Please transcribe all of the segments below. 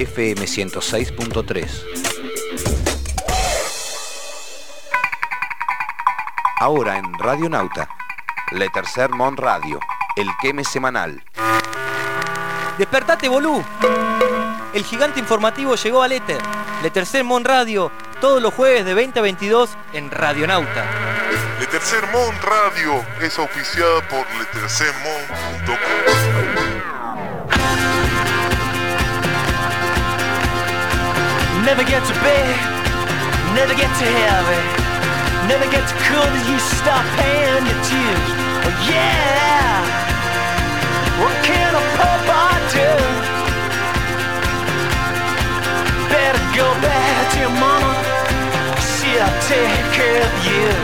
FM 106.3. Ahora en Radio Nauta, Le Tercer Món Radio, el queme semanal. ¡Despertate, bolú! El gigante informativo llegó al éter. Le Tercer Món Radio, todos los jueves de 20 a 22 en Radionauta. Le Tercer Món Radio es auspiciada por letercermon.com. Never get to bed, never get to heaven, never get to cool till you stop paying your dues. Oh yeah, what can a poor boy do? Better go back to your mama, she'll take care of you.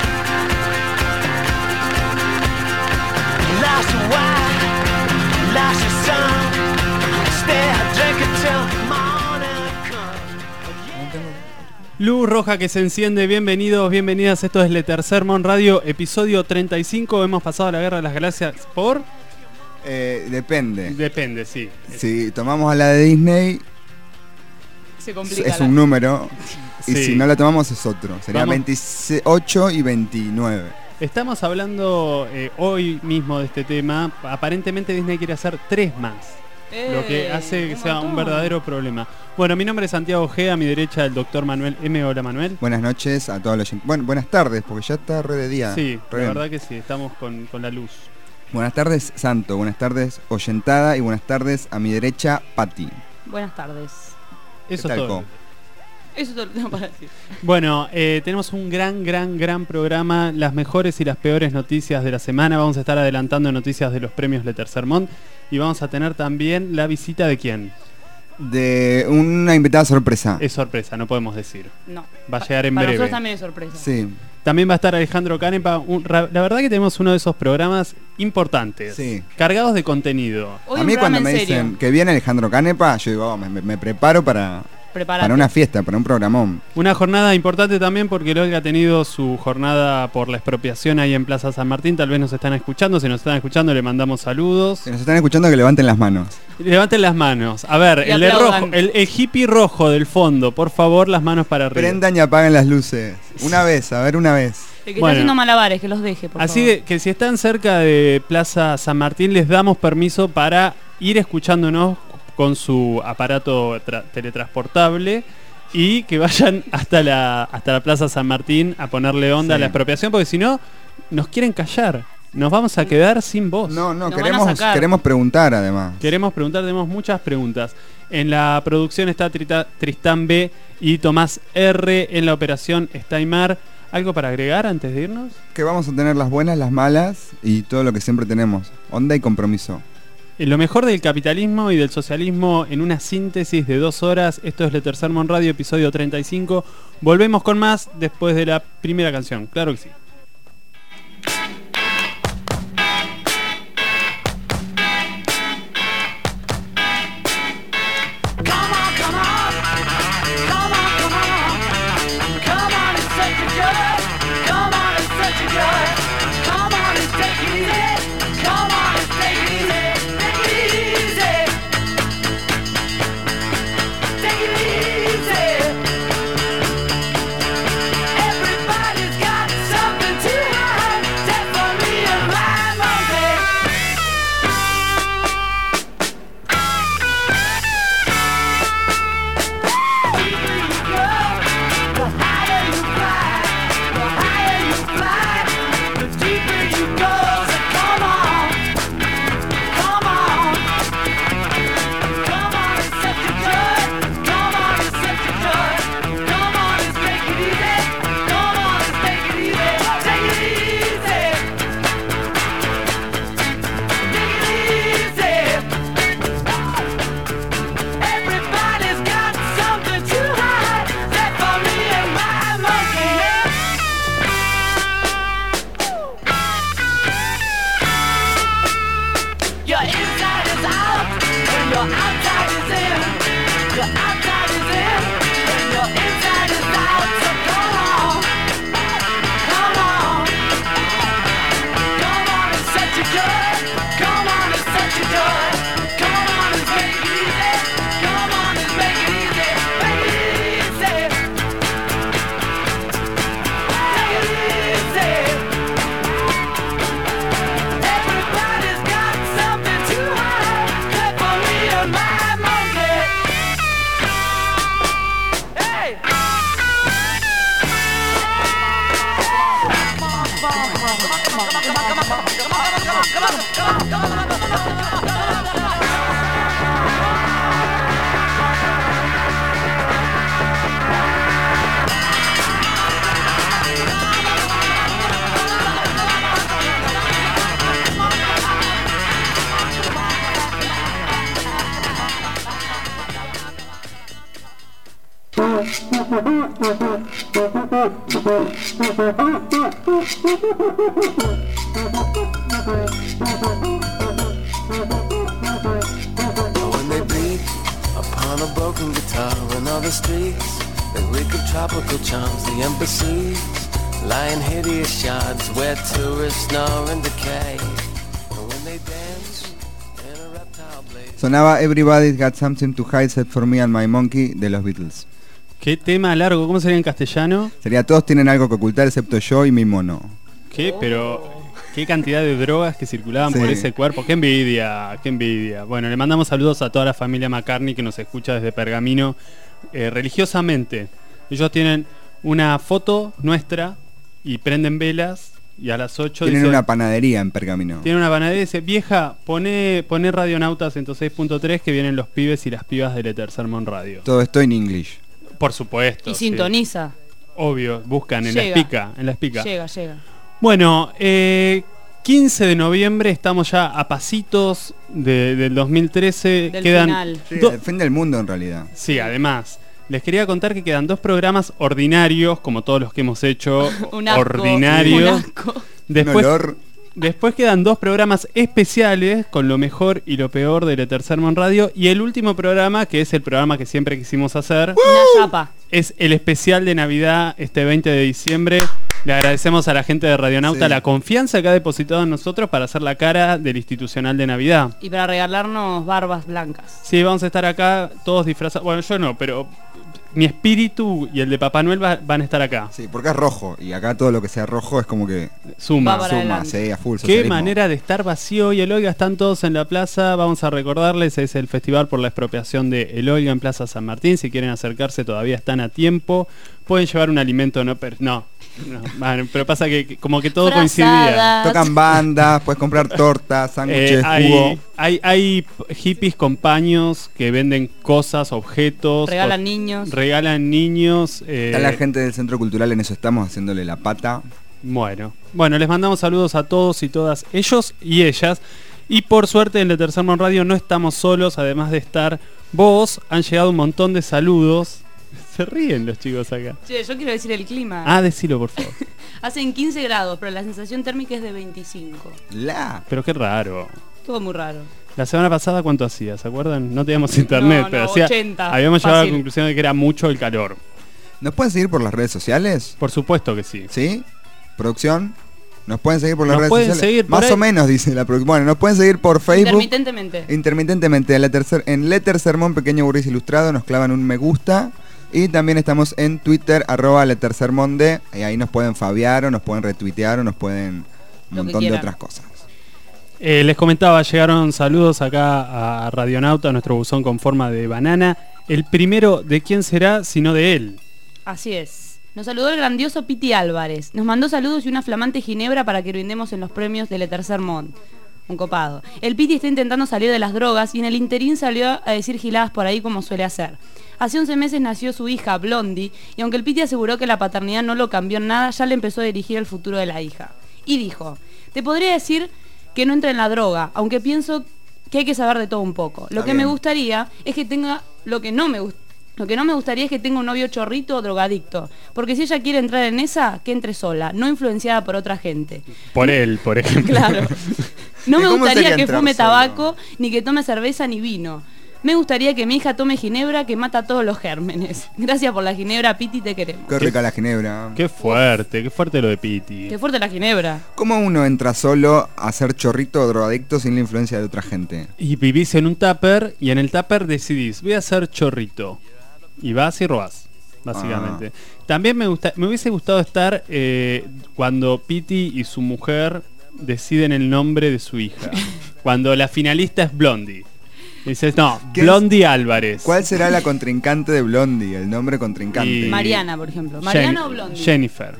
Life's a wife, life's a son, stay drinking till morning comes. Luz roja que se enciende, bienvenidos, bienvenidas, esto es Le Tercer Món Radio, episodio 35, hemos pasado a la Guerra de las Galaxias por... Depende. Depende, sí. Si tomamos a la de Disney, se complica es un número, y Sí. si no la tomamos es otro, sería Vamos. 28 y 29. Estamos hablando hoy mismo de este tema, aparentemente Disney quiere hacer 3 más. Lo que hace que sea un verdadero problema. Bueno, mi nombre es Santiago G, a mi derecha el doctor Manuel M. Hola, Manuel. Buenas noches a todos los... Bueno, buenas tardes, porque ya está re de día. Sí, Re la bien. verdad que sí, estamos con la luz. Buenas tardes, Santo. Buenas tardes, Oyentada. Y buenas tardes a mi derecha, Pati. Buenas tardes. Eso ¿Qué tal, todo. Co? Eso es todo lo que tengo para decir. Bueno, tenemos un gran programa, las mejores y las peores noticias de la semana. Vamos a estar adelantando noticias de los premios Le Tercer Món. Y vamos a tener también la visita de ¿quién? De una invitada sorpresa. Es sorpresa, no podemos decir. No. Va a llegar en Para breve. nosotros también es sorpresa. Sí, También va a estar Alejandro Canepa. La verdad que tenemos uno de esos programas importantes, Sí. cargados de contenido. Hoy a un mí cuando programa me en serio. dicen que viene Alejandro Canepa, yo digo, me preparo para una fiesta, para un programón. Una jornada importante también porque el Olga ha tenido su jornada por la expropiación ahí en Plaza San Martín. Tal vez nos están escuchando. Si nos están escuchando le mandamos saludos. Si nos están escuchando, que levanten las manos. Levanten las manos. A ver, Y el de aplaudan. rojo, el hippie rojo del fondo, por favor, las manos para arriba. Prendan y apaguen las luces. Una vez, a ver, una vez. El que Bueno. está haciendo malabares, que los deje, por Así favor. que si están cerca de Plaza San Martín, les damos permiso para ir escuchándonos con su aparato teletransportable y que vayan hasta la Plaza San Martín a ponerle onda a Sí. la expropiación, porque si no, nos quieren callar. Nos vamos a quedar sin voz. No, Nos van a queremos, sacar. queremos preguntar además. Queremos preguntar, tenemos muchas preguntas. En la producción está Tristán B y Tomás R. En la operación está Aymar. ¿Algo para agregar antes de irnos? Que vamos a tener las buenas, las malas y todo lo que siempre tenemos. Onda y compromiso. Lo mejor del capitalismo y del socialismo en una síntesis de 2 horas. Esto es Le Tercer Món Radio, episodio 35. Volvemos con más después de la primera canción. Claro que sí. Come on, come on, come on, come on, come on and take it good, come on and take it good, come on and take it easy, come on and take it easy, take it easy. Everybody's got something When they beat upon a broken guitar in all the streets, they reek of tropical charms. The embassies lie in hideous shards where tourists snore and decay. And when they dance in a reptile blade. Sonaba Everybody's Got Something to Hide Except for Me and My Monkey de los Beatles. Qué tema largo, ¿cómo sería en castellano? Sería todos tienen algo que ocultar excepto yo y mi mono. ¿Qué? Pero qué cantidad de drogas que circulaban Sí. por ese cuerpo. Qué envidia, qué envidia. Bueno, le mandamos saludos a toda la familia McCartney que nos escucha desde Pergamino religiosamente. Ellos tienen una foto nuestra y prenden velas y a las 8 Tienen dice, una panadería en Pergamino. tienen una panadería y dice, vieja, poné Radionauta 106.3 que vienen los pibes y las pibas de Letter Sermon Radio. Todo esto en English. Por supuesto. Y sí. sintoniza. Obvio, buscan en Llega. la espica. Llega. Bueno, 15 de noviembre, estamos ya a pasitos del 2013. Del quedan final. Sí, do- el fin del mundo en realidad. Sí, además, les quería contar que quedan 2 programas ordinarios, como todos los que hemos hecho, Un asco. ordinarios. Un asco. Después, Un olor. después quedan 2 programas especiales con lo mejor y lo peor de Letter Sermon Radio. Y el último programa, que es el programa que siempre quisimos hacer, Una chapa. es el especial de Navidad este 20 de diciembre. Le agradecemos a la gente de Radionauta Sí. la confianza que ha depositado en nosotros para hacer la cara del institucional de Navidad. Y para regalarnos barbas blancas. Sí, vamos a estar acá todos disfrazados. Bueno, yo no, pero mi espíritu y el de Papá Noel van a estar acá. Sí, porque es rojo. Y acá todo lo que sea rojo es como que Suma. Va para suma, adelante. sí, a full. Qué socialismo. manera de estar vacío y el Olga están todos en la plaza. Vamos a recordarles, es el Festival por la Expropiación de El Olga en Plaza San Martín. Si quieren acercarse todavía están a tiempo. Pueden llevar un alimento, no, bueno, pero pasa que como que todo coincidía. Frazadas. Tocan bandas, puedes comprar tortas, sándwiches, jugo. Hay hippies con paños que venden cosas, objetos. Regalan niños. Regalan niños. Está la gente del Centro Cultural, en eso estamos haciéndole la pata. Bueno, les mandamos saludos a todos y todas, ellos y ellas. Y por suerte en Letter Sermon Radio no estamos solos, además de estar vos, han llegado un montón de saludos. Se ríen los chicos acá. Che, yo quiero decir el clima. Ah, decilo por favor. Hacen 15 grados, pero la sensación térmica es de 25. Pero qué raro. Todo muy raro. La semana pasada, ¿cuánto hacía? ¿Se acuerdan? No teníamos internet, No, pero no, hacía, 80, habíamos llegado a la fácil. conclusión de que era mucho el calor. ¿Nos pueden seguir por las redes sociales? Por supuesto que sí. ¿Sí? ¿Producción? ¿Nos pueden seguir por las Nos redes pueden sociales? seguir por Más ahí. o menos, dice la producción. Bueno, nos pueden seguir por Facebook. Intermitentemente. En Letter Sermón Pequeño Burris Ilustrado nos clavan un me gusta. Y también estamos en Twitter, @LetterSermonde. Y ahí nos pueden fabiar o nos pueden retuitear o nos pueden un Lo que montón de quieran. otras cosas. Les comentaba, llegaron saludos acá a Radionauta, nuestro buzón con forma de banana. El primero, ¿de quién será sino de él? Así es. Nos saludó el grandioso Piti Álvarez. Nos mandó saludos y una flamante ginebra para que brindemos en los premios del Tercer Mont. Un copado. El Piti está intentando salir de las drogas y en el interín salió a decir giladas por ahí como suele hacer. Hace 11 meses nació su hija, Blondie, y aunque el Piti aseguró que la paternidad no lo cambió en nada, ya le empezó a dirigir el futuro de la hija. Y dijo, te podría decir que no entre en la droga, aunque pienso que hay que saber de todo un poco. Lo Está que me bien. gustaría es que tenga lo que no me gustaría es que tenga un novio chorrito o drogadicto. Porque si ella quiere entrar en esa, que entre sola, no influenciada por otra gente. Por él, por ejemplo. Claro. No ¿Y me cómo gustaría sería que entrar fume solo? tabaco, ni que tome cerveza ni vino. Me gustaría que mi hija tome ginebra que mata todos los gérmenes. Gracias por la ginebra, Piti, te queremos. Qué rica la ginebra. Qué fuerte lo de Piti. Qué fuerte la ginebra. ¿Cómo uno entra solo a ser chorrito o drogadicto sin la influencia de otra gente? Y vivís en un tupper y en el tupper decidís, voy a ser chorrito. Y vas y robás, básicamente. También me hubiese gustado estar cuando Piti y su mujer deciden el nombre de su hija. Cuando la finalista es Blondie. Dices, no, ¿Qué Blondie Álvarez. ¿Cuál será la contrincante de Blondie? El nombre contrincante. Y- Mariana, por ejemplo. ¿Mariana o Blondie? Jennifer.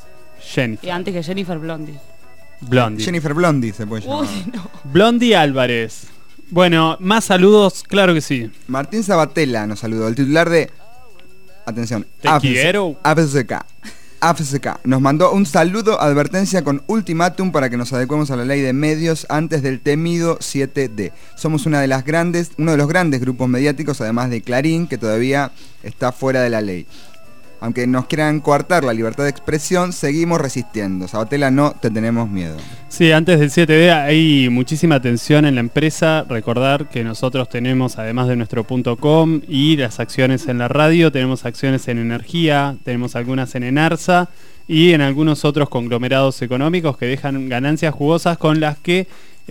Y antes que Jennifer, Blondie. Blondie. Jennifer Blondie se puede llamar. Uy, no. Blondie Álvarez. Bueno, más saludos, claro que sí. Martín Sabatella nos saludó, el titular de... Atención. Te quiero. AFSK. AFSK nos mandó un saludo, advertencia con ultimátum para que nos adecuemos a la ley de medios antes del temido 7D. Somos uno de los grandes grupos mediáticos, además de Clarín, que todavía está fuera de la ley. Aunque nos quieran coartar la libertad de expresión, seguimos resistiendo. Sabatella, no te tenemos miedo. Sí, antes del 7D hay muchísima tensión en la empresa. Recordar que nosotros tenemos, además de nuestro .com y las acciones en la radio, tenemos acciones en energía, tenemos algunas en Enarsa y en algunos otros conglomerados económicos que dejan ganancias jugosas con las que,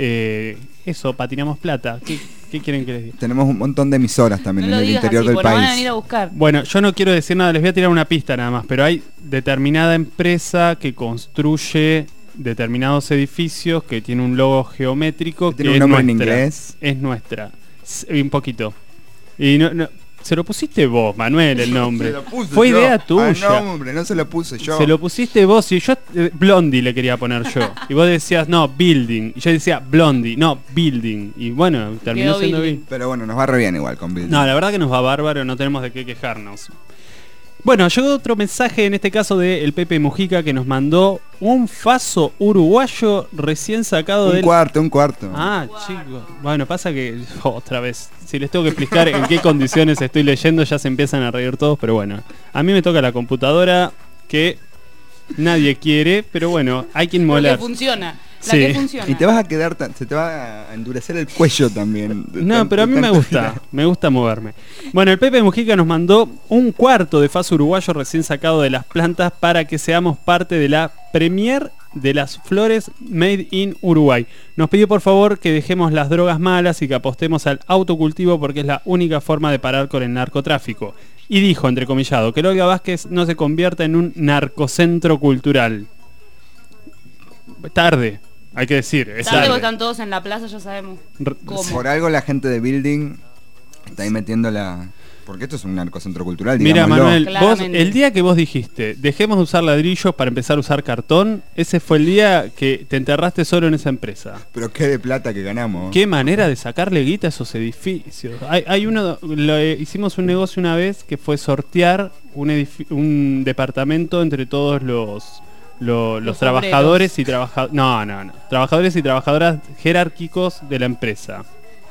patinamos plata. ¿Qué quieren que les diga? Tenemos un montón de emisoras también No en lo el digas interior así, del porque nos van a país. venir a buscar. Bueno, yo no quiero decir nada, les voy a tirar una pista nada más, pero hay determinada empresa que construye determinados edificios que tiene un logo geométrico que ¿Tiene un es nombre en nuestra. inglés? Es nuestra. Un poquito. Y no, se lo pusiste vos, Manuel, el nombre. Se lo puse Fue yo. idea tuya. Ah, no, hombre, no se lo puse yo. Se lo pusiste vos y yo Blondie le quería poner yo. Y vos decías, no, Building. Y yo decía Blondie, no, Building. Y bueno, terminó Quedó siendo Building. Building. Pero bueno, nos va re bien igual con Bill. No, la verdad que nos va bárbaro, no tenemos de qué quejarnos. Bueno, llegó otro mensaje, en este caso de el Pepe Mujica, que nos mandó un faso uruguayo recién sacado del... Un cuarto. Ah, chicos. Bueno, pasa que otra vez, si les tengo que explicar en qué condiciones estoy leyendo, ya se empiezan a reír todos, pero bueno. A mí me toca la computadora que nadie quiere, pero bueno, hay quien La molar. que funciona. La Sí. que funciona. Y te vas a quedar, se te va a endurecer el cuello también. No, pero a mí me gusta moverme. Bueno, el Pepe Mujica nos mandó un cuarto de faso uruguayo recién sacado de las plantas para que seamos parte de la premier de las flores Made in Uruguay. Nos pidió por favor que dejemos las drogas malas y que apostemos al autocultivo porque es la única forma de parar con el narcotráfico. Y dijo, entrecomillado, que el Olga Vázquez no se convierta en un narcocentro cultural. Tarde, hay que decir, es Tarde, porque tarde. están todos en la plaza, ya sabemos cómo. Por algo la gente de Building está ahí metiendo la... Porque esto es un narcocentro cultural, Mira, digámoslo. Manuel, vos, Claramente. el día que vos dijiste, dejemos de usar ladrillos para empezar a usar cartón, ese fue el día que te enterraste solo en esa empresa. Pero qué de plata que ganamos. Qué manera de sacarle guita a esos edificios. Hay uno, hicimos un negocio una vez que fue sortear un departamento entre todos los trabajadores y trabajadores y trabajadoras jerárquicos de la empresa.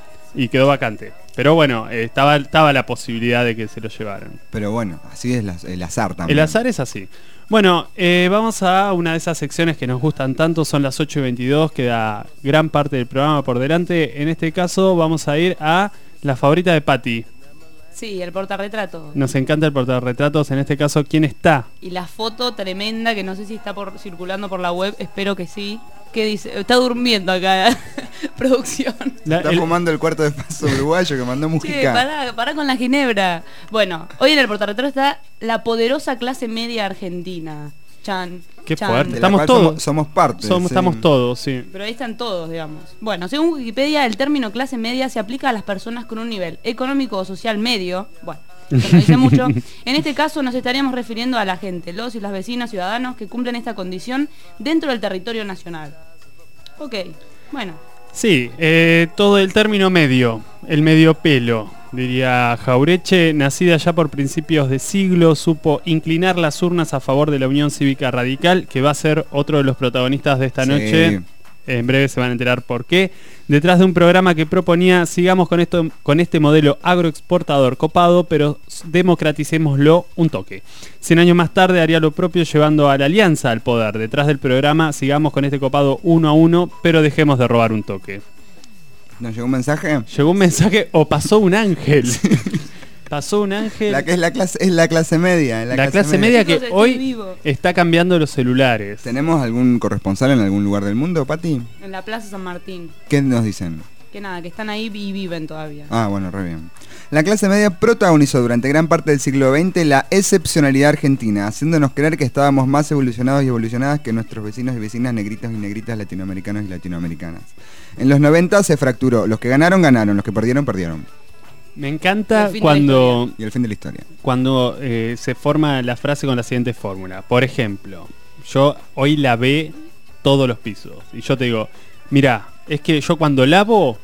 Y quedó vacante. Pero bueno, estaba la posibilidad de que se lo llevaran. Pero bueno, así es el azar también. El azar es así. Bueno, vamos a una de esas secciones que nos gustan tanto, son las 8:22, queda gran parte del programa por delante. En este caso vamos a ir a la favorita de Patti. Sí, el portarretrato. Nos encanta el portarretratos, en este caso, ¿quién está? Y la foto tremenda, que no sé si está circulando por la web, espero que sí. ¿Qué dice? Está durmiendo acá, producción. Está fumando el cuarto de paso uruguayo que mandó Mujica. Che, pará con la ginebra. Bueno, hoy en el portarretrato está la poderosa clase media argentina. Chan. Qué chan. fuerte. De la Estamos cual todos. somos parte. sí. Estamos todos, sí. Pero ahí están todos, digamos. Bueno, según Wikipedia, el término clase media se aplica a las personas con un nivel económico o social medio. Bueno, eso no dice mucho. En este caso nos estaríamos refiriendo a la gente, los y las vecinas, ciudadanos que cumplen esta condición dentro del territorio nacional. Ok, bueno. Sí, todo el término medio, el medio pelo, diría Jaureche, nacida ya por principios de siglo, supo inclinar las urnas a favor de la Unión Cívica Radical, que va a ser otro de los protagonistas de esta Sí. noche. En breve se van a enterar por qué. Detrás de un programa que proponía, sigamos con este modelo agroexportador copado, pero democraticémoslo un toque. 100 años más tarde haría lo propio llevando a la Alianza al poder. Detrás del programa, sigamos con este copado 1 a 1, pero dejemos de robar un toque. ¿Nos llegó un mensaje? Llegó un mensaje o pasó un ángel. Pasó un ángel. La que es la clase media. La clase media que Chicos, estoy hoy vivo. está cambiando los celulares. ¿Tenemos algún corresponsal en algún lugar del mundo, Pati? En la Plaza San Martín. ¿Qué nos dicen? Que nada, que están ahí y viven todavía. Ah, bueno, re bien. La clase media protagonizó durante gran parte del siglo XX la excepcionalidad argentina, haciéndonos creer que estábamos más evolucionados y evolucionadas que nuestros vecinos y vecinas negritos y negritas latinoamericanos y latinoamericanas. En los 90 se fracturó. Los que ganaron, ganaron. Los que perdieron, perdieron. Me encanta El fin de la cuando Y el fin de la historia. se forma la frase con la siguiente fórmula. Por ejemplo, yo hoy lavé todos los pisos. Y yo te digo, mira, es que yo cuando lavo.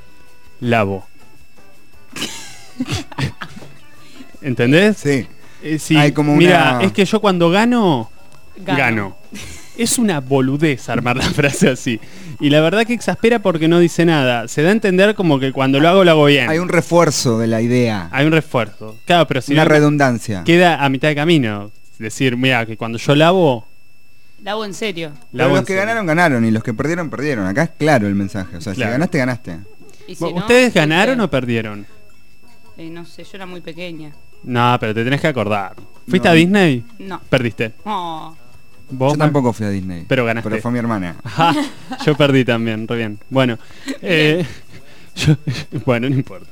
¿Entendés? Sí. Sí, Hay como mira, una- es que yo cuando gano, gano. Es una boludez armar la frase así. Y la verdad que exaspera porque no dice nada. Se da a entender como que cuando lo hago bien. Hay un refuerzo de la idea. Hay un refuerzo. Claro, pero si Una no, redundancia. queda a mitad de camino. Decir, mira, que cuando yo lavo... Lavo en serio. Pero los que ganaron, ganaron. Y los que perdieron, perdieron. Acá es claro el mensaje. O sea, Claro. si ganaste, ganaste. Y si no, ¿Ustedes ganaron fuiste- o perdieron? No sé, yo era muy pequeña. No, pero te tenés que acordar. ¿Fuiste No. a Disney? No. Perdiste. Oh. ¿Vos, Yo Mar? tampoco fui a Disney. Pero ganaste. Pero fue mi hermana. Ajá, yo perdí también, re bien. Bueno, yo- bueno, no importa.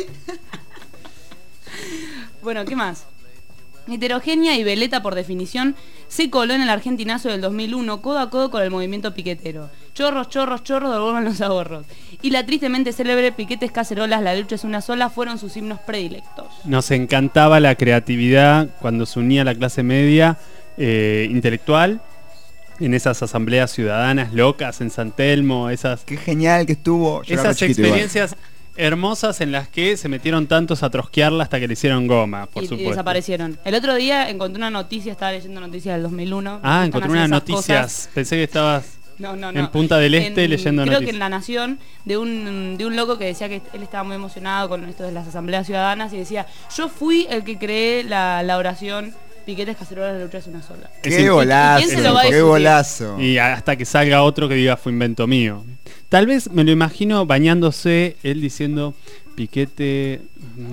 Bueno, ¿qué más? Heterogénea y veleta por definición, se coló en el argentinazo del 2001 codo a codo con el movimiento piquetero. Chorros, chorros, chorros, devuelvan los ahorros. Y la tristemente célebre Piquetes Cacerolas, la lucha es una sola, fueron sus himnos predilectos. Nos encantaba la creatividad cuando se unía la clase media intelectual en esas asambleas ciudadanas locas en San Telmo, esas Qué genial que estuvo. Yo era esas re chiquito igual. experiencias hermosas en las que se metieron tantos a trosquearla hasta que le hicieron goma, por Y supuesto. desaparecieron. El otro día encontré una noticia, estaba leyendo noticias del 2001. Ah, están encontré haciendo unas esas noticias. cosas. Pensé que estabas No, en Punta del Este leyendo creo noticias. que en La Nación, de un loco que decía que él estaba muy emocionado con esto de las asambleas ciudadanas y decía, yo fui el que creé la oración Piquetes Cacerolas, la lucha es una sola. Es Qué in- golazo. ¿Quién se lo va a Qué discutir? golazo. Y hasta que salga otro que diga fue invento mío. Tal vez me lo imagino bañándose, él diciendo piquete,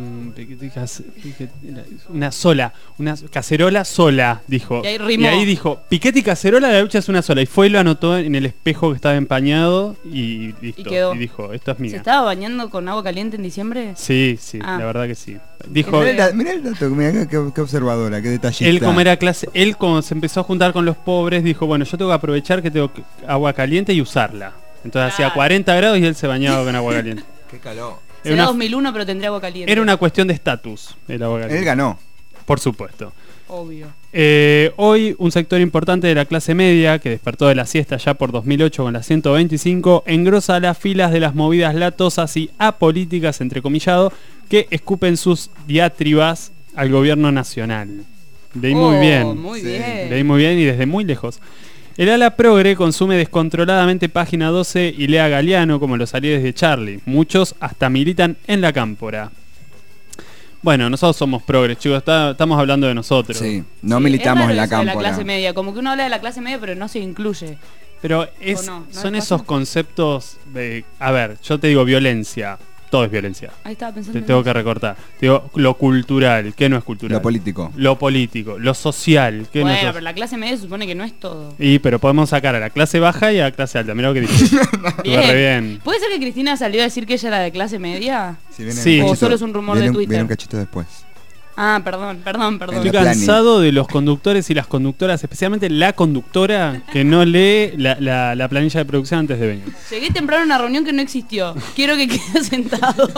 una sola, una cacerola sola, dijo. Y ahí rimó. ahí dijo, piquete y cacerola, la lucha es una sola. Y fue y lo anotó en el espejo que estaba empañado y listo. Y quedó. Y dijo, esto es ¿Se mía. estaba bañando con agua caliente en diciembre? Sí, sí, Ah. la verdad que sí. Dijo, Mirá el dato, mirá qué observadora, qué detallista. él como era clase, él como se empezó a juntar con los pobres, dijo, bueno, yo tengo que aprovechar que tengo agua caliente y usarla. Entonces hacía Claro. 40 grados y él se bañaba con agua caliente. Qué calor. Será Era una, 2001, pero tendría agua caliente. era una cuestión de estatus el agua caliente. Él ganó. Por supuesto. Obvio. Hoy un sector importante de la clase media, que despertó de la siesta ya por 2008 con la 125, engrosa las filas de las movidas latosas y apolíticas, entrecomillado, que escupen sus diatribas al gobierno nacional. Leí muy bien. Muy Sí. bien. Leí muy bien y desde muy lejos. El ala progre consume descontroladamente Página 12 y Lea Galeano como los aliados de Charlie. Muchos hasta militan en la cámpora. Bueno, nosotros somos progres, chicos, estamos hablando de nosotros. Sí, no Sí, militamos es raro en la eso de la cámpora. clase media, como que uno habla de la clase media, pero no se incluye. Pero es, ¿O no? ¿No son es esos fácil? conceptos de... A ver, yo te digo violencia. Todo es violencia. Ahí estaba pensando. Te en tengo eso. que recortar. Te digo lo cultural, ¿qué no es cultural? Lo político. Lo político, lo social, ¿qué no Bueno, es pero social? la clase media se supone que no es todo. Pero podemos sacar a la clase baja y a la clase alta. Mirá lo que dije. Re bien. ¿Puede ser que Cristina salió a decir que ella era de clase media? Si viene Sí. un O cachito- solo es un rumor de viene Twitter. Viene un cachito después. Ah, perdón. Estoy La Plani. cansado de los conductores y las conductoras, especialmente la conductora que no lee la planilla de producción antes de venir. Llegué temprano a una reunión que no existió. Quiero que quede sentado.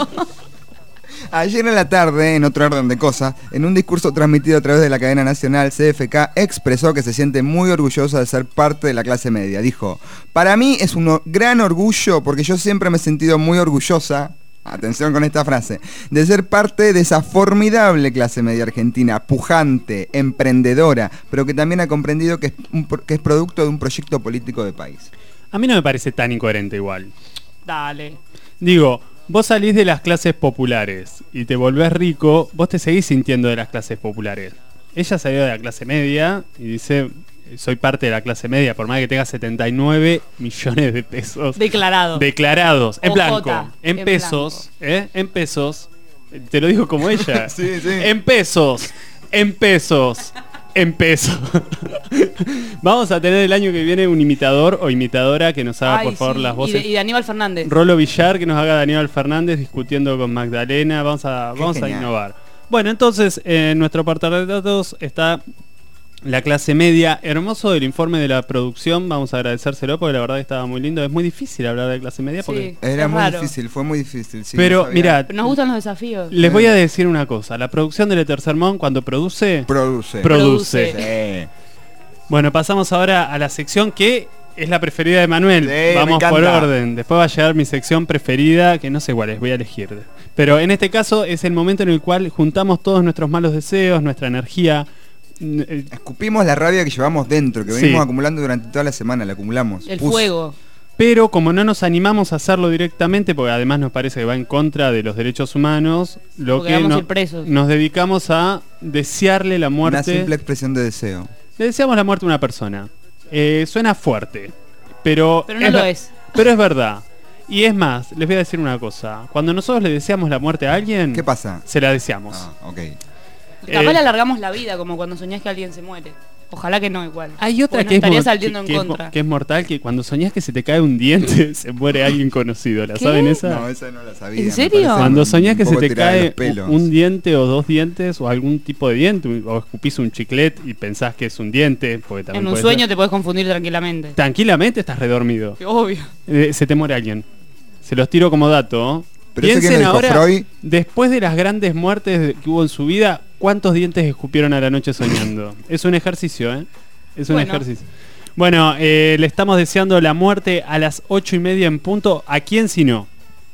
Ayer en la tarde, en otro orden de cosas, en un discurso transmitido a través de la cadena nacional CFK, expresó que se siente muy orgullosa de ser parte de la clase media. Dijo, para mí es un gran orgullo porque yo siempre me he sentido muy orgullosa, atención con esta frase, de ser parte de esa formidable clase media argentina, pujante, emprendedora, pero que también ha comprendido que es producto de un proyecto político de país. A mí no me parece tan incoherente igual. Dale. Digo, vos salís de las clases populares y te volvés rico, vos te seguís sintiendo de las clases populares. Ella salió de la clase media y dice, soy parte de la clase media, por más que tenga 79 millones de pesos Declarado. declarados, en OJ, blanco, en en pesos, en pesos, te lo digo como ella, Sí, sí. en pesos, en pesos. En pesos. Vamos a tener el año que viene un imitador o imitadora que nos haga, Ay, por favor, sí. las voces. Y de Aníbal Fernández. Rolo Villar, que nos haga Daniel Fernández discutiendo con Magdalena. Vamos a genial. innovar. Bueno, entonces, en nuestro apartado de datos está la clase media. Hermoso el informe de la producción. Vamos a agradecérselo porque la verdad que estaba muy lindo. Es muy difícil hablar de clase media porque... Sí, Era es muy raro. difícil, fue muy difícil. Sí, Pero no sabía. mira, Pero nos gustan los desafíos. les voy a decir una cosa. La producción de Le Tercer Mon, cuando produce... Produce. Produce. Produce. Sí. Bueno, pasamos ahora a la sección que es la preferida de Manuel. Sí, me Vamos por encanta. orden. Después va a llegar mi sección preferida, que no sé cuál es, voy a elegir. Pero en este caso es el momento en el cual juntamos todos nuestros malos deseos, nuestra energía Escupimos la rabia que llevamos dentro, que Sí. venimos acumulando durante toda la semana, la acumulamos. El Pus. fuego. Pero como no nos animamos a hacerlo directamente, porque además nos parece que va en contra de los derechos humanos, lo Porque que vamos a ir presos. nos dedicamos a desearle la Una muerte. simple expresión de deseo. Le deseamos la muerte a una persona. Suena fuerte, pero Pero no lo ver- es. Pero es verdad. Y es más, les voy a decir una cosa. Cuando nosotros le deseamos la muerte a alguien, ¿Qué pasa? se la deseamos. Ah, ok. Capaz le alargamos la vida, como cuando soñás que alguien se muere. Ojalá que no, igual. Hay otra Porque que, no estaría es saliendo que en es contra. que es mortal, que cuando soñás que se te cae un diente, se muere alguien conocido. ¿La ¿Qué? saben esa? No, esa no la sabía. ¿En me serio? parece Cuando un soñás que se poco te tirada de cae los pelos. un diente o dos dientes o algún tipo de diente, o escupís un chiclet y pensás que es un diente, porque también En un puede sueño ser. te podés confundir tranquilamente. Tranquilamente estás redormido. Obvio. Se te muere alguien. Se los tiro como dato. Pero eso Piensen quién lo dijo, ahora, Freud. después de las grandes muertes que hubo en su vida, ¿cuántos dientes escupieron a la noche soñando? Es un ejercicio, ¿eh? Es un Bueno. ejercicio. Bueno, le estamos deseando la muerte a las 8:30 en punto. ¿A quién si no?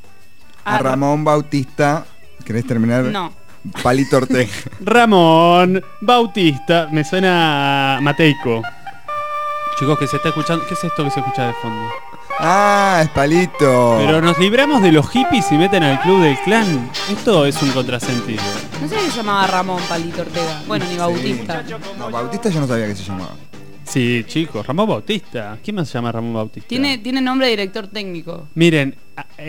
A Ramón Bautista. ¿Querés terminar? No. Palito Ortega. Ramón Bautista. Me suena a Mateico. Chicos, que se está escuchando. ¿Qué es esto que se escucha de fondo? Ah, es Palito. Pero nos libramos de los hippies y meten al club del clan. Esto es un contrasentido. No sé si se llamaba Ramón Palito Ortega. Bueno, ni Bautista. No, Bautista yo no sabía que se llamaba. Sí, chicos, Ramón Bautista. ¿Quién más se llama Ramón Bautista? Tiene nombre de director técnico. Miren,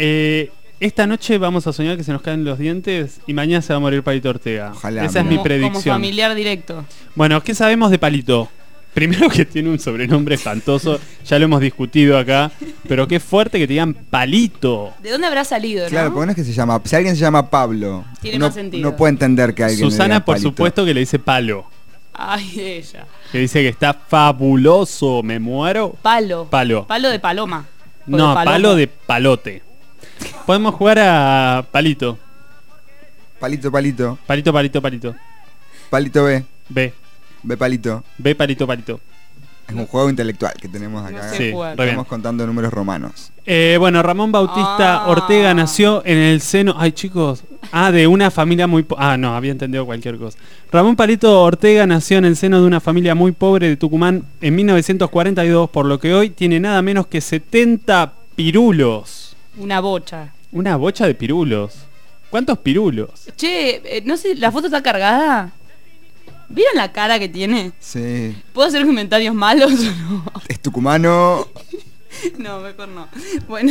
esta noche vamos a soñar que se nos caen los dientes y mañana se va a morir Palito Ortega. Ojalá. Esa es mi Como predicción. familiar directo. Bueno, ¿qué sabemos de Palito? Primero que tiene un sobrenombre espantoso, ya lo hemos discutido acá, pero qué fuerte que te digan Palito. ¿De dónde habrá salido, no? Claro, porque no es que se llama. Si alguien se llama Pablo, Tiene uno, más sentido. uno puede entender que alguien. le Susana, diga por Palito. supuesto, que le dice palo. Ay, ella. Que dice que está fabuloso, me muero. Palo. Palo. Palo de paloma. O No, de palomo. palo de palote. Podemos jugar a Palito. Palito, Palito. Palito, palito, palito. Palito B. B. B Palito. B, palito, palito. Es un juego intelectual que tenemos acá. No sé Sí, jugar. re bien. Estamos contando números romanos. Bueno, Ramón Bautista Ah. Ortega nació en el seno... Ay, chicos. De una familia muy... no, había entendido cualquier cosa. Ramón Palito Ortega nació en el seno de una familia muy pobre de Tucumán en 1942, por lo que hoy tiene nada menos que 70 pirulos. Una bocha. Una bocha de pirulos. ¿Cuántos pirulos? Che, no sé, ¿la foto está cargada? ¿Vieron la cara que tiene? Sí. ¿Puedo hacer comentarios malos o no? Es tucumano. No, mejor no. Bueno.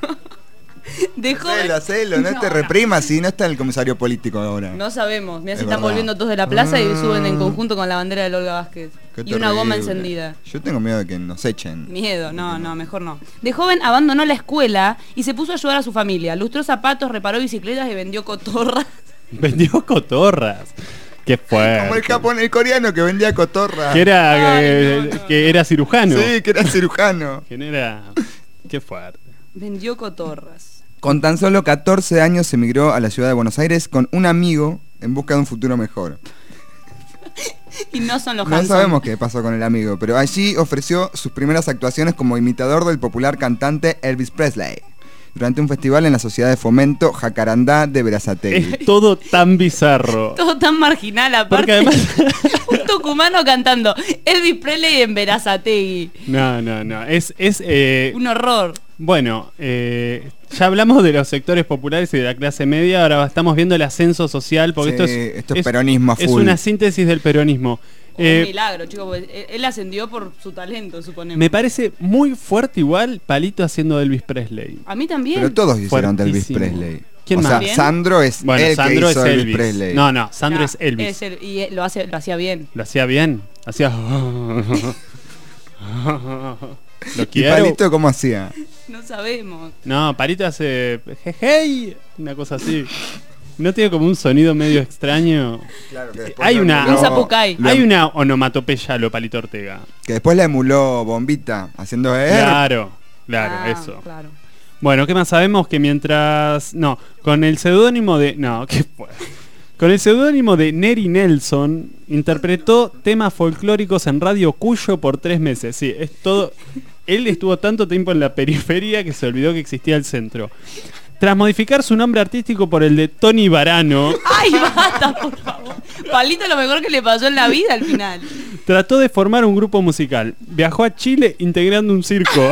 De joven... Hacelo, no te reprimas, si no está el comisario político ahora. No sabemos. Mira, Es se están verdad. volviendo todos de la plaza y Ah. suben en conjunto con la bandera del Olga Vázquez. Qué Y una goma terrible. encendida. Yo tengo miedo de que nos echen. Miedo, no, mejor no. De joven abandonó la escuela y se puso a ayudar a su familia. Lustró zapatos, reparó bicicletas y vendió cotorras. Vendió cotorras. Qué fuerte. Como el coreano que vendía cotorra. Que era, Ay, no. que era cirujano. Sí, que era cirujano. ¿Quién era? Qué fuerte. Vendió cotorras. Con tan solo 14 años se emigró a la ciudad de Buenos Aires con un amigo en busca de un futuro mejor. Y no son los No Hanson. sabemos qué pasó con el amigo, pero allí ofreció sus primeras actuaciones como imitador del popular cantante Elvis Presley durante un festival en la Sociedad de Fomento Jacarandá de Berazategui. Es todo tan bizarro. Todo tan marginal aparte. Porque además... Un tucumano cantando Elvis Presley en Berazategui. No. Un horror. Bueno, ya hablamos de los sectores populares y de la clase media, ahora estamos viendo el ascenso social, porque Sí, esto es peronismo a es full. una síntesis del peronismo. Un milagro, chicos. Porque él ascendió por su talento, suponemos. Me parece muy fuerte igual Palito haciendo de Elvis Presley. A mí también. Pero todos hicieron de Elvis Fuertísimo. Presley. ¿Quién o más? sea, ¿Bien? Sandro es Bueno, el Sandro que hizo es Elvis Elvis. Presley. No, Sandro es Elvis. Y lo hacía bien. Lo hacía bien. Hacía... Lo ¿Y quiero. Palito cómo hacía? No sabemos. No, Palito hace... Hey, una cosa así. ¿No tiene como un sonido medio extraño? Claro, que después Hay lo una... Un zapucay. Hay una onomatopeya lo Palito Ortega. Que después la emuló Bombita, haciendo Claro, Ah, eso. Claro. Bueno, ¿qué más sabemos? Que mientras... No, con el seudónimo de... No, ¿qué fue? Con el seudónimo de Neri Nelson, interpretó temas folclóricos en Radio Cuyo por 3 meses. Sí, es todo... Él estuvo tanto tiempo en la periferia que se olvidó que existía el centro. Tras modificar su nombre artístico por el de Tony Varano... ¡Ay, basta, por favor! Palito lo mejor que le pasó en la vida al final. Trató de formar un grupo musical. Viajó a Chile integrando un circo.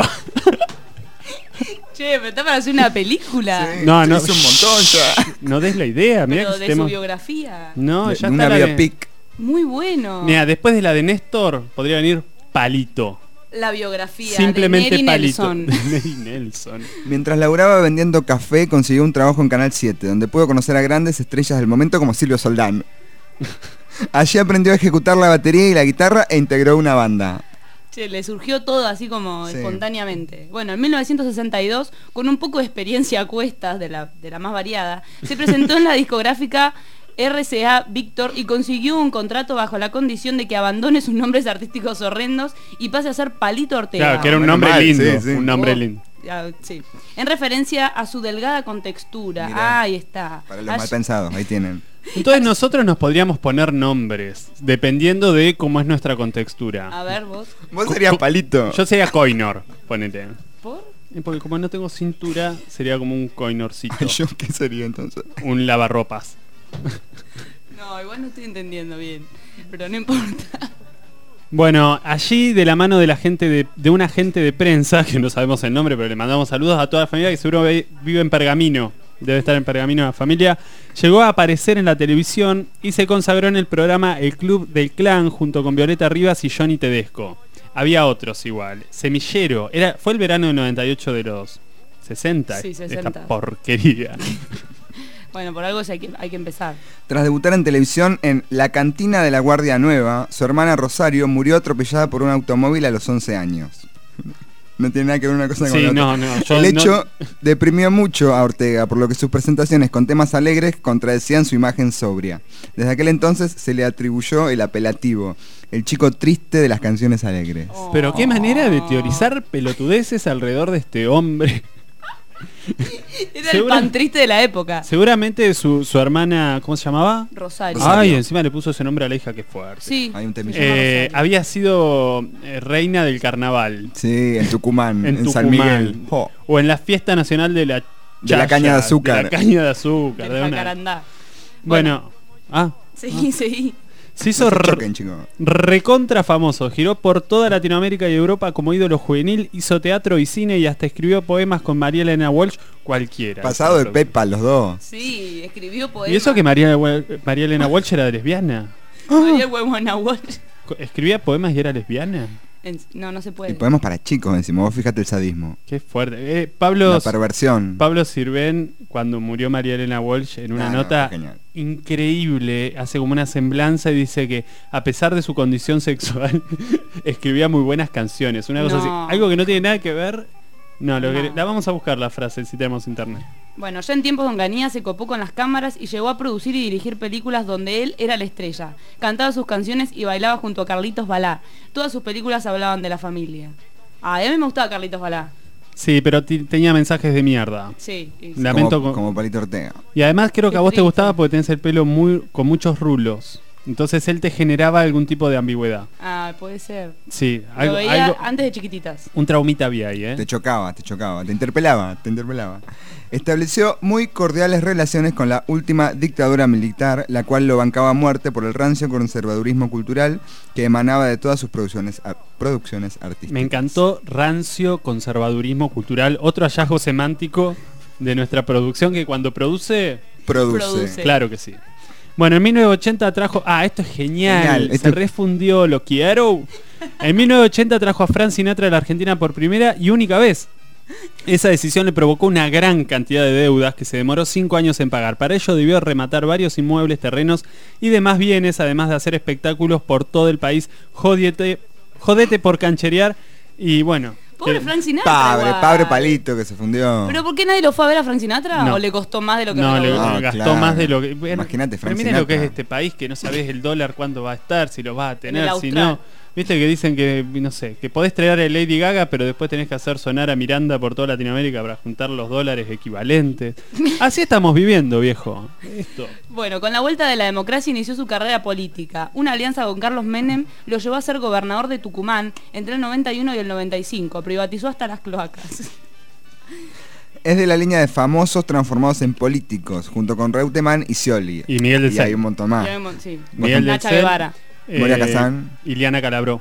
Che, pero está para hacer una película. Sí, No, no. hizo un montón ya. No des la idea, mira Pero que de estemos- su biografía. No, De ya una está la de... biopic. Muy bueno. Mira, después de la de Néstor podría venir Palito. La biografía Simplemente de Neri Palito. Nelson. De Neri Nelson. Mientras laburaba vendiendo café, consiguió un trabajo en Canal 7, donde pudo conocer a grandes estrellas del momento como Silvio Soldán. Allí aprendió a ejecutar la batería y la guitarra e integró una banda. Che, le surgió todo así como Sí. espontáneamente. Bueno, en 1962, con un poco de experiencia a cuestas de la más variada, se presentó en la discográfica RCA Víctor y consiguió un contrato bajo la condición de que abandone sus nombres artísticos horrendos y pase a ser Palito Ortega. Claro, que era un Bueno, nombre mal, lindo. sí, sí. Un nombre Oh, lindo. sí. En referencia a su delgada contextura. Mirá. Ahí está. Para los Allí- mal pensados, ahí tienen. Entonces nosotros nos podríamos poner nombres, dependiendo de cómo es nuestra contextura. A ver, vos. Vos serías Palito. Yo sería Coinor, ponete. ¿Por? Porque como no tengo cintura, sería como un coinorcito. ¿Yo qué sería entonces? Un lavarropas. No, igual no estoy entendiendo bien. Pero no importa. Bueno, allí de la mano de la gente de un agente de prensa, que no sabemos el nombre, pero le mandamos saludos a toda la familia que seguro vive en Pergamino. Debe estar en Pergamino la familia. Llegó a aparecer en la televisión y se consagró en el programa El Club del Clan junto con Violeta Rivas y Johnny Tedesco. Había otros igual. Semillero. Fue el verano del 98 de los 60. Sí, 60. Esta porquería. Bueno, por algo hay que empezar. Tras debutar en televisión en La Cantina de la Guardia Nueva, su hermana Rosario murió atropellada por un automóvil a los 11 años. No tiene nada que ver una cosa con Sí, la otra. no. Yo El hecho no- deprimió mucho a Ortega, por lo que sus presentaciones con temas alegres contradecían su imagen sobria. Desde aquel entonces se le atribuyó el apelativo, el chico triste de las canciones alegres. Pero qué manera de teorizar pelotudeces alrededor de este hombre. Era el Seguro- pan triste de la época. Seguramente su hermana, ¿cómo se llamaba? Rosario. Ay, encima le puso ese nombre a la hija, qué fuerte. Sí. Hay un temilla. Había sido reina del carnaval. Sí, en Tucumán, en San Tucumán. Miguel. Jo. O en la fiesta nacional de la De la caña de azúcar. De la caña de azúcar. El de una- jacarandá. Bueno. Seguí. Se hizo No se choquen, chicos. recontra famoso. Giró por toda Latinoamérica y Europa como ídolo juvenil. Hizo teatro y cine y hasta escribió poemas con María Elena Walsh. Cualquiera. Pasado de Pepa, los dos. Sí, escribió poemas. Y eso que María Elena Walsh era lesbiana. María Huevona Walsh. ¿Escribía poemas y era lesbiana? No se Y puede. podemos para chicos encima, vos fíjate el sadismo. Qué fuerte. La perversión. Pablo Sirven, cuando murió María Elena Walsh, en una No, nota genial. increíble, hace como una semblanza y dice que a pesar de su condición sexual, escribía muy buenas canciones. Una cosa No. así. Algo que no tiene nada que ver. No, No. la vamos a buscar la frase si tenemos internet. Bueno, ya en tiempos de Onganía se copó con las cámaras y llegó a producir y dirigir películas donde él era la estrella. Cantaba sus canciones y bailaba junto a Carlitos Balá. Todas sus películas hablaban de la familia. A mí me gustaba Carlitos Balá. Sí, pero tenía mensajes de mierda. Sí. Lamento como Palito Ortega. Y además creo que Qué a vos te triste. gustaba porque tenés el pelo con muchos rulos. Entonces él te generaba algún tipo de ambigüedad. Ah, puede ser. Sí, Lo veía antes de chiquititas. un traumita había ahí, ¿eh? Te chocaba, te interpelaba. Estableció muy cordiales relaciones con la última dictadura militar, la cual lo bancaba a muerte por el rancio conservadurismo cultural que emanaba de todas sus producciones artísticas. Me encantó rancio conservadurismo cultural, otro hallazgo semántico de nuestra producción que cuando produce, Produce. claro que sí. Bueno, en 1980 trajo... esto es genial. Genial, Se esto- refundió, lo quiero. En 1980 trajo a Frank Sinatra de la Argentina por primera y única vez. Esa decisión le provocó una gran cantidad de deudas que se demoró 5 años en pagar. Para ello debió rematar varios inmuebles, terrenos y demás bienes, además de hacer espectáculos por todo el país. Jodete por cancherear y bueno... Pobre Frank Sinatra. igual. Pobre Palito que se fundió. ¿Pero por qué nadie lo fue a ver a Frank Sinatra? No. ¿O le costó más de lo que No, le recaudó? gastó claro. más de lo que... Bueno, Imagínate, Frank pero miren lo que es Sinatra. este país, que no sabés el dólar cuándo va a estar, si lo vas a tener, el si austral. no. Viste que dicen que, no sé, que podés traer a Lady Gaga, pero después tenés que hacer sonar a Miranda por toda Latinoamérica para juntar los dólares equivalentes. Así estamos viviendo, viejo. Esto. Bueno, con la vuelta de la democracia inició su carrera política. Una alianza con Carlos Menem lo llevó a ser gobernador de Tucumán entre el 91 y el 95. Privatizó hasta las cloacas. Es de la línea de famosos transformados en políticos, junto con Reutemann y Scioli. Y Miguel del Y Cel. hay un montón más. Sí. Miguel del Nacha Cel, Guevara. Moria Kazan. Iliana Calabró.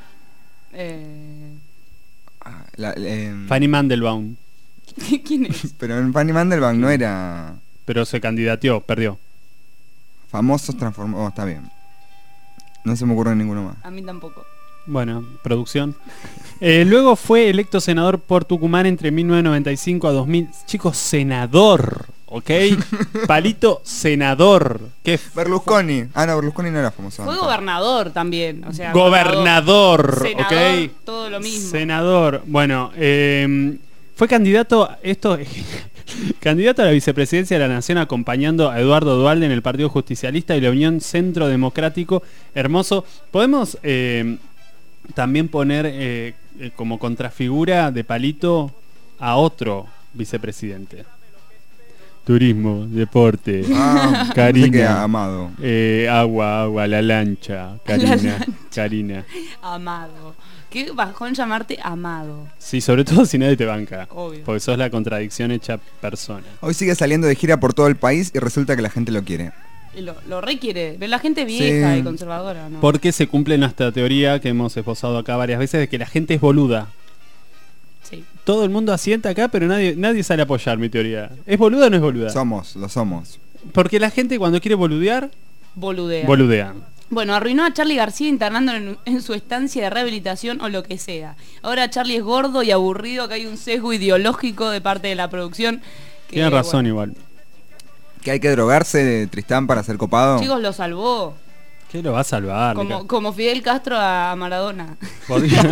Fanny Mandelbaum. ¿Quién es? Pero en Fanny Mandelbaum no era Pero se candidateó, perdió. famosos transformados. Está bien. No se me ocurre ninguno más. A mí tampoco. Bueno, producción. Luego fue electo senador por Tucumán entre 1995 a 2000. Chicos, senador, ¿ok? Palito senador. ¿Qué Berlusconi. Ah, no, Berlusconi no era famoso. Fue antes. gobernador también. O sea, Gobernador, senador, ¿ok? todo lo mismo. Senador. Bueno, fue candidato, candidato a la vicepresidencia de la Nación acompañando a Eduardo Duhalde en el Partido Justicialista y la Unión Centro Democrático. Hermoso. Podemos también poner como contrafigura de Palito a otro vicepresidente. Turismo, deporte, Ah, pensé que Karina, Amado. agua, la lancha, Karina. Amado. Qué bajón llamarte Amado. Sí, sobre todo si nadie te banca. Obvio. Porque sos la contradicción hecha persona. Hoy sigue saliendo de gira por todo el país y resulta que la gente lo quiere. Y lo requiere. Pero la gente vieja Sí. y conservadora, ¿no? Porque se cumple nuestra teoría que hemos esbozado acá varias veces de que la gente es boluda. Sí. Todo el mundo asienta acá, pero nadie sale a apoyar mi teoría. ¿Es boluda o no es boluda? Lo somos. Porque la gente cuando quiere boludear, Boludea. boludea. Bueno, arruinó a Charly García internándolo en su estancia de rehabilitación o lo que sea. Ahora Charly es gordo y aburrido, que hay un sesgo ideológico de parte de la producción. Que, Tiene razón bueno, igual. ¿Que hay que drogarse, Tristán, para ser copado? Chicos, lo salvó. ¿Qué lo va a salvar? Como Fidel Castro a Maradona. Por Dios.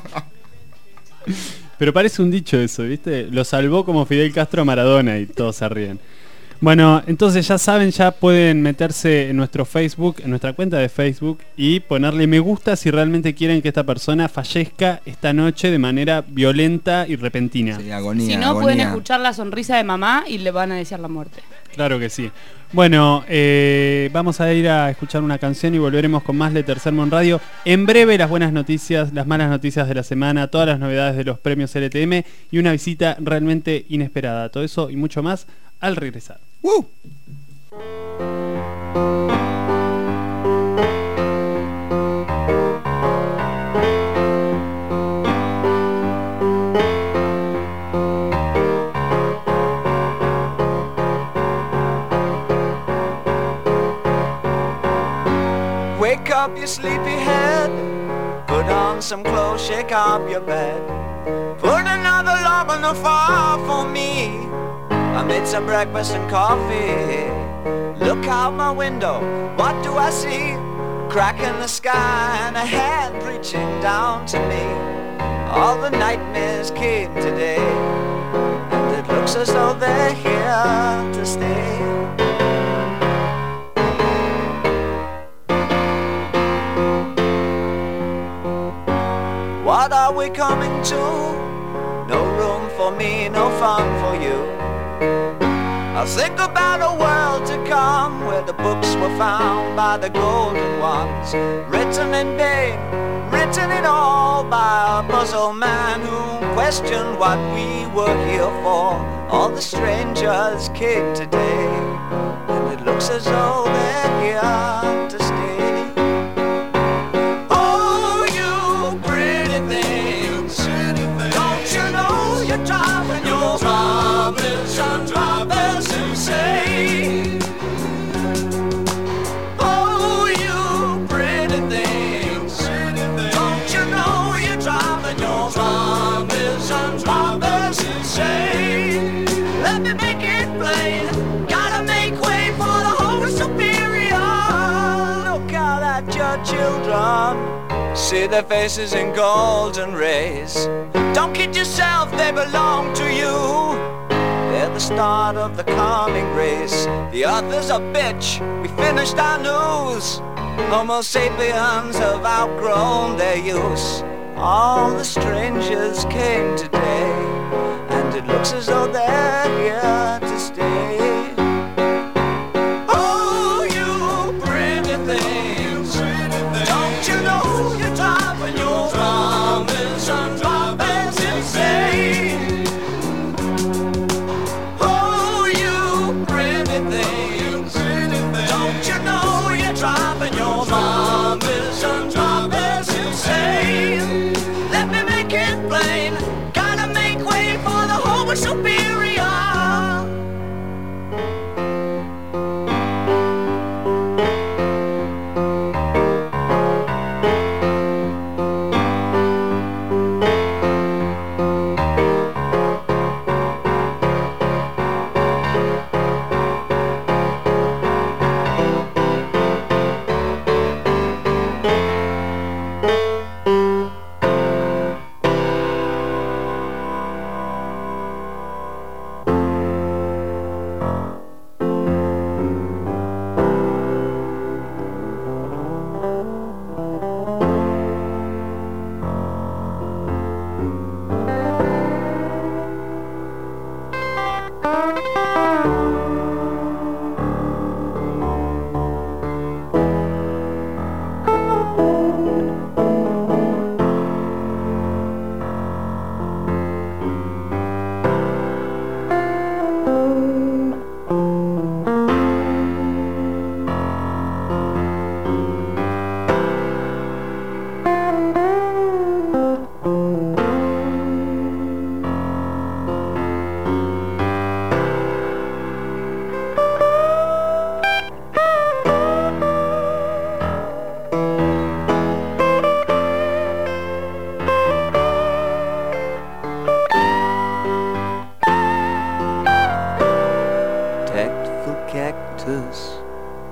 Pero parece un dicho eso, ¿viste? Lo salvó como Fidel Castro a Maradona y todos se ríen. Bueno, entonces ya saben, ya pueden meterse en nuestro Facebook, en nuestra cuenta de Facebook y ponerle me gusta si realmente quieren que esta persona fallezca esta noche de manera violenta y repentina. Sí, agonía, Si no, agonía. pueden escuchar la sonrisa de mamá y le van a desear la muerte. Claro que sí. Bueno, vamos a ir a escuchar una canción y volveremos con más de Tercer Mon Radio. En breve las buenas noticias, las malas noticias de la semana, todas las novedades de los premios LTM y una visita realmente inesperada. Todo eso y mucho más al regresar. ¡Woo! Wake up, you sleepyhead. Put on some clothes, shake up your bed. Put another log on the fire for me. I made some breakfast and coffee. Look out my window, what do I see? Crack in the sky and a hand reaching down to me. All the nightmares came today, and it looks as though they're here to stay. What are we coming to? No room for me, no fun for you. I'll think about a world to come where the books were found by the golden ones, written in pain, written it all by a puzzle man who questioned what we were here for. All the strangers came today, and it looks as though they're here to stay. Oh, you pretty things, don't you know you're driving your drivers insane? Oh, you pretty things, don't you know you're driving your drivers insane? Let me make it plain, gotta make way for the Holy Superior. Look out at your children, see their faces in golden rays. Don't kid yourself, they belong to you. They're the start of the coming race. The author's a bitch, we finished our news. Homo sapiens have outgrown their use. All the strangers came today, and it looks as though they're here to stay. Oh, you pretty things, don't you know you're driving your drivers insane?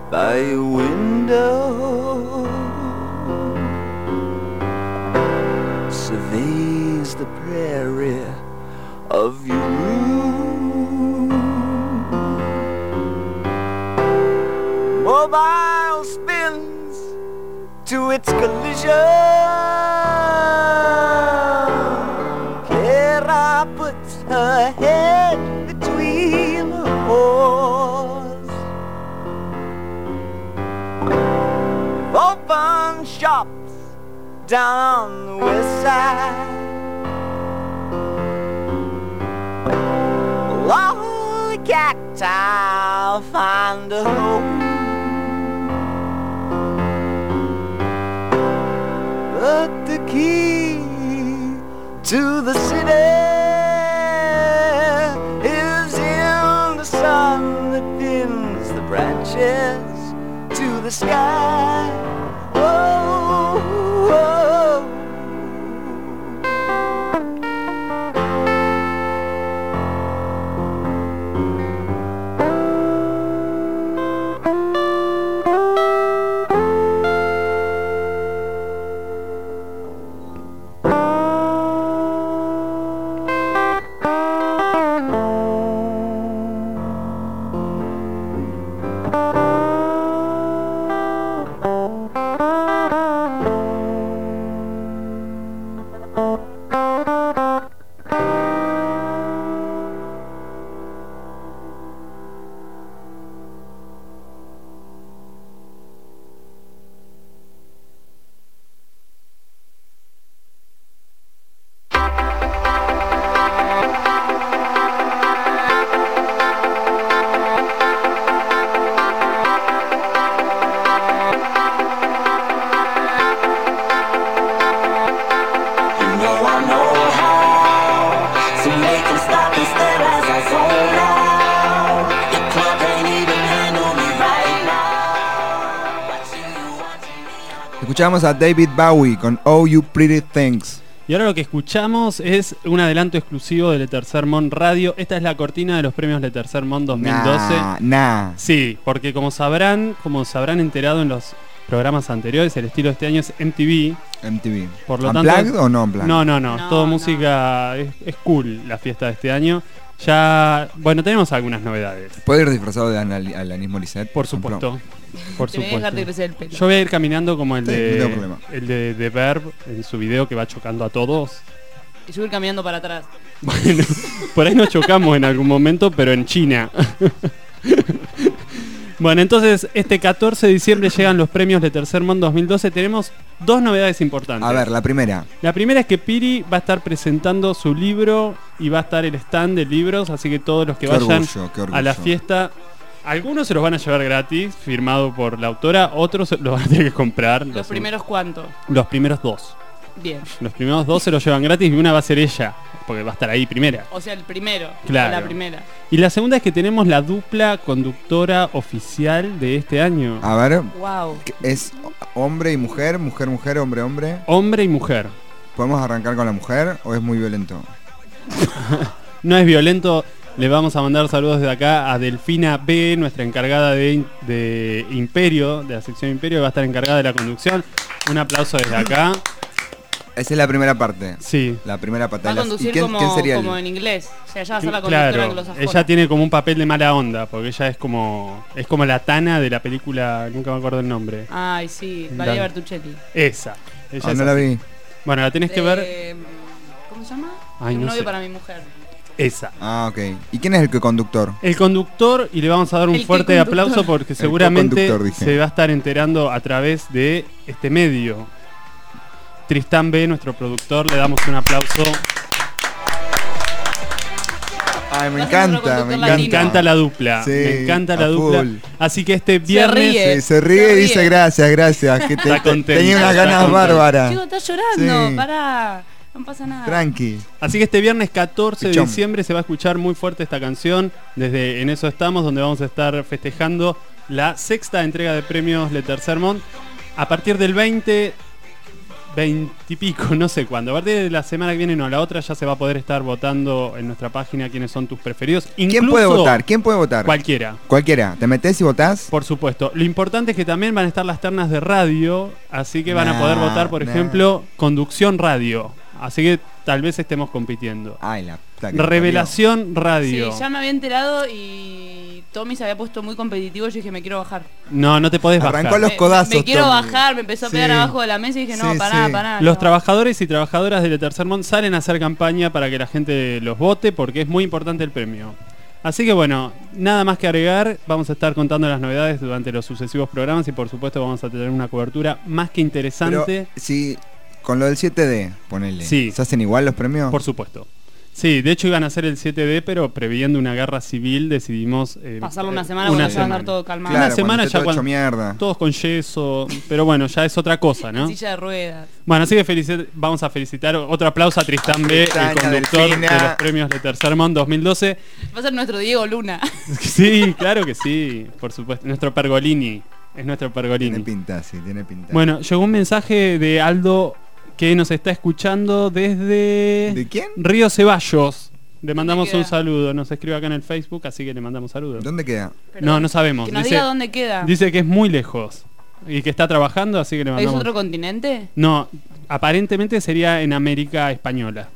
by your window surveys the prairie of your room. Mobile spins to its collision. Clara puts her head between her paws. Open shops down on the west side. Lonely cacti find a home. But the key to the city is in the sun that pins the branches to the sky. Oh, oh. Escuchamos a David Bowie con Oh You Pretty Things. Y ahora lo que escuchamos es un adelanto exclusivo de Le Tercer Mon Radio. Esta es la cortina de los premios Le Tercer Mon 2012. Sí, porque como sabrán enterado en los programas anteriores, el estilo de este año es MTV. Por lo tanto, ¿Unplugged o no Unplugged? No, todo música. Es cool la fiesta de este año. Ya, bueno, tenemos algunas novedades. ¿Puedo ir disfrazado de Alanis Morissette? Por supuesto. Por Te voy a dejar de crecer el pelo. Yo voy a ir caminando como el Sí, no tengo problema. de Verb en su video que va chocando a todos. Y yo voy caminando para atrás. Bueno, por ahí nos chocamos en algún momento, pero en China. Bueno, entonces este 14 de diciembre llegan los premios de Tercer Mon 2012. Tenemos dos novedades importantes. A ver, la primera. La primera es que Piri va a estar presentando su libro y va a estar el stand de libros, así que todos los que vayan a la fiesta, algunos se los van a llevar gratis, firmado por la autora, otros los van a tener que comprar. ¿Los primeros cuánto? Los primeros dos. Bien. Los primeros dos se los llevan gratis y una va a ser ella, porque va a estar ahí primera. O sea, el primero. Claro. La primera. Y la segunda es que tenemos la dupla conductora oficial de este año. A ver. Wow. ¿Es hombre y mujer, mujer, mujer, hombre, hombre? Hombre y mujer. ¿Podemos arrancar con la mujer o es muy violento? No es violento. Le vamos a mandar saludos desde acá a Delfina B, nuestra encargada de Imperio, de la sección Imperio, que va a estar encargada de la conducción. Un aplauso desde acá. Esa es la primera parte. Sí. La primera Va a patada. conducir ¿Quién sería como en inglés. O sea, ella va a ser la conductora Claro, anglosajona. ella tiene como un papel de mala onda, porque ella es como la Tana de la película, nunca me acuerdo el nombre. Ay, sí, Valeria Bertuccelli. Esa. Ella es no la así. vi. Bueno, la tenés que ver. ¿Cómo se llama? Ay, Un no novio sé. para mi mujer. Esa. Ah, ok. ¿Y quién es el co-conductor? El conductor, y le vamos a dar un El fuerte co-conductor. aplauso porque El seguramente co-conductor, dije. se va a estar enterando a través de este medio. Tristán B, nuestro productor, le damos un aplauso. Ay, me Va a ser nuestro encanta, me conductor Me encanta. encanta la dupla. Sí, me encanta a la dupla. full. Así que este viernes. ríe. Sí, se ríe y dice gracias, que Está contento, tenía unas está ganas contento. bárbaras. Chico, estás llorando. Sí. Pará. No pasa nada. Tranqui. Así que este viernes 14 de Pichón. diciembre se va a escuchar muy fuerte esta canción. Desde En Eso Estamos, donde vamos a estar festejando la sexta entrega de premios Le Tercer Mon. A partir del 20 20 y pico, no sé cuándo. A partir de la semana que viene, no, la otra ya se va a poder estar votando en nuestra página quiénes son tus preferidos. ¿Quién puede votar? ¿Quién puede votar? Cualquiera. Cualquiera. ¿Te metés y votás? Por supuesto. Lo importante es que también van a estar las ternas de radio, así que van a poder votar, por ejemplo, conducción radio. Así que tal vez estemos compitiendo. Ay, la puta que Revelación radio. Sí, ya me había enterado y Tommy se había puesto muy competitivo. Yo dije, me quiero bajar. No te podés bajar. Arrancó los codazos. Me quiero Tommy. bajar, me empezó a pegar Sí. abajo de la mesa y dije, no, Sí, para sí. nada. Los no. trabajadores y trabajadoras de Le Tercer Mont salen a hacer campaña para que la gente los vote porque es muy importante el premio. Así que bueno, nada más que agregar, vamos a estar contando las novedades durante los sucesivos programas y por supuesto vamos a tener una cobertura más que interesante. Pero, sí, con lo del 7D, ponele. Sí. ¿Se hacen igual los premios? Por supuesto. Sí, de hecho iban a hacer el 7D, pero previendo una guerra civil decidimos... Pasarlo una semana cuando se va a andar todo calmado. Claro, una semana cuando esté ya todo hecho mierda. todos con yeso, pero bueno, ya es otra cosa, ¿no? Silla de ruedas. Bueno, así que vamos a felicitar, otro aplauso a Tristán B, el Tristana, conductor Delfina. de los premios Le Tercer Mont 2012. Va a ser nuestro Diego Luna. Sí, claro que sí, por supuesto. Nuestro Pergolini, es nuestro Pergolini. Tiene pinta, sí, tiene pinta. Bueno, llegó un mensaje de Aldo que nos está escuchando desde... ¿De quién? Río Ceballos. Le mandamos queda? un saludo, nos escribe acá en el Facebook, así que le mandamos saludos. ¿Dónde queda? No sabemos. Que nos diga dónde queda. Dice que es muy lejos y que está trabajando, así que le ¿Es mandamos... otro continente? No, aparentemente sería en América Española.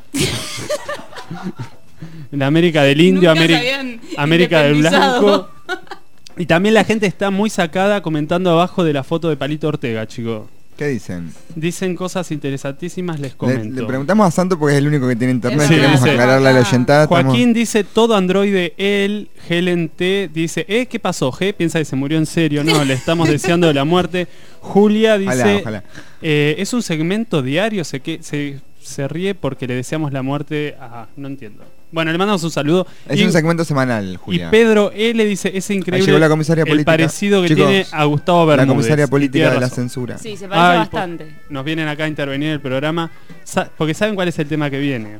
En América del Indio, Nunca se habían América del independizado. Blanco. Y también la gente está muy sacada comentando abajo de la foto de Palito Ortega, chico. ¿Qué dicen? Dicen cosas interesantísimas, les Le comento. preguntamos a Santo porque es el único que tiene internet. Sí, Queremos dice- aclararle a la oyentada. Joaquín dice todo androide él, Helen T dice, ¿qué pasó? G piensa que se murió en serio, no, le estamos deseando la muerte. Julia dice, Ojalá. es un segmento diario, se ríe porque le deseamos la muerte a... No entiendo. Bueno, le mandamos un saludo. Es un segmento semanal, Julia. Y Pedro L dice, es increíble llegó la comisaria el política. parecido que Chicos, tiene a Gustavo Bermúdez. La comisaria Y política tiene de la razón. censura. Sí, se parece Ay, bastante. Nos vienen acá a intervenir en el programa porque saben cuál es el tema que viene.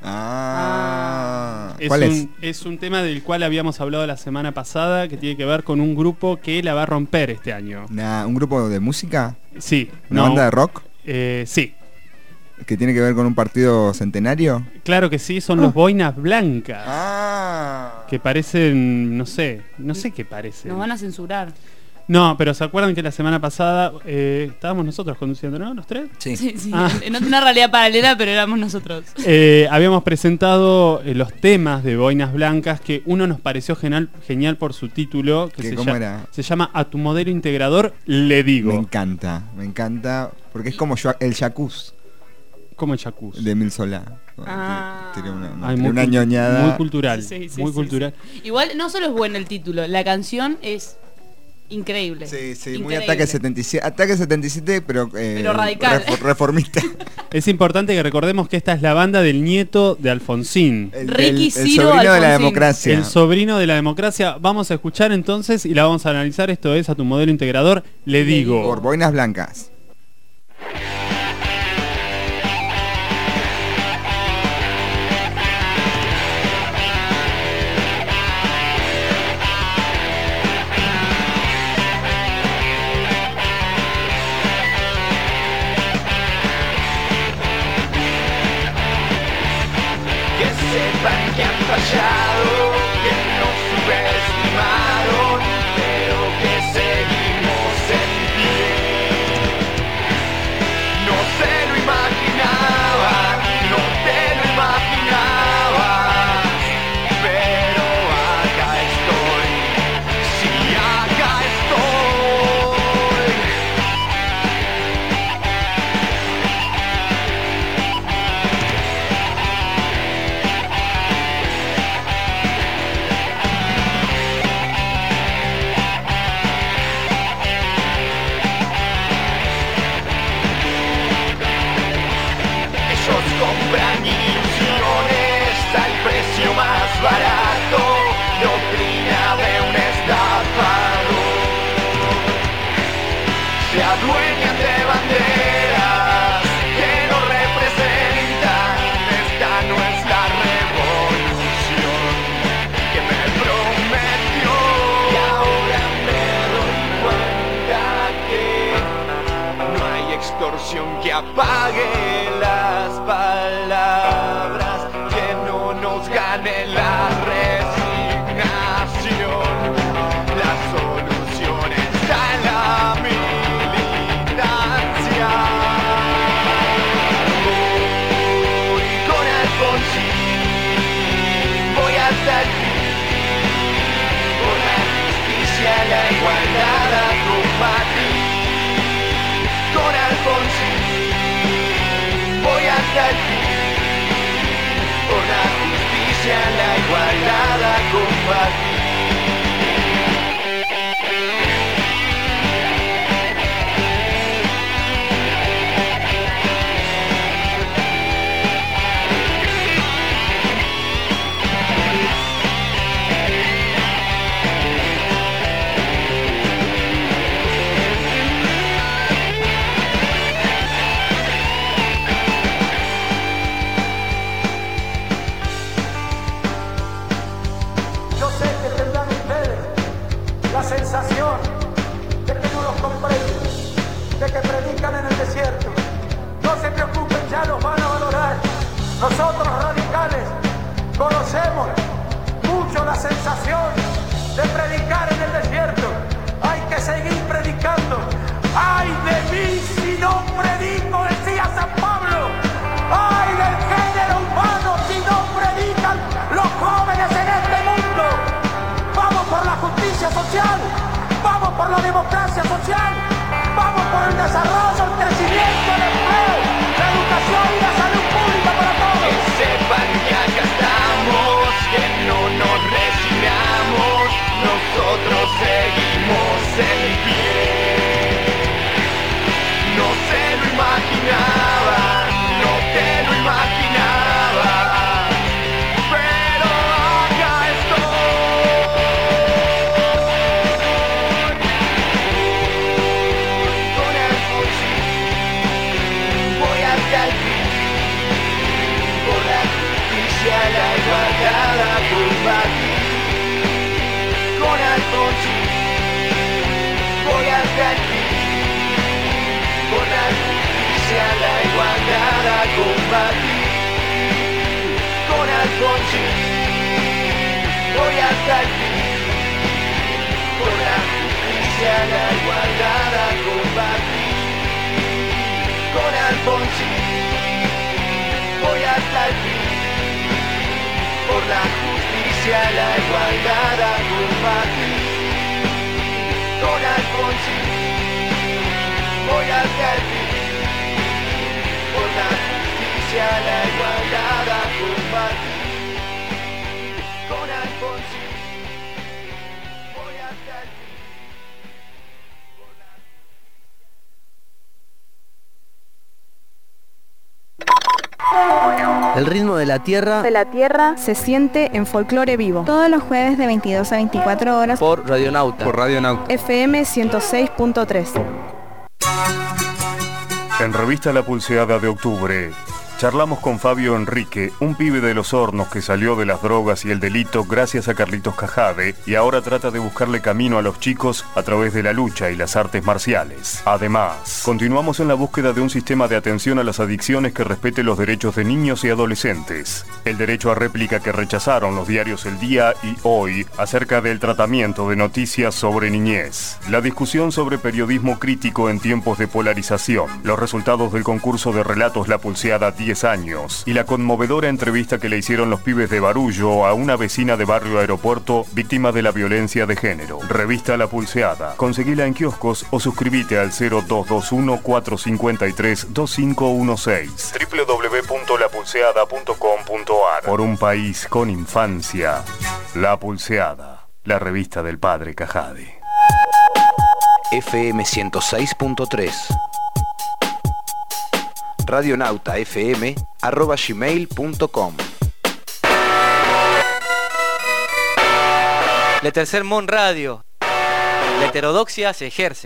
¿Cuál es? Es un tema del cual habíamos hablado la semana pasada que tiene que ver con un grupo que la va a romper este año. ¿Un grupo de música? Sí. ¿Una banda de rock? Sí. ¿Que tiene que ver con un partido centenario? Claro que sí, son los Boinas Blancas. Ah. Que parecen, no sé qué parecen. Nos van a censurar. No, pero ¿se acuerdan que la semana pasada estábamos nosotros conduciendo, ¿no? ¿Los tres? Sí. Ah. En una realidad paralela, pero éramos nosotros. Habíamos presentado los temas de Boinas Blancas, que uno nos pareció genial por su título, que ¿Cómo era? se llama A tu modelo integrador le digo. Me encanta, porque es como el Jacuz. Como el Jacuz. De Emil Solá. Tiene una Ay, ñoñada. Muy cultural. Sí, cultural. Igual no solo es bueno el título, la canción es increíble. Sí, Increíble. muy Ataque 77. Ataque 77, pero radical. Reformista. Es importante que recordemos que esta es la banda del nieto de Alfonsín. Ricky Ciro sobrino de la Alfonsín. democracia. El sobrino de la democracia. Vamos a escuchar entonces y la vamos a analizar. Esto es A tu modelo integrador le digo. Por Boinas Blancas. Que sepan que han fallado, que nos subestimaron, pero que seguimos en pie. No se lo imaginaban, no te lo imaginabas, pero acá estoy, sí, acá estoy. Ellos compran ilusiones al precio más barato, doctrina de un estafador. Se adueñan de banderas que no representan. Esta no es la revolución que me prometió. Y ahora me doy cuenta que no hay extorsión solución que apague las palabras, que no nos gane la resignación. La solución está en la militancia. Voy con Alfonsín, voy hasta el fin, por la justicia, la igualdad a combatir. Con Alfonsín voy hasta el fin, por la justicia, la igualdad a combatir. Sensación de que no los comprenden, de que predican en el desierto. No se preocupen, ya los van a valorar. Nosotros radicales conocemos mucho la sensación de predicar en el desierto. Hay que seguir predicando. ¡Ay de mí si no predico!, decía San Pablo. ¡Ay del género humano si no predican los jóvenes en este mundo! ¡Vamos por la justicia social! ¡Vamos por la democracia social! ¡Vamos por el desarrollo, el crecimiento, el empleo, la educación y la salud pública para todos! Que sepan que acá estamos, que no nos resignamos, nosotros seguimos en pie. No se lo imaginaba, no te lo imaginaba, pero acá estoy. Con Alfonsín voy hasta el fin, por la justicia, la igualdad a combatir. Con Alfonsín voy hasta el fin, por la justicia, la igualdad a combatir. Con Alfonsín voy hasta el fin, por la justicia, la igualdad a combatir. Con Alfonsín voy hasta el fin, por la justicia, la igualdad a combatir. Con Alfonsín voy hasta el fin, por la justicia, la igualdad a combatir. Con Alfonsín voy hasta el fin. El ritmo de la tierra se siente en Folclore Vivo. Todos los jueves de 22 a 24 horas por Radionauta. FM 106.3. En Revista La Pulseada de octubre, charlamos con Fabio Enrique, un pibe de Los Hornos que salió de las drogas y el delito gracias a Carlitos Cajade y ahora trata de buscarle camino a los chicos a través de la lucha y las artes marciales. Además, continuamos en la búsqueda de un sistema de atención a las adicciones que respete los derechos de niños y adolescentes. El derecho a réplica que rechazaron los diarios El Día y Hoy acerca del tratamiento de noticias sobre niñez. La discusión sobre periodismo crítico en tiempos de polarización. Los resultados del concurso de relatos La Pulseada 10 años y la conmovedora entrevista que le hicieron los pibes de Barullo a una vecina de Barrio Aeropuerto víctima de la violencia de género. Revista La Pulseada. Conseguila en kioscos o suscríbete al 0221-453-2516. www.lapulseada.com.ar. Por un país con infancia. La Pulseada. La revista del padre Cajade. FM 106.3 radionautafm@gmail.com. Le Tercer Mon Radio. La heterodoxia se ejerce.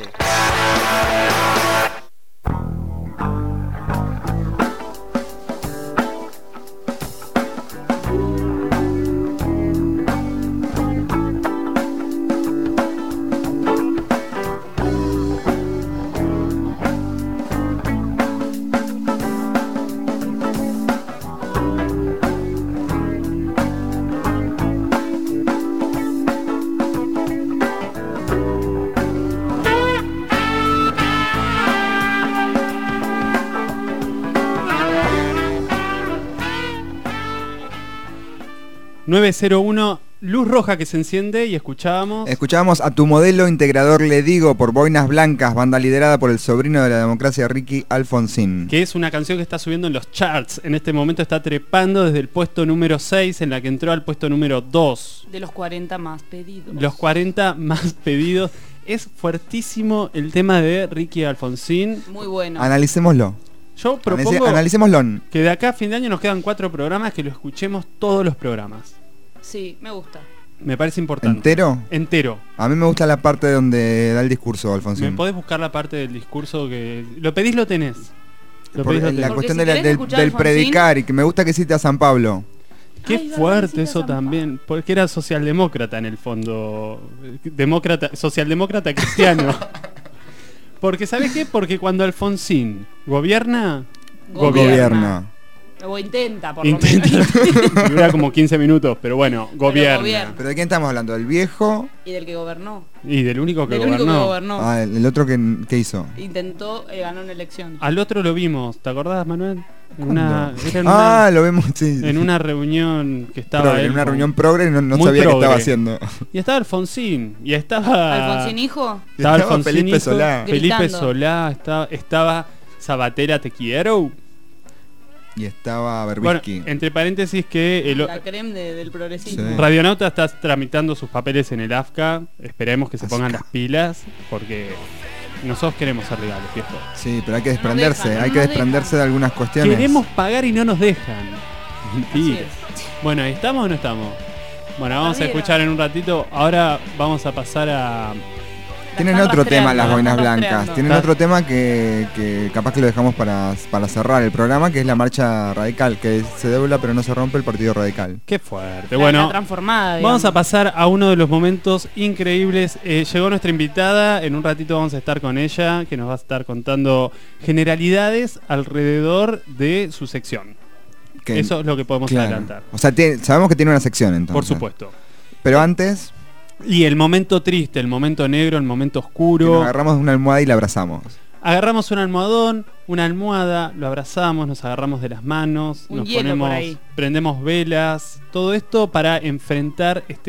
901, luz roja que se enciende y escuchábamos... Escuchábamos A tu modelo integrador le digo por Boinas Blancas, banda liderada por el sobrino de la democracia Ricky Alfonsín. Que es una canción que está subiendo en los charts. En este momento está trepando desde el puesto número 6, en la que entró al puesto número 2. De los 40 más pedidos. Los 40 más pedidos. Es fuertísimo el tema de Ricky Alfonsín. Muy bueno. Analicémoslo. Yo propongo analicémoslo. que de acá a fin de año nos quedan 4 programas, que lo escuchemos todos los programas. Sí, me gusta. Me parece importante. ¿Entero? Entero. A mí me gusta la parte donde da el discurso, Alfonsín. ¿Me podés buscar la parte del discurso que... Lo pedís, lo tenés. La cuestión del predicar, y que me gusta que cite a San Pablo. Qué fuerte eso también, porque era socialdemócrata en el fondo. Socialdemócrata cristiano. Porque, ¿sabes qué? Porque cuando Alfonsín gobierna. O intenta, por lo menos. Dura como 15 minutos, pero bueno, gobierna. ¿Pero de quién estamos hablando? ¿Del viejo? Y del que gobernó. Y del único que gobernó. Ah, el otro que hizo. Intentó ganar una elección. Al otro lo vimos, ¿te acordás, Manuel? Lo vemos, sí. En una reunión que estaba en una reunión progre y no sabía qué estaba haciendo. Y estaba Alfonsín. Y estaba... ¿Alfonsín hijo? Estaba Alfonsín Felipe hijo, Solá. Felipe Solá. Estaba Sabatera Te Quiero. Y estaba Berbisky. Bueno, entre paréntesis que... La creme del progresismo. Sí. Radionauta está tramitando sus papeles en el AFCA. Esperemos que se pongan las pilas, porque nosotros queremos ser legales, viejo. Sí, pero hay que desprenderse. Hay que desprenderse de algunas cuestiones. Queremos pagar y no nos dejan. Mentira. Bueno, ¿estamos o no estamos? Bueno, vamos a escuchar en un ratito. Ahora vamos a pasar a... Tienen otro tema las Boinas Blancas. Tienen otro tema que capaz que lo dejamos para cerrar el programa, que es la marcha radical, que se dobla pero no se rompe el Partido Radical. Qué fuerte. Bueno, transformada, vamos a pasar a uno de los momentos increíbles. Llegó nuestra invitada, en un ratito vamos a estar con ella, que nos va a estar contando generalidades alrededor de su sección. Eso es lo que podemos adelantar. O sea, sabemos que tiene una sección entonces. Por supuesto. Pero antes... Y el momento triste, el momento negro, el momento oscuro. Que nos agarramos de una almohada y la abrazamos. Agarramos un almohadón, una almohada, lo abrazamos, nos agarramos de las manos, nos ponemos, prendemos velas, todo esto para enfrentar esta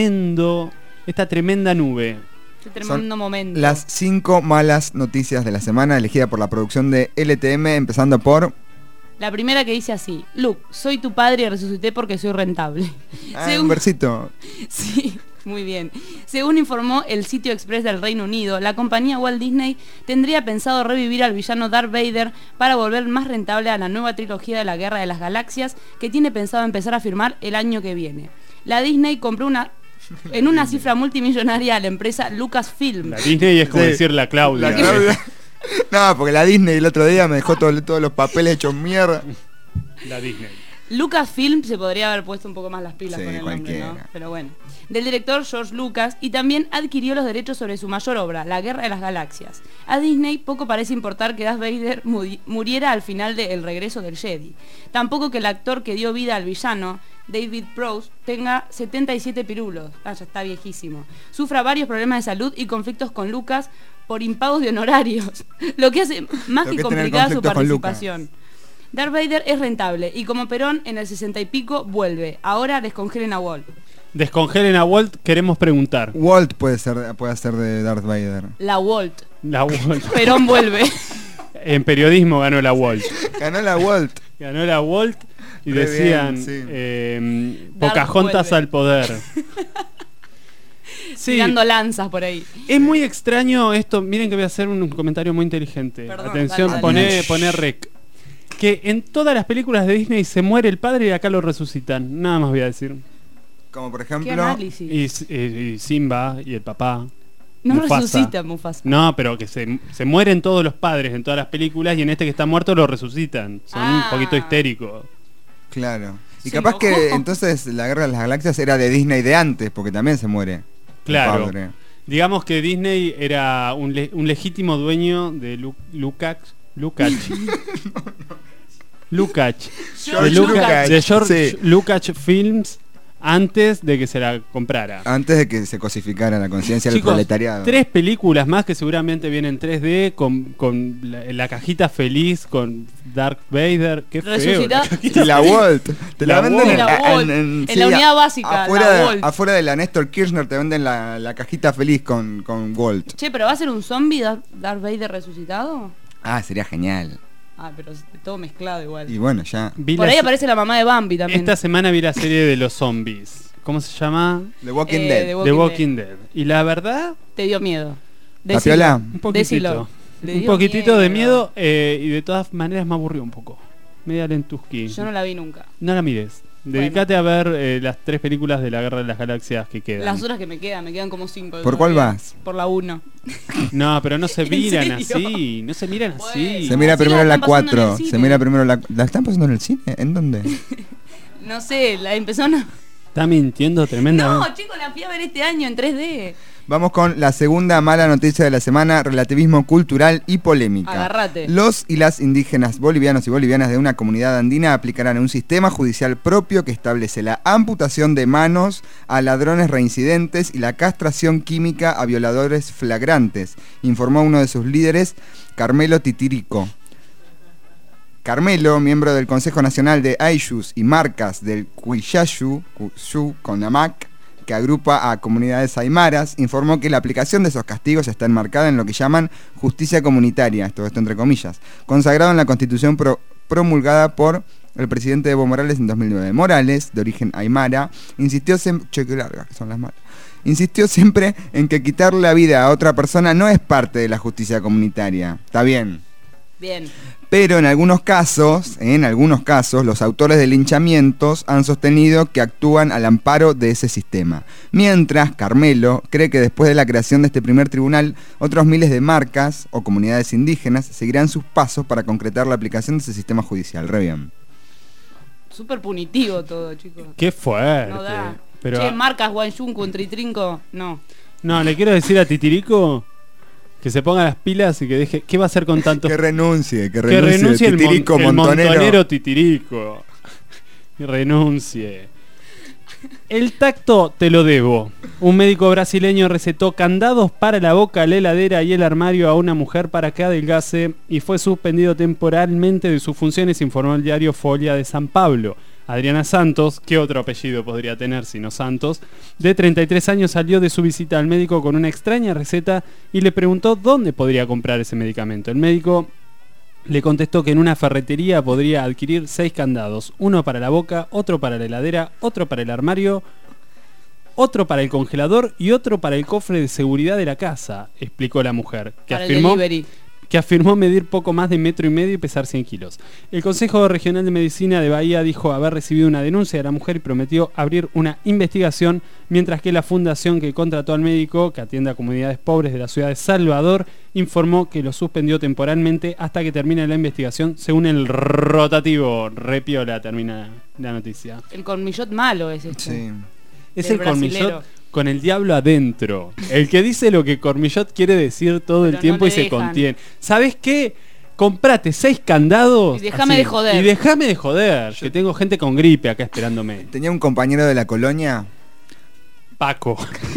tremenda nube. Este tremendo momento. Las 5 malas noticias de la semana, elegida por la producción de LTM, empezando por... La primera que dice así: Luke, soy tu padre y resucité porque soy rentable. Un versito. Sí, muy bien. Según informó el sitio Express del Reino Unido, la compañía Walt Disney tendría pensado revivir al villano Darth Vader para volver más rentable a la nueva trilogía de la Guerra de las Galaxias que tiene pensado empezar a filmar el año que viene. La Disney compró en una cifra multimillonaria a la empresa Lucasfilm. La Disney es como decir la Claudia. No, porque la Disney el otro día me dejó todos los papeles hechos mierda. La Disney. Lucasfilm se podría haber puesto un poco más las pilas con el nombre, ¿no? Pero bueno. Del director George Lucas, y también adquirió los derechos sobre su mayor obra, La Guerra de las Galaxias. A Disney poco parece importar que Darth Vader muriera al final de El Regreso del Jedi. Tampoco que el actor que dio vida al villano, David Prowse, tenga 77 pirulos. Ya está viejísimo. Sufra varios problemas de salud y conflictos con Lucas por impagos de honorarios, lo que hace más que complicada su participación. Darth Vader es rentable y como Perón en el 60 y pico vuelve. Ahora descongelen a Walt. Descongelen a Walt, queremos preguntar. Walt puede ser de Darth Vader. La Walt. Perón vuelve. En periodismo ganó la Walt. Ganó la Walt. Ganó la Walt y decían Pocahontas al poder. Sí. Tirando lanzas por ahí. Es muy extraño esto. Miren que voy a hacer un comentario muy inteligente. Perdón, atención, poné rec. Que en todas las películas de Disney se muere el padre y acá lo resucitan. Nada más voy a decir. Como por ejemplo... ¿Qué análisis? Y Simba y el papá. No resucita Mufasa. No, pero que se mueren todos los padres en todas las películas y en este que está muerto lo resucitan. Son un poquito histéricos. Claro. Y capaz que entonces la Guerra de las Galaxias era de Disney de antes, porque también se muere. Claro. Digamos que Disney era un legítimo dueño de Lucas. De George Lucas Films antes de que se la comprara. Antes de que se cosificara la conciencia del Chicos, proletariado. 3 películas más que seguramente vienen en 3D con la cajita feliz, con Darth Vader. Qué feo. Resucitado. La cajita Y la feliz. Walt. Te la venden Walt. La Walt. En la unidad básica, la Walt. Afuera de la Néstor Kirchner te venden la cajita feliz con Walt. Che, pero ¿va a ser un zombie Darth Vader resucitado? Ah, sería genial. Ah, pero todo mezclado igual. Y bueno, ya. Por ahí aparece la mamá de Bambi también. Esta semana vi la serie de los zombies. ¿Cómo se llama? The Walking Dead. The Walking Dead. Y la verdad... Te dio miedo. ¿Tapiola? Un poquitito. Le Un dio poquitito de miedo y de todas maneras me aburrió un poco. Media lentusqui. Yo no la vi nunca. No la mires. Dedicate a ver las 3 películas de la Guerra de las Galaxias que quedan. Las horas que me quedan como 5. ¿Por cuál vas? Por la 1. No, pero no se ¿En miran serio? así. No se miran así. Se mira Así primero la la están pasando en 4. el cine. Se mira primero la... ¿La están pasando en el cine? ¿En dónde? No sé, la empezó no. Está mintiendo tremendamente. No, chicos, la fui a ver este año en 3D. Vamos con la segunda mala noticia de la semana, relativismo cultural y polémica. Agarrate. Los y las indígenas bolivianos y bolivianas de una comunidad andina aplicarán un sistema judicial propio que establece la amputación de manos a ladrones reincidentes y la castración química a violadores flagrantes, informó uno de sus líderes, Carmelo Titirico. Carmelo, miembro del Consejo Nacional de Ayllus y Marcas del Cuiyayu, Conamac, que agrupa a comunidades aymaras, informó que la aplicación de esos castigos está enmarcada en lo que llaman justicia comunitaria, todo esto entre comillas, consagrado en la Constitución promulgada por el presidente Evo Morales en 2009. Morales, de origen aymara, insistió siempre en que quitarle la vida a otra persona no es parte de la justicia comunitaria. Está bien. Bien. Pero en algunos casos, los autores de linchamientos han sostenido que actúan al amparo de ese sistema. Mientras, Carmelo cree que después de la creación de este primer tribunal, otros miles de marcas o comunidades indígenas seguirán sus pasos para concretar la aplicación de ese sistema judicial. Re bien. Súper punitivo todo, chicos. Qué fuerte. No da. Pero, Che, marcas Guanyunco, Tritrinco, no. no, le quiero decir a Titirico que se ponga las pilas y que deje... ¿Qué va a hacer con tantos... Que renuncie el Titirico montonero Titirico. Que renuncie. El tacto te lo debo. Un médico brasileño recetó candados para la boca, la heladera y el armario a una mujer para que adelgase y fue suspendido temporalmente de sus funciones, informó el diario Folia de San Pablo. Adriana Santos, ¿qué otro apellido podría tener sino Santos?, de 33 años, salió de su visita al médico con una extraña receta y le preguntó dónde podría comprar ese medicamento. El médico le contestó que en una ferretería podría adquirir 6 candados, uno para la boca, otro para la heladera, otro para el armario, otro para el congelador y otro para el cofre de seguridad de la casa, explicó la mujer, que afirmó medir poco más de 1,5 metros y pesar 100 kilos. El Consejo Regional de Medicina de Bahía dijo haber recibido una denuncia de la mujer y prometió abrir una investigación, mientras que la fundación que contrató al médico, que atiende a comunidades pobres de la ciudad de Salvador, informó que lo suspendió temporalmente hasta que termine la investigación, según el rotativo. Repiola termina la noticia. El colmillot malo es este. Sí. Es el colmillot con el diablo adentro. El que dice lo que Cormillot quiere decir todo el tiempo y se contiene. ¿Sabes qué? Comprate 6 candados. Y déjame de joder. Y déjame de joder, que tengo gente con gripe acá esperándome. Tenía un compañero de la colonia, Paco.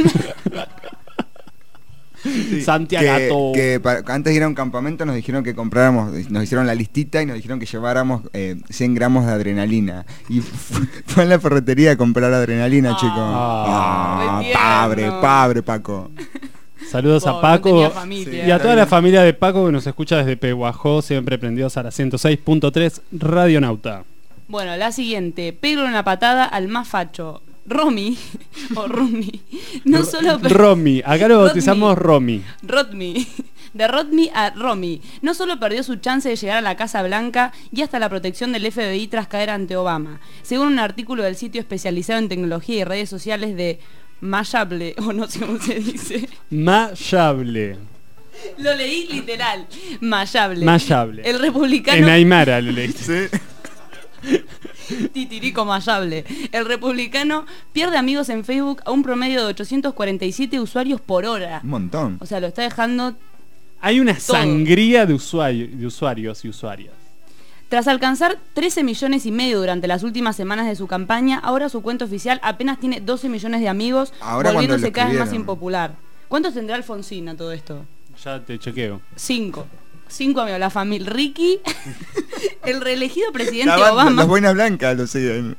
Santiago. que antes de ir a un campamento nos dijeron que compráramos, nos hicieron la listita y nos dijeron que lleváramos 100 gramos de adrenalina. Y fue a la ferretería a comprar adrenalina, chico. Pobre Paco. Saludos a Paco y a toda la familia de Paco que nos escucha desde Pehuajó, siempre prendidos a la 106.3 Radionauta. Bueno, la siguiente. Pego una patada al más facho. Romy, o Rumi, no solo... Romy, acá lo bautizamos Romy. Rodmi, de Rodmi a Romy. No solo perdió su chance de llegar a la Casa Blanca y hasta la protección del FBI tras caer ante Obama. Según un artículo del sitio especializado en tecnología y redes sociales de Mashable, o no sé cómo se dice. Mashable. Lo leí literal. Mashable. Mashable. El republicano... En Aymara lo leíste. Sí. Titirico Mayable. El republicano pierde amigos en Facebook a un promedio de 847 usuarios por hora. Un montón. O sea, lo está dejando. Hay una todo. sangría de usuarios y usuarias. Tras alcanzar 13 millones y medio durante las últimas semanas de su campaña, ahora su cuenta oficial apenas tiene 12 millones de amigos, Ahora volviéndose cuando lo cada vez más escribieron. impopular. ¿Cuántos tendrá Alfonsín a todo esto? Ya te chequeo. 5 amigos, la familia Ricky, el reelegido presidente La banda- Obama. Las buenas blancas lo siguen.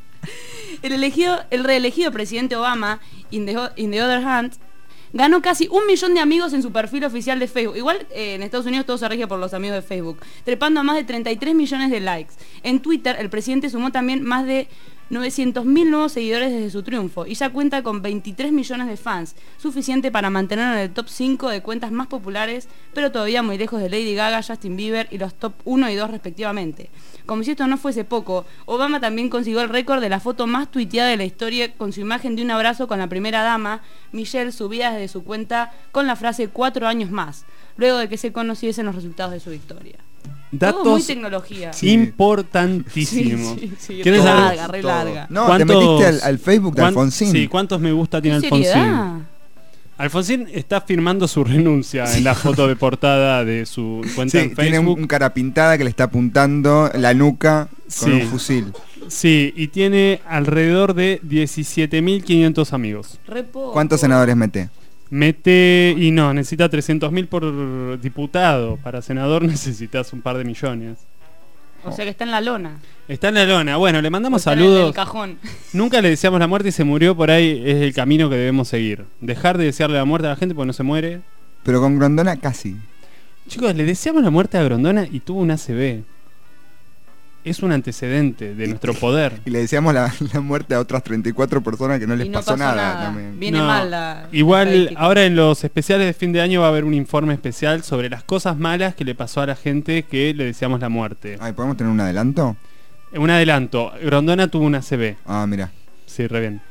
El reelegido presidente Obama, in the other hand, ganó casi 1 millón de amigos en su perfil oficial de Facebook. Igual en Estados Unidos todo se rige por los amigos de Facebook, trepando a más de 33 millones de likes. En Twitter, el presidente sumó también más de 900.000 nuevos seguidores desde su triunfo y ya cuenta con 23 millones de fans, suficiente para mantenerlo en el top 5 de cuentas más populares, pero todavía muy lejos de Lady Gaga, Justin Bieber y los top 1 y 2 respectivamente. Como si esto no fuese poco, Obama también consiguió el récord de la foto más tuiteada de la historia con su imagen de un abrazo con la primera dama, Michelle, subida desde su cuenta con la frase 4 años más, luego de que se conociesen los resultados de su victoria. Datos Todo muy tecnología. importantísimos. Sí, ¿Quieres saber? larga, re larga. No, te metiste al Facebook de Alfonsín. Sí, ¿cuántos me gusta tiene ¿Qué Alfonsín? seriedad? Alfonsín está firmando su renuncia en la foto de portada de su cuenta Sí, en tiene Facebook. un cara pintada que le está apuntando la nuca con Sí. un fusil. Sí, y tiene alrededor de 17.500 amigos. Re poco. ¿Cuántos senadores mete? Necesita 300.000 por diputado. Para senador necesitas un par de millones. O sea que está en la lona. Está en la lona. Bueno, le mandamos Está en el saludos. cajón. Nunca le deseamos la muerte y se murió por ahí. Es el camino que debemos seguir. Dejar de desearle la muerte a la gente porque no se muere. Pero con Grondona casi. Chicos, le deseamos la muerte a Grondona y tuvo un ACV. Es un antecedente de nuestro poder. Y le deseamos la muerte a otras 34 personas que no les Y no pasó, pasó nada. También. Viene No, mal la Igual estadística. ahora en los especiales de fin de año va a haber un informe especial sobre las cosas malas que le pasó a la gente que le deseamos la muerte. Ay, ¿podemos tener un adelanto? Un adelanto, Grondona tuvo un ACV. Ah, mira. Sí, re bien.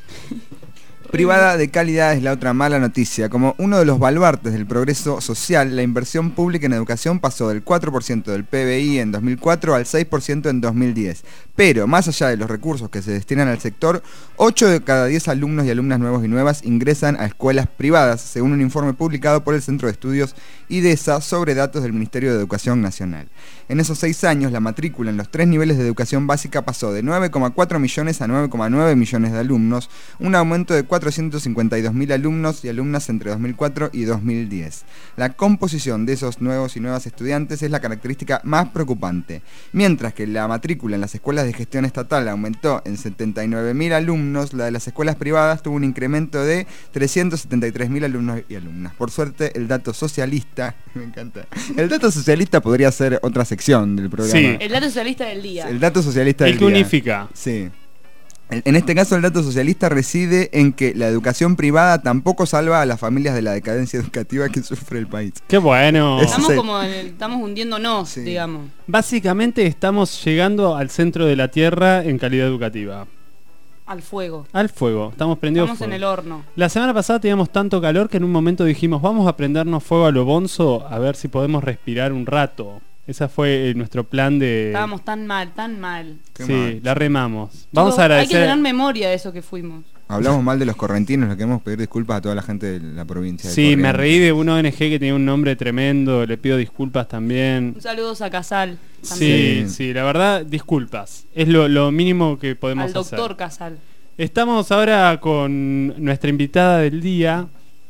Privada de calidad es la otra mala noticia. Como uno de los baluartes del progreso social, la inversión pública en educación pasó del 4% del PBI en 2004 al 6% en 2010. Pero, más allá de los recursos que se destinan al sector, 8 de cada 10 alumnos y alumnas nuevos y nuevas ingresan a escuelas privadas, según un informe publicado por el Centro de Estudios IDESA sobre datos del Ministerio de Educación Nacional. En esos 6 años, la matrícula en los 3 niveles de educación básica pasó de 9,4 millones a 9,9 millones de alumnos, un aumento de 452.000 alumnos y alumnas entre 2004 y 2010. La composición de esos nuevos y nuevas estudiantes es la característica más preocupante. Mientras que la matrícula en las escuelas de gestión estatal aumentó en 79.000 alumnos, la de las escuelas privadas tuvo un incremento de 373.000 alumnos y alumnas. Por suerte, el dato socialista, me encanta, el dato socialista podría ser otra sección del programa. Sí. El dato socialista del día. El dato socialista El del que día. unifica. Sí. En este caso el dato socialista reside en que la educación privada tampoco salva a las familias de la decadencia educativa que sufre el país. ¡Qué bueno! Ese Estamos es el- como estamos hundiéndonos, digamos. Básicamente estamos llegando al centro de la Tierra en calidad educativa. Al fuego. Al fuego. Estamos prendidos Estamos en fuego. el horno. La semana pasada teníamos tanto calor que en un momento dijimos, vamos a prendernos fuego a lo bonzo a ver si podemos respirar un rato. Ese fue nuestro plan de... Estábamos tan mal, tan mal. Sí, la remamos. Vamos Chicos, a hay que agradecer... tener memoria de eso que fuimos. Hablamos mal de los correntinos, le queremos pedir disculpas a toda la gente de la provincia de Sí, me Corrientes. reí de un ONG que tenía un nombre tremendo, le pido disculpas también. Un saludo a Casal. Sí, También. sí, la verdad, disculpas. Es lo mínimo que podemos Al doctor hacer. Casal. Estamos ahora con nuestra invitada del día.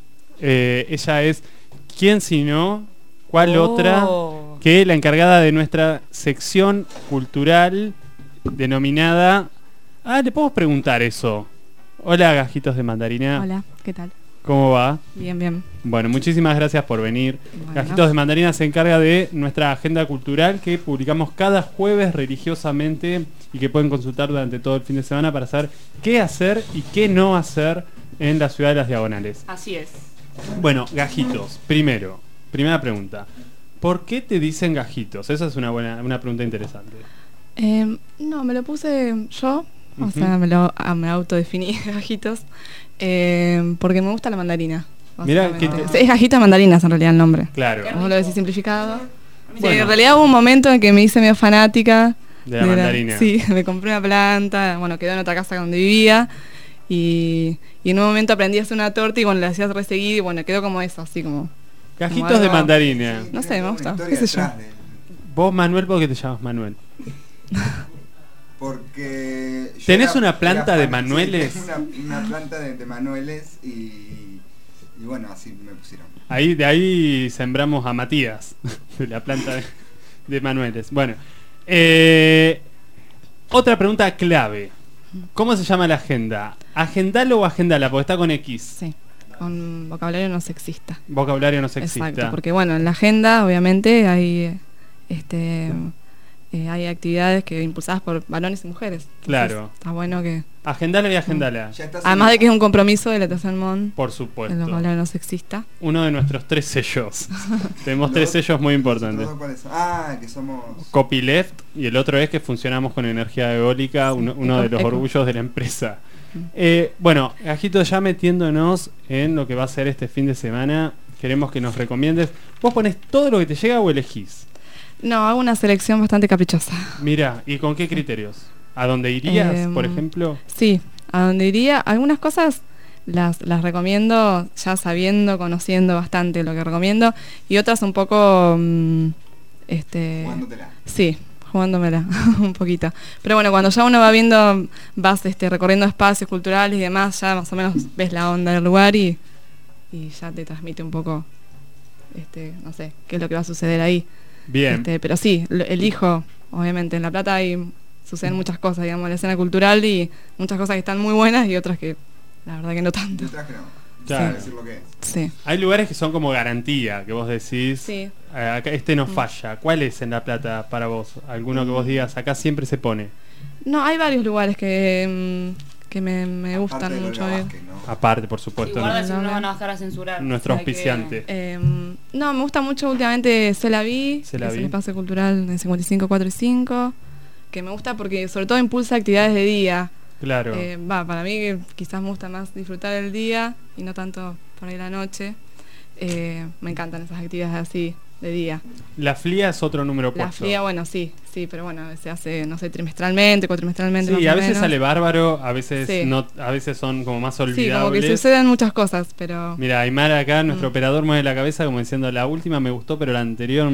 Ella es, ¿quién si no? ¿Cuál Oh. otra? Que la encargada de nuestra sección cultural denominada... Ah, le podemos preguntar eso. Hola, Gajitos de Mandarina. Hola, ¿qué tal? ¿Cómo va? Bien, bien. Bueno, muchísimas gracias por venir. Bueno. Gajitos de Mandarina se encarga de nuestra agenda cultural que publicamos cada jueves religiosamente y que pueden consultar durante todo el fin de semana para saber qué hacer y qué no hacer en la ciudad de Las Diagonales. Así es. Bueno, Gajitos, primera pregunta. ¿Por qué te dicen Gajitos? Esa es una pregunta interesante. No, me lo puse yo, o Ujú. sea, me autodefiní Gajitos, porque me gusta la mandarina. Mirá, básicamente. que Sí, es Gajitas Mandarinas en realidad el nombre. Claro. Vos lo decís simplificado. Sí, Bueno. en realidad hubo un momento en que me hice medio fanática De la mandarina. Sí, me compré una planta, bueno, quedó en otra casa donde vivía y en un momento aprendí a hacer una torta y bueno, la hacías reseguir y bueno, quedó como eso, así como... Gajitos como de algo- mandarina. No sé, me gusta, qué sé yo. Vos, Manuel, ¿por qué te llamas Manuel? Porque... yo ¿Tenés era- una planta era de fan, manueles? Sí, una planta de manueles y bueno, así me pusieron. De ahí sembramos a Matías, de la planta de manueles. Bueno, otra pregunta clave. ¿Cómo se llama la agenda? ¿Agendalo o agendala? Porque está con X. Sí, con vocabulario no sexista. Vocabulario no sexista. Exacto, porque bueno, en la agenda obviamente hay hay actividades que impulsadas por varones y mujeres. Entonces, Claro. está bueno que... Agendala y agendala. Además de que es un compromiso de la Tercer Mon, Por supuesto. el vocabulario no sexista. Uno de nuestros 3 sellos. Tenemos 3 sellos muy importantes. ¿Cuáles son? Ah, que somos... Copyleft y el otro es que funcionamos con energía eólica, uno de los eco. orgullos de la empresa. Bueno, Gajito, ya metiéndonos en lo que va a ser este fin de semana, queremos que nos recomiendes. ¿Vos ponés todo lo que te llega o elegís? No, hago una selección bastante caprichosa. Mira, ¿y con qué criterios? ¿A dónde irías, por ejemplo? Sí, a donde iría. Algunas cosas las recomiendo ya sabiendo, conociendo bastante lo que recomiendo. Y otras un poco... Jugándola. Sí, jugándomela un poquito. Pero bueno, cuando ya uno va viendo, vas recorriendo espacios culturales y demás, ya más o menos ves la onda del lugar y ya te transmite un poco, no sé, qué es lo que va a suceder ahí. Bien. Pero sí, elijo, obviamente, en La Plata suceden muchas cosas, digamos, en la escena cultural y muchas cosas que están muy buenas y otras que la verdad que no tanto. Y otras que no. Claro. Decir lo que es. Sí. Hay lugares que son como garantía, que vos decís, Sí. acá no falla. ¿Cuál es en La Plata para vos? ¿Alguno que vos digas, acá siempre se pone? No, hay varios lugares que me gustan mucho ir. Aparte, por supuesto. Igual si no van a bajar a censurar. Nuestro O sea que- auspiciante. No, me gusta mucho últimamente C'est la Vie, que es el espacio cultural de 55, 4 y 5, que me gusta porque sobre todo impulsa actividades de día. Claro. Para mí que quizás me gusta más disfrutar el día y no tanto por ahí la noche. Me encantan esas actividades así de día. La FLIA es otro número La puesto. FLIA, bueno, sí, pero bueno, se hace, no sé, trimestralmente, cuatrimestralmente. Sí, más a o veces menos. sale bárbaro, a veces Sí. no, a veces son como más Sí, olvidables. como que suceden muchas cosas, pero... Mira, Aymar acá, nuestro operador, mueve la cabeza como diciendo, la última me gustó, pero la anterior...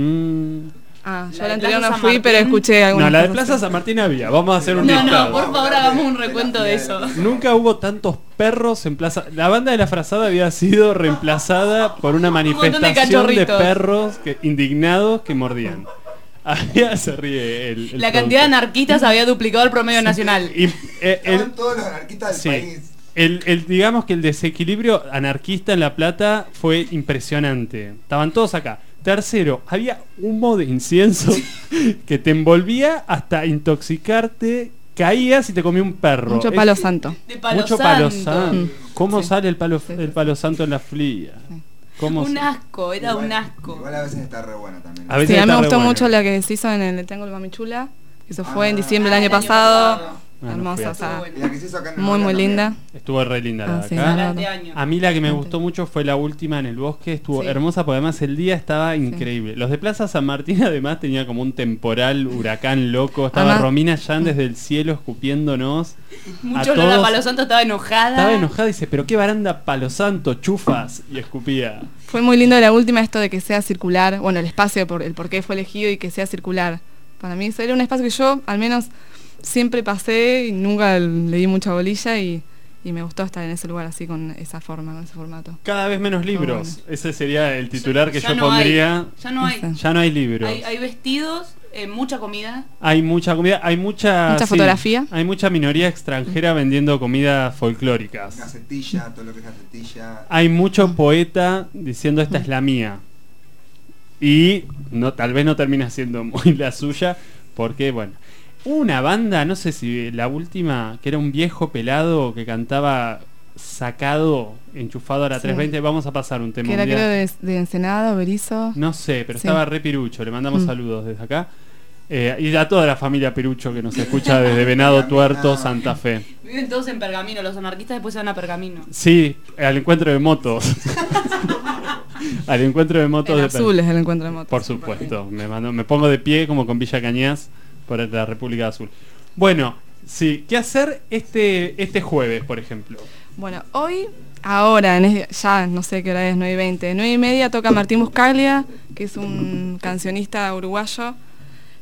yo de la anterior Plaza no San fui, pero Martín. escuché algunas No, la de cosas. Plaza San Martín había. Vamos a hacer un No, listado. por favor, hagamos un recuento de eso. Nunca hubo tantos perros en Plaza... La banda de La Frazada había sido reemplazada por una montón de manifestación de cachorritos. perros indignados que mordían. Se ríe el La cantidad de anarquistas había duplicado el promedio nacional. Y, Estaban todos los anarquistas del sí. país. Digamos que el desequilibrio anarquista en La Plata fue impresionante. Estaban todos acá. Tercero, había humo de incienso que te envolvía hasta intoxicarte. Caías y te comía un perro. Mucho palo santo. De palo Mucho palo santo. santo. ¿Cómo sale el palo santo en la FLIA? ¿Cómo Un se- asco, era un asco. Igual a veces está re buena también. A veces Sí, a mí me está re gustó bueno. mucho la que se hizo en el Triángulo Mamichula. Eso fue en diciembre del el año año pasado. pasado. Ah, no Hermosa, fui a o sea, Y la que se hizo acá en muy, muy linda. Estuvo re linda la de sí, acá. la de año. A mí la que me gustó mucho fue la última en el bosque, estuvo Sí. hermosa porque además el día estaba increíble. Los de Plaza San Martín además tenía como un temporal, huracán loco, estaba Además- Romina Yan desde el cielo escupiéndonos. Mucho olor a Palo Santo, estaba enojada. Estaba enojada y dice, pero qué baranda Palo Santo, chufas, y escupía. Fue muy lindo la última esto de que sea circular, bueno, el espacio, el por qué fue elegido y que sea circular. Para mí eso era un espacio que yo al menos siempre pasé y nunca le di mucha bolilla y me gustó estar en ese lugar así con esa forma, con ese formato. Cada vez menos libros. Ese sería el titular que Ya yo no hay. pondría. Ya no hay. Ya no hay libros. Hay vestidos, mucha comida. Hay mucha comida, hay mucha fotografía. Hay mucha minoría extranjera vendiendo comidas folclóricas. Gacetilla, todo lo que es gacetilla. Hay mucho poeta diciendo esta es la mía. Y no, tal vez no termina siendo muy la suya, porque bueno, una banda, no sé si la última, que era un viejo pelado que cantaba sacado, enchufado a la Sí. 320, vamos a pasar un tema. Que era un día. creo de Ensenada, Berizo. No sé, pero Sí. estaba re pirucho, le mandamos saludos desde acá. Y a toda la familia Pirucho que nos escucha desde Venado Tuerto, Santa Fe. Viven todos en Pergamino, los anarquistas después se van a Pergamino. Sí, al encuentro de motos. Al encuentro de motos En de azul es el encuentro de motos. Por supuesto, me pongo de pie como con Villa Cañas por la República de Azul. Bueno, sí, ¿qué hacer este jueves, por ejemplo? Bueno, ahora, ya no sé qué hora es, 9:20, 9:30 toca Martín Buscaglia, que es un cancionista uruguayo,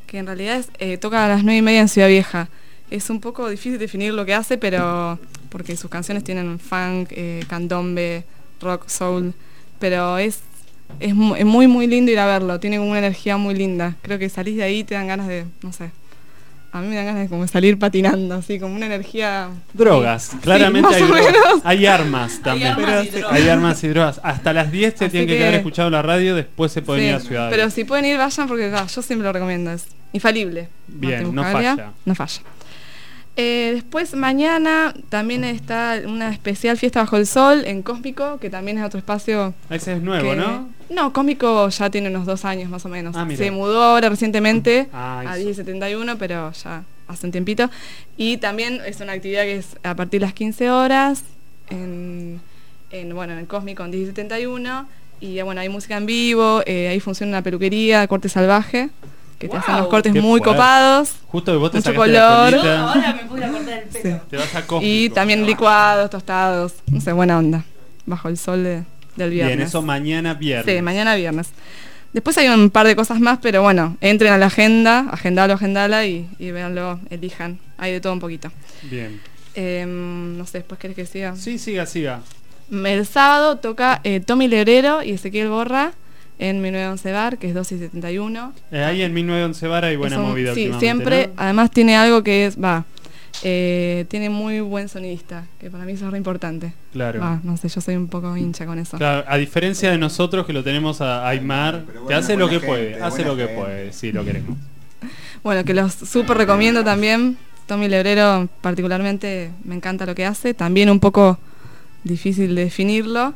que en realidad toca a las 9:30 en Ciudad Vieja. Es un poco difícil definir lo que hace, pero porque sus canciones tienen funk, candombe, rock, soul, pero es muy muy lindo ir a verlo, tiene como una energía muy linda. Creo que salís de ahí y te dan ganas de, no sé, a mí me dan ganas de como salir patinando, así como una energía... Drogas, sí, claramente más hay o drogas. menos. Hay armas también. Hay armas y drogas. Hasta las 10 se Así tienen que que- quedar escuchando la radio, después se pueden Sí, ir a Ciudad. pero si pueden ir, vayan porque yo siempre lo recomiendo, es infalible. Bien, Martín no Buscaglia, falla. No falla. Después mañana también está una especial fiesta bajo el sol en Cósmico, que también es otro espacio. Ese es nuevo, que- ¿no? No, Cósmico ya tiene unos 2 años más o menos. Ah, mira. Se mudó ahora recientemente Ah, a eso. 1071, pero ya hace un tiempito. Y también es una actividad que es a partir de las 15 horas en el Cósmico en 1071. Y bueno, hay música en vivo, ahí funciona una peluquería, corte salvaje, que te hacen los cortes Qué muy fuerte. copados. Justo que vos te mucho sacaste la color. colita. Ahora me pude cortar el pelo. Te vas a Cósmico. Y también licuados, tostados, no sé, buena onda, bajo el sol del viernes. Bien, eso mañana viernes. Sí, mañana viernes. Después hay un par de cosas más, pero bueno, entren a la agenda, agendala y véanlo, elijan. Hay de todo un poquito. Bien. No sé, ¿después querés que siga? Sí, siga. El sábado toca Tommy Lebrero y Ezequiel Borra en 1911 Bar, que es 2 y 71. Ahí en 1911 Bar hay buena Es un- movida Sí, últimamente, siempre. ¿no? Además tiene algo que es, tiene muy buen sonidista, que para mí eso es re importante. Claro. No sé, yo soy un poco hincha con eso. Claro, a diferencia de nosotros que lo tenemos a Aymar, que hace lo que puede, gente, hace buena lo que gente. puede, sí, lo queremos. Bueno, que los súper recomiendo también. Tommy Lebrero particularmente me encanta lo que hace. También un poco difícil de definirlo.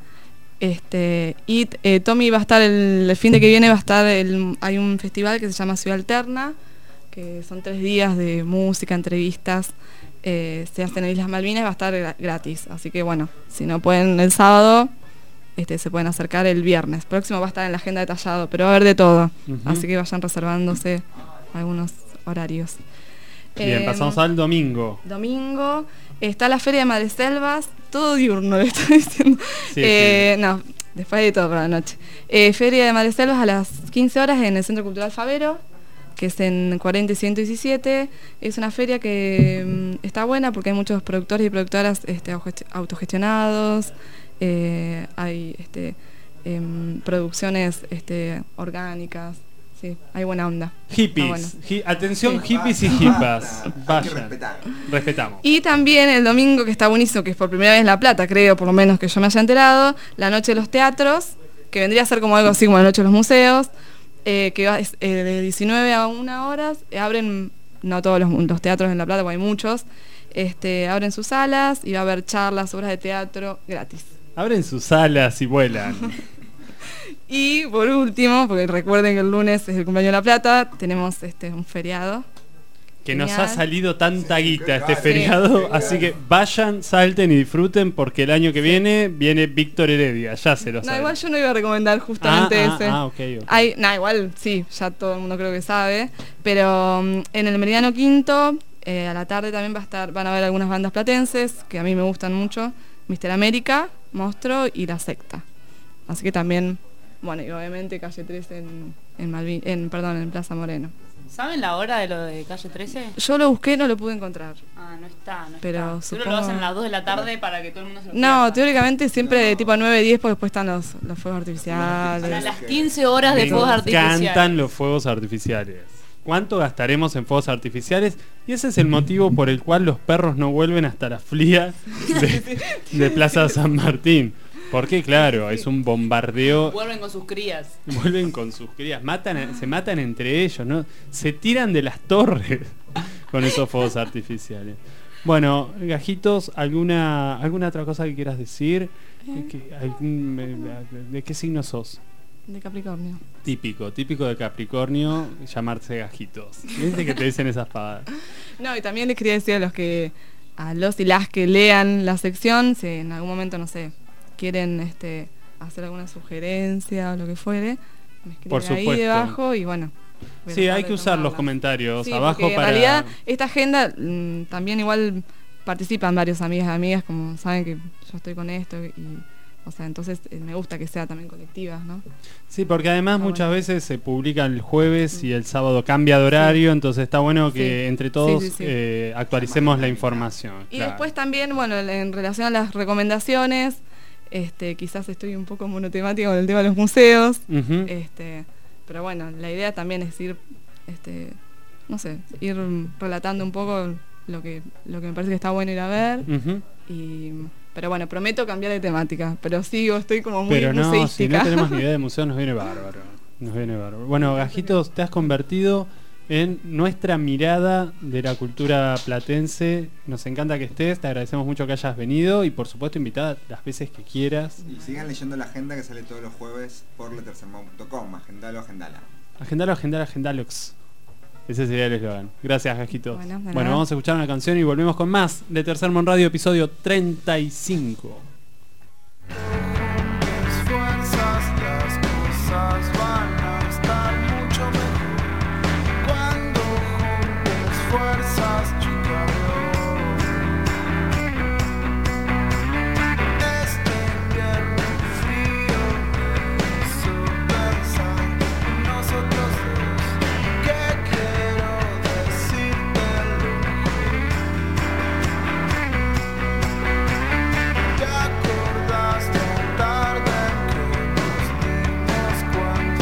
Tommy va a estar el fin de que viene, hay un festival que se llama Ciudad Alterna, que son 3 días de música, entrevistas. Se hacen en Islas Malvinas y va a estar gratis. Así que bueno, si no pueden el sábado, se pueden acercar el viernes. Próximo va a estar en la agenda detallado, pero va a haber de todo. Ujú. Así que vayan reservándose algunos horarios. Bien, pasamos al domingo. Domingo está la Feria de Madreselvas, todo diurno le estoy diciendo. Sí, sí. No, después de todo por la noche. Feria de Madreselvas a las 15 horas en el Centro Cultural Favero, que es en 40 y 117. Es una feria que está buena porque hay muchos productores y productoras autogestionados, hay producciones orgánicas. Sí, hay buena onda. Hippies. Está bueno. Atención, Sí. hippies y hippas. Vayan. Respetamos. Y también el domingo, que está buenísimo, que es por primera vez en La Plata, creo, por lo menos que yo me haya enterado, la Noche de los Teatros, que vendría a ser como algo así como la Noche de los Museos, es de 19 a 1 horas, abren, no todos los teatros en La Plata, porque hay muchos, abren sus salas y va a haber charlas, obras de teatro gratis. Abren sus alas y vuelan. Y por último, porque recuerden que el lunes es el cumpleaños de La Plata, tenemos un feriado. Que nos Genial. ha salido tanta guita este feriado, así que vayan, salten y disfruten porque el año que viene Víctor Heredia, ya se lo No, saben. igual yo no iba a recomendar justamente ese. Ok. Igual sí, ya todo el mundo creo que sabe. Pero en el Meridiano Quinto, a la tarde también van a haber algunas bandas platenses que a mí me gustan mucho: Mister América, Monstruo y La Secta. Así que también, bueno, y obviamente Calle 13 en Plaza Moreno. ¿Saben la hora de lo de Calle 13? Yo lo busqué, no lo pude encontrar. Ah, no está. Pero Seguro supongo- lo hacen a las 2 de la tarde para que todo el mundo se lo No, pierda. teóricamente siempre de tipo 9, 10, porque después están los fuegos artificiales. A las 15 horas de fuegos Me artificiales. encantan los fuegos artificiales. ¿Cuánto gastaremos en fuegos artificiales? Y ese es el motivo por el cual los perros no vuelven hasta la fría de Plaza San Martín. Porque claro, es un bombardeo. Vuelven con sus crías. Vuelven con sus crías, se matan entre ellos, ¿no? Se tiran de las torres con esos fuegos artificiales. Bueno, Gajitos, ¿alguna otra cosa que quieras decir? ¿De qué signo sos? De Capricornio. Típico de Capricornio llamarse Gajitos. ¿Viste que te dicen esas pavadas? No, y también les quería decir a los y las que lean la sección, si en algún momento, no sé, quieren hacer alguna sugerencia o lo que fuere, me escriben Por ahí supuesto. debajo y bueno. voy a Sí, tratar hay de que usar los tomarlas. comentarios Sí, abajo porque para... en realidad esta agenda también igual participan varios amigas, como saben que yo estoy con esto O sea, entonces me gusta que sea también colectiva, ¿no? Sí, porque además muchas veces se publica el jueves y el sábado cambia de horario, entonces está bueno que entre todos actualicemos la información. Y después también, bueno, en relación a las recomendaciones, quizás estoy un poco monotemática con el tema de los museos, pero bueno, la idea también es ir, no sé, ir relatando un poco lo que me parece que está bueno ir a ver. Pero bueno, prometo cambiar de temática, pero estoy como muy museística. Si no tenemos ni idea de museo, nos viene bárbaro. Bueno, Gajitos, te has convertido en nuestra mirada de la cultura platense. Nos encanta que estés, te agradecemos mucho que hayas venido y por supuesto invitada las veces que quieras. Y sigan leyendo la agenda que sale todos los jueves por letercermon.com. Agendala. Agendalox. Ese sería el eslogan. Gracias, Gajito. Bueno, vamos a escuchar una canción y volvemos con más de Tercer Mon Radio, episodio 35. Las cosas van a estar mucho mejor cuando juntes fuerzas, chica de oro. Este invierno frío me hizo pensar en nosotros dos, que quiero decírtelo. ¿Te acordás tan tarde que nos dimos cuenta?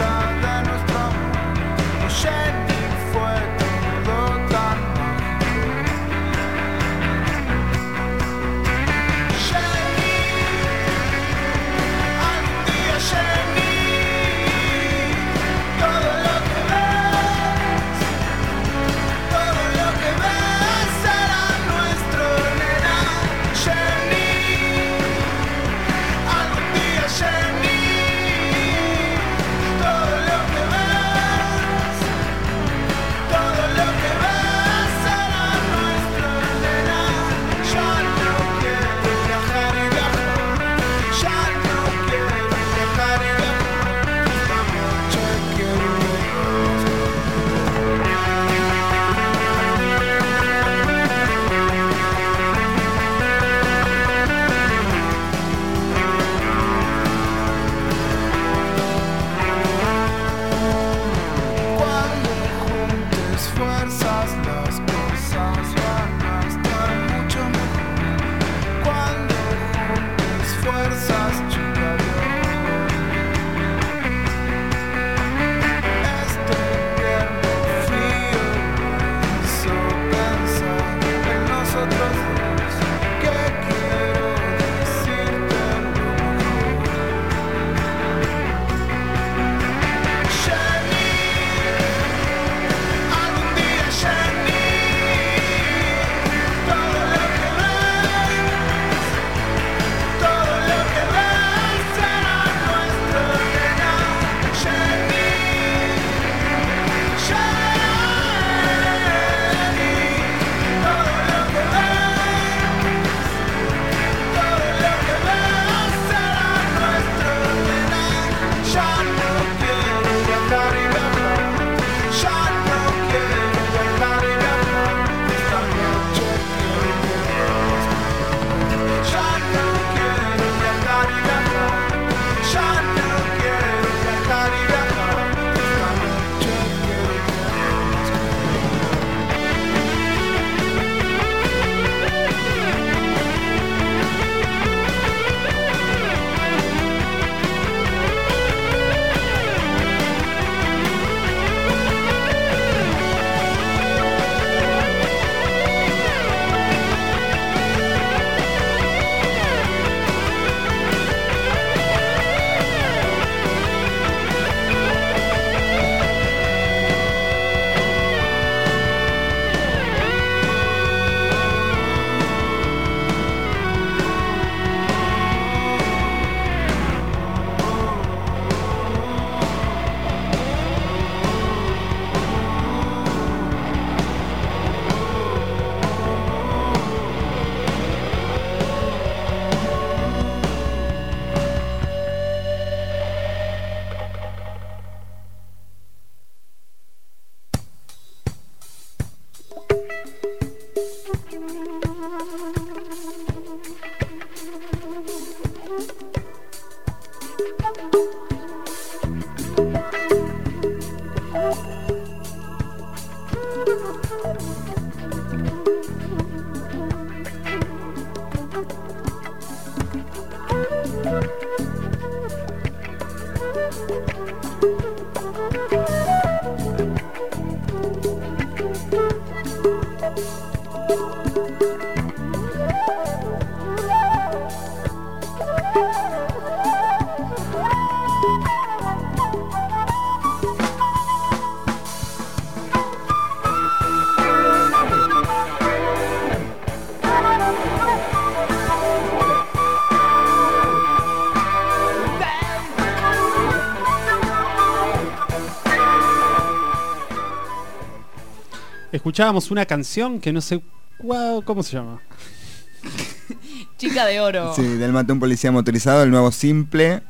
escuchábamos una canción que no sé cómo se llama. Chica de oro. Sí, del mató un policía motorizado, el nuevo simple.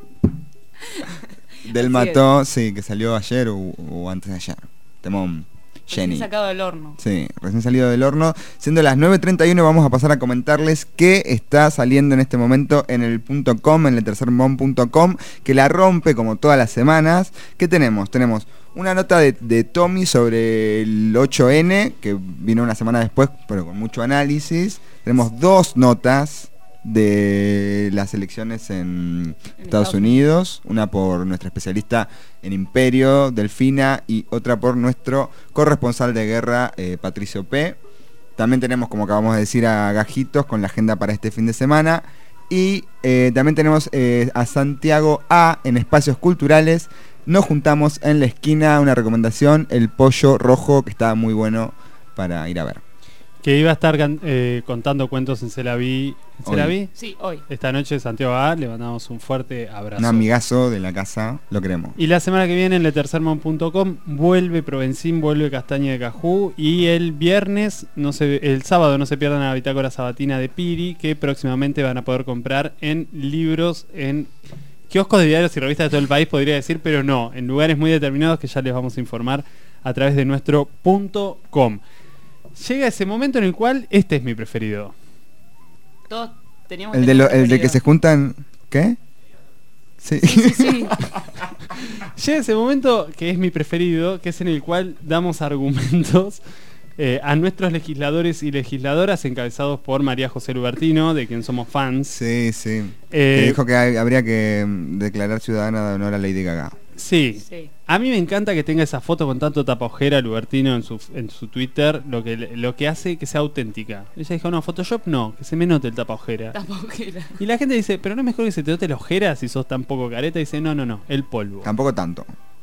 Del Así mató, sí, que salió ayer o antes de ayer. Temón. Recién Jenny. sacado del horno. Sí, recién salido del horno. Siendo las 9:31 vamos a pasar a comentarles qué está saliendo en este momento en el .com, en letercermon.com, que la rompe como todas las semanas. ¿Qué tenemos? Tenemos una nota de Tommy sobre el 8N, que vino una semana después, pero con mucho análisis. Tenemos 2 notas de las elecciones en Estados Unidos, una por nuestra especialista en Imperio, Delfina, y otra por nuestro corresponsal de guerra, Patricio P. También tenemos, como acabamos de decir, a Gajitos con la agenda para este fin de semana, y también tenemos a Santiago A en Espacios Culturales. Nos juntamos en la esquina, una recomendación, el pollo rojo, que está muy bueno para ir a ver. Que iba a estar contando cuentos en Celaví. ¿En Celaví? Sí, hoy. Esta noche Santiago A, le mandamos un fuerte abrazo. Un amigazo de la casa, lo queremos. Y la semana que viene en letercermon.com vuelve Provenzín, vuelve Castaña de Cajú, y el viernes, el sábado no se pierdan la bitácora sabatina de Piri, que próximamente van a poder comprar en libros, en kioscos de diarios y revistas de todo el país, podría decir, pero no, en lugares muy determinados que ya les vamos a informar a través de nuestro .com. Llega ese momento en el cual este es mi preferido. Todos teníamos El de que se juntan... ¿Qué? Sí. Sí. Llega ese momento que es mi preferido, que es en el cual damos argumentos a nuestros legisladores y legisladoras, encabezados por María José Lubertino, de quien somos fans. Sí, sí. Que dijo que habría que declarar ciudadana de honor a Lady Gaga. Sí. A mí me encanta que tenga esa foto con tanto tapaojera Lubertino en su Twitter, lo que hace que sea auténtica. Ella dijo, no, Photoshop no, que se me note el tapaojera. Y la gente dice, pero no es mejor que se te note la ojera si sos tan poco careta. Y dice, no, el polvo. Tampoco tanto,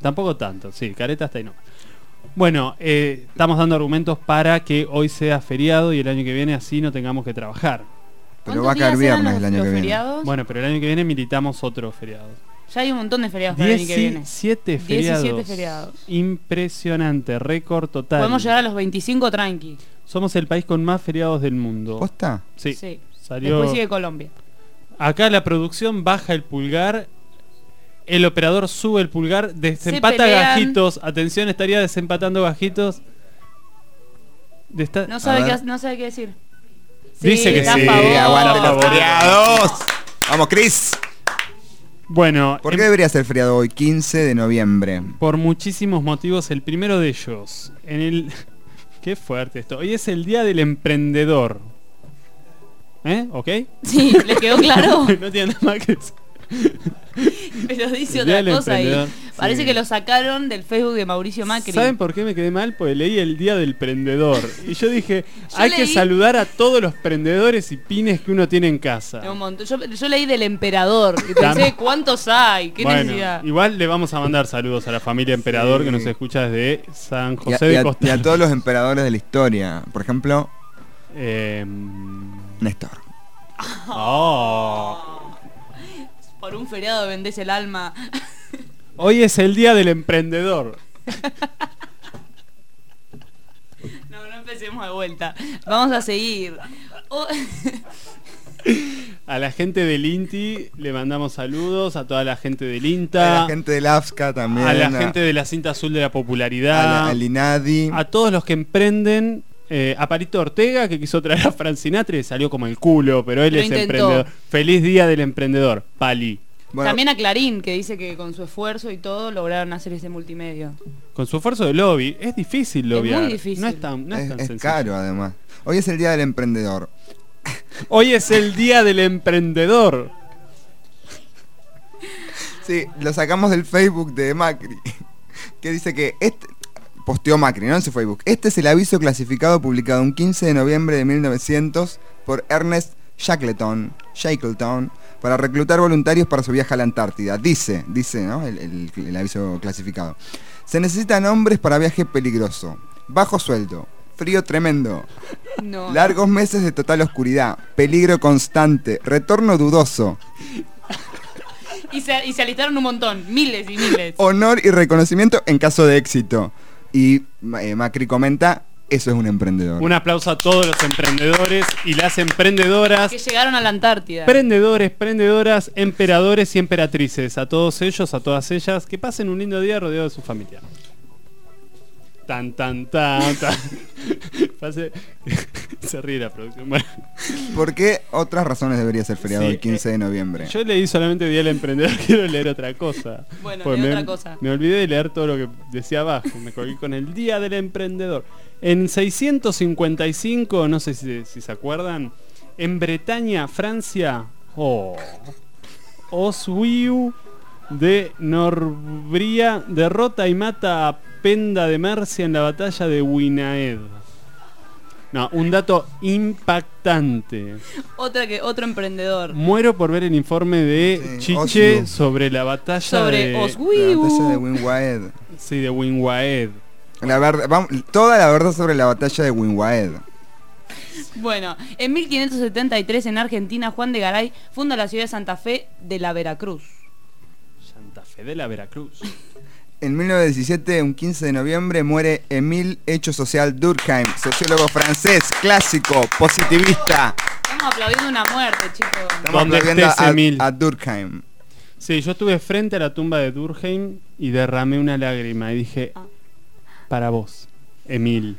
sí, careta hasta ahí no. Bueno, estamos dando argumentos para que hoy sea feriado y el año que viene así no tengamos que trabajar. Pero va a caer viernes el año que viene. Bueno, pero el año que viene militamos otro feriado. Ya hay un montón de feriados para el año que viene. 17 feriados. Impresionante, récord total. Podemos llegar a los 25 tranqui. Somos el país con más feriados del mundo. ¿Posta? Sí. Salió. Después sigue Colombia. Acá la producción baja el pulgar. El operador sube el pulgar. Desempata Gajitos. Atención, estaría desempatando Gajitos. No sabe qué decir. Dice que sí. Aguante los feriados. Vamos, Cris. Bueno, ¿por qué debería ser feriado hoy, 15 de noviembre? Por muchísimos motivos. El primero de ellos, qué fuerte esto. Hoy es el Día del Emprendedor. ¿Ok? Sí, ¿le quedó claro? No tiene nada más que decir. Pero dice otra cosa ahí. Parece que lo sacaron del Facebook de Mauricio Macri. ¿Saben por qué me quedé mal? Porque leí el Día del Prendedor. Y yo dije, hay que saludar a todos los prendedores y pines que uno tiene en casa. Un montón. Yo leí del Emperador y pensé, ¿cuántos hay? ¿Qué necesidad? Igual le vamos a mandar saludos a la familia Emperador, que nos escucha desde San José de Costa. Y a todos los emperadores de la historia. Por ejemplo, Néstor. Por un feriado vendés el alma. Hoy es el Día del Emprendedor. No empecemos de vuelta. Vamos a seguir. A la gente del INTI le mandamos saludos, a toda la gente del INTA, a la gente del AFSCA también, a la gente de la cinta azul de la popularidad, al INADI, a todos los que emprenden. A Parito Ortega, que quiso traer a Frank Sinatra y salió como el culo, pero él es emprendedor. Feliz Día del Emprendedor, Pali. Bueno, también a Clarín, que dice que con su esfuerzo y todo lograron hacer ese multimedio. Con su esfuerzo de lobby. Es difícil lobbyar. Es muy difícil. No es tan sencillo. Caro, además. Hoy es el Día del Emprendedor. Hoy es el Día del Emprendedor. Sí, lo sacamos del Facebook de Macri, que dice que posteó Macri, ¿no? En su Facebook. Este es el aviso clasificado publicado un 15 de noviembre de 1900 por Ernest Shackleton para reclutar voluntarios para su viaje a la Antártida. Dice, ¿no? El aviso clasificado. Se necesitan hombres para viaje peligroso, bajo sueldo, frío tremendo, largos meses de total oscuridad, peligro constante, retorno dudoso. Y se alistaron un montón, miles y miles. Honor y reconocimiento en caso de éxito. Y Macri comenta, Eso es un emprendedor. Un aplauso a todos los emprendedores y las emprendedoras. Que llegaron a la Antártida. Emprendedores, emprendedoras, emperadores y emperatrices. A todos ellos, a todas ellas, que pasen un lindo día rodeado de su familia. Tan, tan, tan, tan. Se ríe la producción. Bueno. ¿Por qué otras razones debería ser feriado Sí, el 15 de noviembre? Yo leí solamente Día del Emprendedor, quiero leer otra cosa. Bueno, Porque lee otra cosa. Me olvidé de leer todo lo que decía abajo. Me colgué con el Día del Emprendedor. En 655, no sé si se acuerdan, en Bretaña, Francia, Oswiu de Norbria derrota y mata a Penda de Mercia en la batalla de Winaed. No, un dato impactante. Otro emprendedor. Muero por ver el informe de Sí, Chiche Oslo. sobre la batalla Sobre de... Oswiu. La batalla de Winwaed. Sí, de Winwaed. Toda la verdad sobre la batalla de Winwaed. Bueno, en 1573 en Argentina, Juan de Garay funda la ciudad de Santa Fe de la Veracruz. Santa Fe de la Veracruz. En 1917, un 15 de noviembre, muere Émile Echo Social Durkheim, sociólogo francés, clásico, positivista. Estamos aplaudiendo una muerte, chicos. Estamos Donde aplaudiendo estés, Emil. a Durkheim. Sí, yo estuve frente a la tumba de Durkheim y derramé una lágrima y dije, para vos, Emil.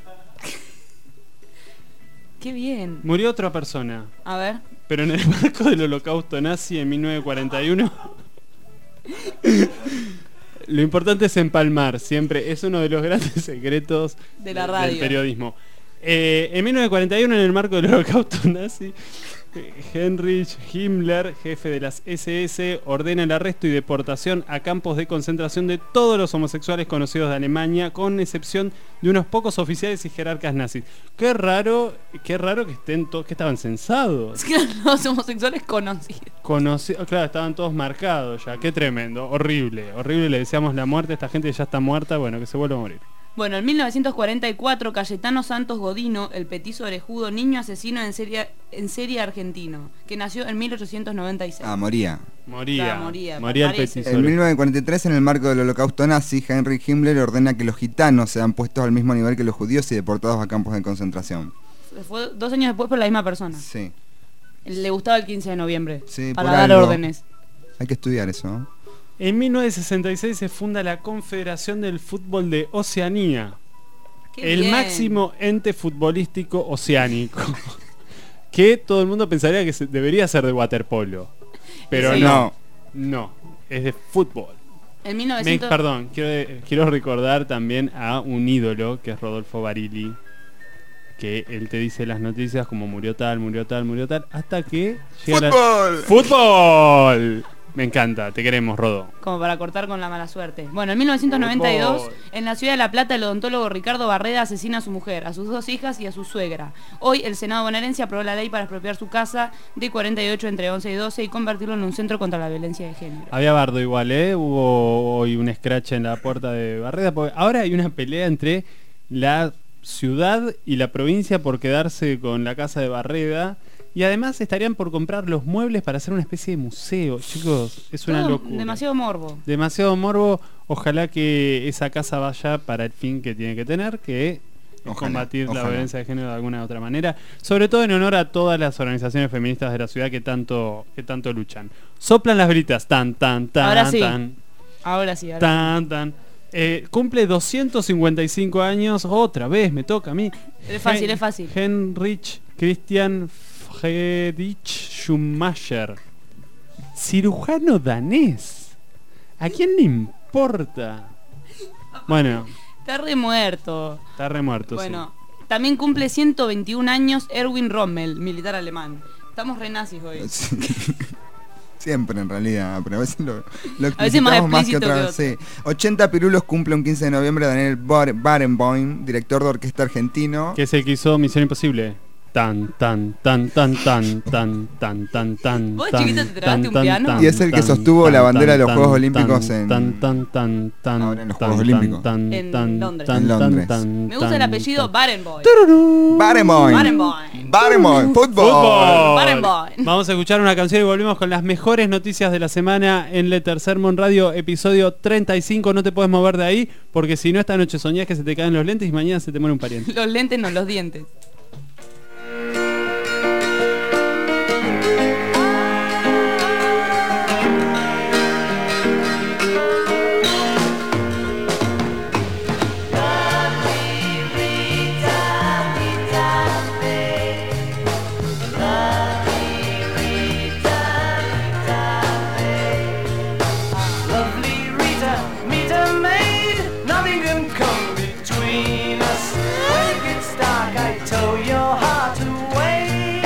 Qué bien. Murió otra persona, A ver. pero en el marco del holocausto nazi en 1941. Lo importante es empalmar, siempre. Es uno de los grandes secretos De la radio. del periodismo. En 1941, en el marco del holocausto nazi, Heinrich Himmler, jefe de las SS, ordena el arresto y deportación a campos de concentración de todos los homosexuales conocidos de Alemania, con excepción de unos pocos oficiales y jerarcas nazis. Qué raro que estén todos, que estaban censados. Los homosexuales conocidos. Claro, estaban todos marcados ya. Qué tremendo, horrible, le deseamos la muerte a esta gente que ya está muerta, bueno, que se vuelva a morir. Bueno, en 1944, Cayetano Santos Godino, el petizo orejudo, niño asesino en serie argentino, que nació en 1896. Moría. Moría el parece. petiso. En 1943, en el marco del holocausto nazi, Heinrich Himmler ordena que los gitanos sean puestos al mismo nivel que los judíos y deportados a campos de concentración. Fue 2 años después por la misma persona. Sí. Le gustaba el 15 de noviembre. Sí, para por dar algo. órdenes. Hay que estudiar eso, ¿no? En 1966 se funda la Confederación del Fútbol de Oceanía, Qué el bien. máximo ente futbolístico oceánico, que todo el mundo pensaría que debería ser de waterpolo, pero Sí. no, es de fútbol. En 1900... Perdón, quiero recordar también a un ídolo que es Rodolfo Barili, que él te dice las noticias como murió tal, hasta que llega ¡Fútbol! ¡Fútbol! Me encanta, te queremos, Rodo. Como para cortar con la mala suerte. Bueno, en 1992, Fútbol. en la ciudad de La Plata, el odontólogo Ricardo Barreda asesina a su mujer, a sus 2 hijas y a su suegra. Hoy, el Senado bonaerense aprobó la ley para expropiar su casa de 48 entre 11 y 12 y convertirlo en un centro contra la violencia de género. Había bardo igual, hubo hoy un scratch en la puerta de Barreda, porque ahora hay una pelea entre la ciudad y la provincia por quedarse con la casa de Barreda. Y además estarían por comprar los muebles para hacer una especie de museo. Chicos, es una Todo locura. demasiado morbo. Demasiado morbo. Ojalá que esa casa vaya para el fin que tiene que tener, que es combatir la violencia de género de alguna otra manera. Sobre todo en honor a todas las organizaciones feministas de la ciudad que tanto luchan. Soplan las velitas. Tan, tan, tan, Ahora sí. tan. Ahora sí. Tan, tan. Cumple 255 años. Otra vez, me toca a mí. Es fácil, es fácil. Heinrich Christian Friedrich Schumacher, cirujano danés. ¿A quién le importa? Bueno, Está remuerto. está remuerto. Bueno, también cumple 121 años Erwin Rommel, militar alemán. Estamos re nazis hoy. Siempre en realidad, pero a veces lo A veces más explicitamos más que explícito otra que vez. Sí. 80 pirulos cumple un 15 de noviembre Daniel Barenboim, director de orquesta argentino. Que es el que hizo Misión Imposible. tan tan tan tan tan tan tan tan tan. ¿Vos, tan, chiquito, te trabaste tan, un tan, piano? tan, Y es el que tan, sostuvo tan, la bandera de los tan, Juegos tan, Olímpicos tan, en- tan tan tan tan Ahora en los tan, Juegos tan, Olímpicos. tan, En tan, Londres. tan, En Londres. tan, Me gusta el tan, apellido tan. Barenboim. Barenboim. Barenboim. Barenboim. Fútbol. Fútbol. Barenboim. Vamos a escuchar una canción y volvemos con las mejores noticias de la semana en Le Tercer Mon Radio, episodio 35. No te puedes mover de ahí, porque si no, esta noche soñás que se te caen los lentes y mañana se te muere un pariente. Los lentes, no los dientes. Lovely Rita, meter maid, nothing can come between us. When it gets dark, I tow your heart away.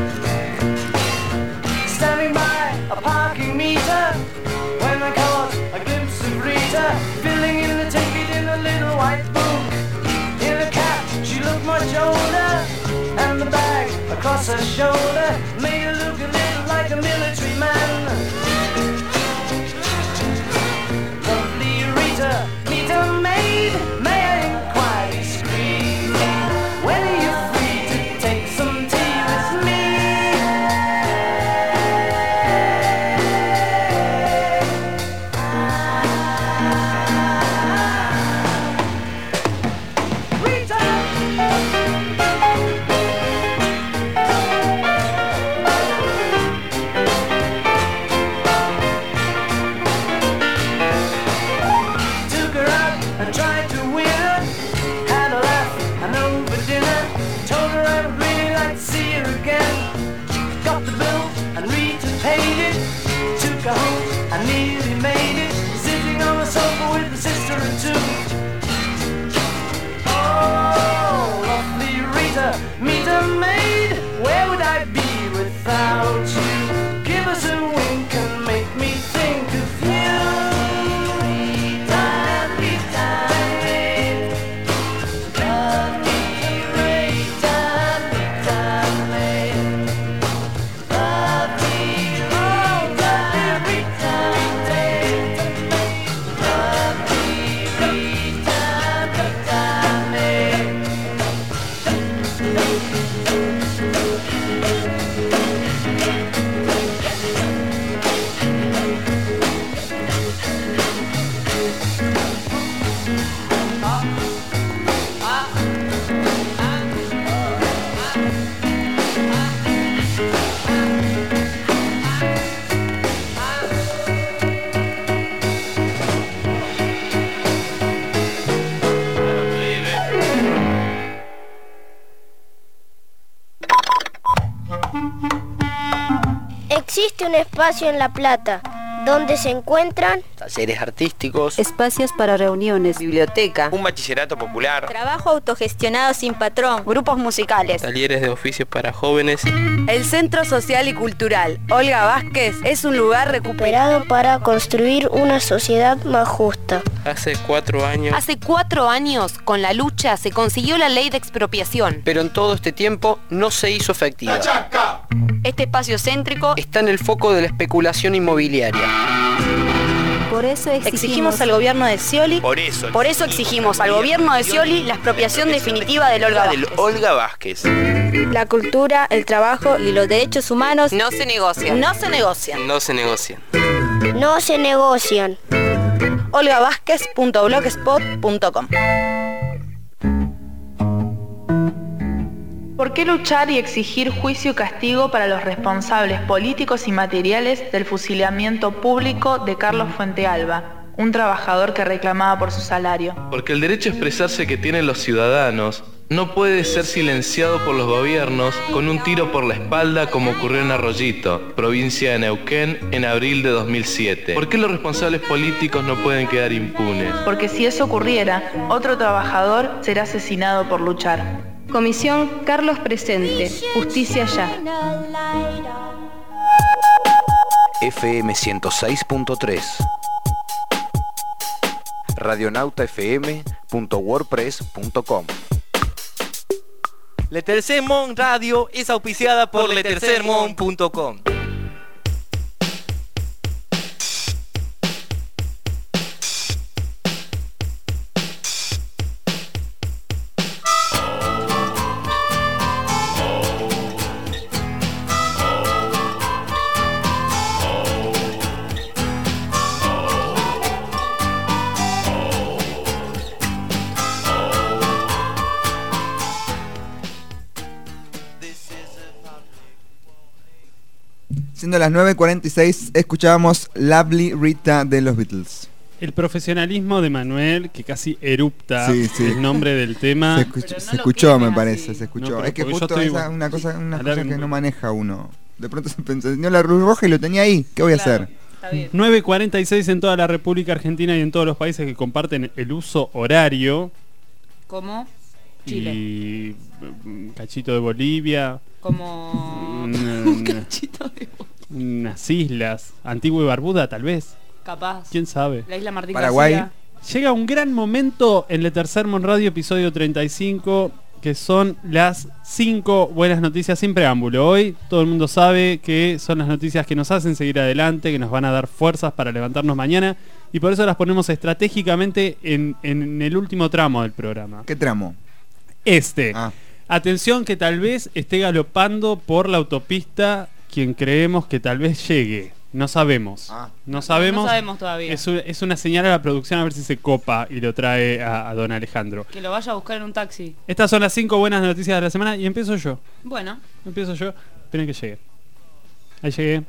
Standing by a parking meter, when I caught a glimpse of Rita, filling in the ticket in a little white book. In a cap, she looked much older, and the bag across her shoulder made her look a little like a military man. Lovely Rita, meter maid, may I inquire discreetly, when are you free to take some tea with me? Took her out and tried to win her. Had a laugh and over dinner. Told her I would really like to see her again. Got the bill and Rita paid it. Took her home and nearly made it. Sitting on the sofa with a sister or two. Oh, lovely Rita, meter maid, where would I be without you? Give us a wink and make me think of you. Rita, Rita, maid. Lovely Rita, Rita, maid. Lovely Rita, Rita, maid. Lovely Rita, Rita, maid. Existe un espacio en La Plata donde se encuentran Talleres artísticos, espacios para reuniones, biblioteca, un bachillerato popular, trabajo autogestionado sin patrón, grupos musicales. talleres de oficios para jóvenes. El Centro Social y Cultural Olga Vázquez es un lugar recuperado Para construir una sociedad más justa. Hace 4 años, Hace 4 años, con la lucha, se consiguió la ley de expropiación. pero en todo este tiempo no se hizo efectiva. Este espacio céntrico Está en el foco de la especulación inmobiliaria. Por eso Exigimos al gobierno de Scioli. por eso Exigimos al gobierno de Scioli la expropiación definitiva del Olga del Vázquez. Olga Vázquez. La cultura, el trabajo y los derechos humanos no se negocian. no se negocian. No se negocian. No se negocian. olgavázquez.blogspot.com. ¿Por qué luchar y exigir juicio y castigo para los responsables políticos y materiales del fusilamiento público de Carlos Fuentealba, un trabajador que reclamaba por su salario? Porque el derecho a expresarse que tienen los ciudadanos no puede ser silenciado por los gobiernos con un tiro por la espalda como ocurrió en Arroyito, provincia de Neuquén, en abril de 2007. ¿Por qué los responsables políticos no pueden quedar impunes? Porque si eso ocurriera, otro trabajador será asesinado por luchar. Comisión Carlos Presente. Justicia ya. FM 106.3 radionautafm.wordpress.com Le Tercer Mon Radio es auspiciada por letercermon.com. Siendo las 9:46, escuchábamos Lovely Rita de los Beatles. El profesionalismo de Manuel, que casi erupta Sí, sí. el nombre del tema. Se escuchó, me parece, se escuchó. No, pero es que porque yo justo estoy esa igual. una cosa Alargue que un no maneja uno. De pronto se encendió la luz roja y lo tenía ahí. ¿Qué voy a hacer? 9:46 en toda la República Argentina y en todos los países que comparten el uso horario. Como Chile. Y un cachito de Bolivia. Como un cachito de unas islas. Antigua y Barbuda, tal vez. capaz. ¿Quién sabe? La isla Martín Paraguay. García. Llega un gran momento en Le Tercer Mon Radio, episodio 35, que son las 5 buenas noticias sin preámbulo. Hoy todo el mundo sabe que son las noticias que nos hacen seguir adelante, que nos van a dar fuerzas para levantarnos mañana, y por eso las ponemos estratégicamente en el último tramo del programa. ¿Qué tramo? Atención, que tal vez esté galopando por la autopista quien creemos que tal vez llegue. No sabemos. No sabemos. No sabemos todavía. Es una señal a la producción a ver si se copa y lo trae a don Alejandro. Que lo vaya a buscar en un taxi. Estas son las 5 buenas noticias de la semana y empiezo yo. Bueno, Empiezo yo. Esperen que llegue. Ahí llegué.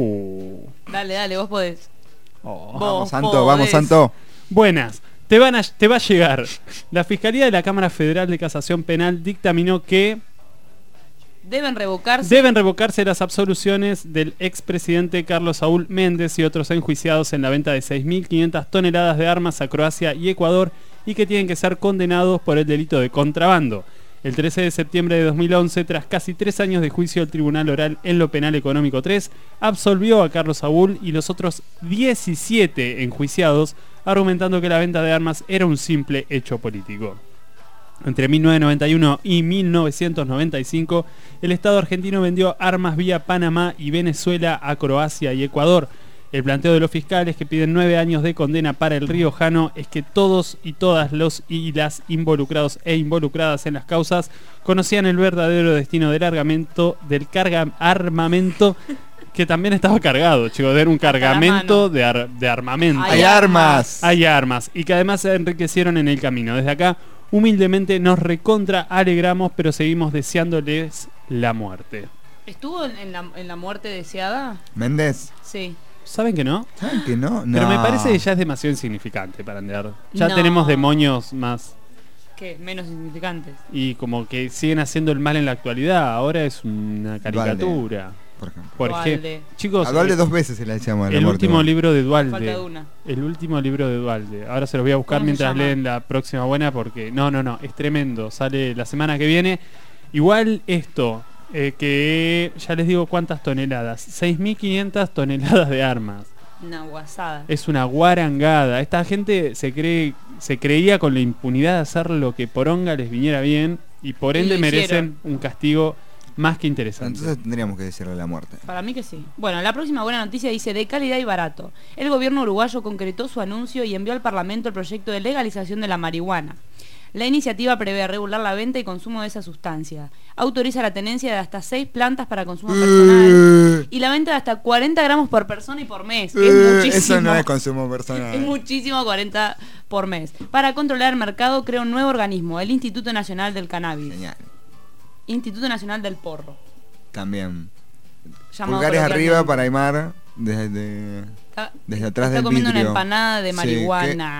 dale, vos podés. Vamos, Santo, vamos, Santo. Buenas. Te va a llegar. La Fiscalía de la Cámara Federal de Casación Penal dictaminó que Deben revocarse. deben revocarse las absoluciones del expresidente Carlos Saúl Méndez y otros enjuiciados en la venta de 6.500 toneladas de armas a Croacia y Ecuador y que tienen que ser condenados por el delito de contrabando. El 13 de septiembre de 2011, tras casi 3 años de juicio, el Tribunal Oral en lo Penal Económico 3 absolvió a Carlos Saúl y los otros 17 enjuiciados, argumentando que la venta de armas era un simple hecho político. Entre 1991 y 1995, el Estado argentino vendió armas vía Panamá y Venezuela a Croacia y Ecuador. El planteo de los fiscales, que piden 9 años de condena para el riojano, es que todos y todas los y las involucrados e involucradas en las causas conocían el verdadero destino del armamento, que también estaba cargado, chicos, era un cargamento de armamento. Hay armas. Hay armas, y que además se enriquecieron en el camino. Desde acá, humildemente nos recontra alegramos, pero seguimos deseándoles la muerte. ¿Estuvo en la muerte deseada? Méndez. Sí. ¿Saben que no? ¿Saben que no? No. Pero me parece que ya es demasiado insignificante para andar. Ya No. tenemos demonios más. ¿Qué? Menos insignificantes. Y como que siguen haciendo el mal en la actualidad. Ahora es una caricatura. Por ejemplo. Por Dualde. ejemplo, chicos, A Dualde 2 veces se la echamos a la el muerte. último libro de Falta de Dualde. una. El último libro de Dualde. Ahora se los voy a buscar ¿Cómo se mientras llama? leen la próxima buena porque no, es tremendo. Sale la semana que viene. Igual esto, que ya les digo cuántas toneladas. 6.500 toneladas de armas. Una guasada. Es una guarangada. Esta gente se creía con la impunidad de hacer lo que poronga les viniera bien y por Y ende lo merecen hicieron. un castigo más que interesante. Entonces tendríamos que decirle la muerte. Para mí que sí. Bueno, la próxima buena noticia dice de calidad y barato. El gobierno uruguayo concretó su anuncio y envió al Parlamento el proyecto de legalización de la marihuana. La iniciativa prevé regular la venta y consumo de esa sustancia. Autoriza la tenencia de hasta 6 plantas para consumo personal y la venta de hasta 40 gramos por persona y por mes. Que es muchísimo. Eso no es consumo personal. Es muchísimo, 40 por mes. Para controlar el mercado crea un nuevo organismo, el Instituto Nacional del Cannabis. Genial. Instituto Nacional del Porro. También. Llamado Pulgares coloquialmente. arriba para Aymar desde atrás Está del comiendo vidrio. una empanada de Sí, marihuana.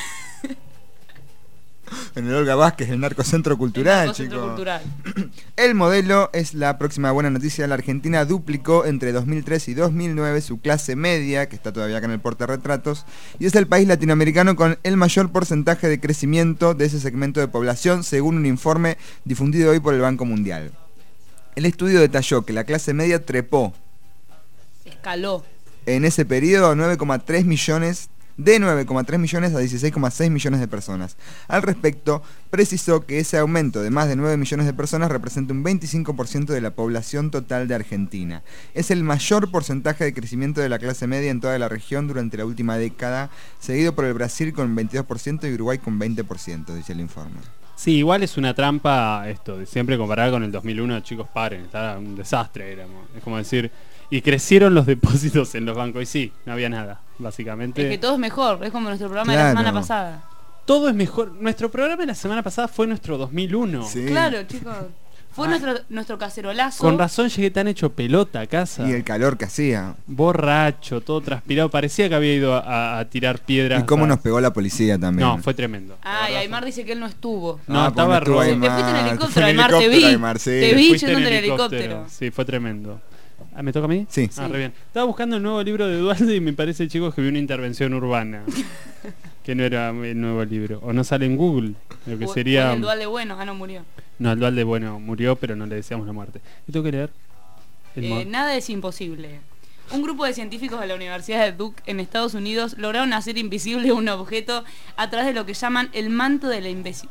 En el Olga Vázquez, el narcocentro cultural, Narcocentro chicos. cultural. El modelo es la próxima buena noticia. La Argentina duplicó entre 2003 y 2009 su clase media, que está todavía acá en el portarretratos, y es el país latinoamericano con el mayor porcentaje de crecimiento de ese segmento de población, según un informe difundido hoy por el Banco Mundial. El estudio detalló que la clase media trepó Escaló. en ese periodo 9,3 millones de 9,3 millones a 16,6 millones de personas. Al respecto, precisó que ese aumento de más de 9 millones de personas representa un 25% de la población total de Argentina. Es el mayor porcentaje de crecimiento de la clase media en toda la región durante la última década, seguido por el Brasil con 22% y Uruguay con 20%, dice el informe. Sí, igual es una trampa esto, de siempre comparar con el 2001, chicos, paren, estaba un desastre, éramos. Es como decir, y crecieron los depósitos en los bancos, y sí, no había nada, básicamente. Es que todo es mejor, es como nuestro programa de la semana pasada. Todo es mejor. Nuestro programa de la semana pasada fue nuestro 2001. Sí. Claro, chicos. Fue nuestro cacerolazo. Con razón llegué tan hecho pelota a casa. Y el calor que hacía. Borracho, todo transpirado. Parecía que había ido a tirar piedras. Y cómo nos pegó la policía también. No, fue tremendo. Ah, y Aymar dice que él no estuvo. No, estaba rojo. Te fuiste en helicóptero, Aymar, te vi. Aymar, sí. Te vi Fuiste yendo en el helicóptero. Sí, fue tremendo. Ah, ¿me toca a mí? Sí. Ah, re bien. Estaba buscando el nuevo libro de Dualde y me parece, chicos, que vi una intervención urbana. Que no era el nuevo libro. O no sale en Google. Lo que sería... El Dualde bueno, no murió. No, el Dualde bueno murió, pero no le deseamos la muerte. ¿Y tengo que leer? Nada es imposible. Un grupo de científicos de la Universidad de Duke en Estados Unidos lograron hacer invisible un objeto a través de lo que llaman el manto de la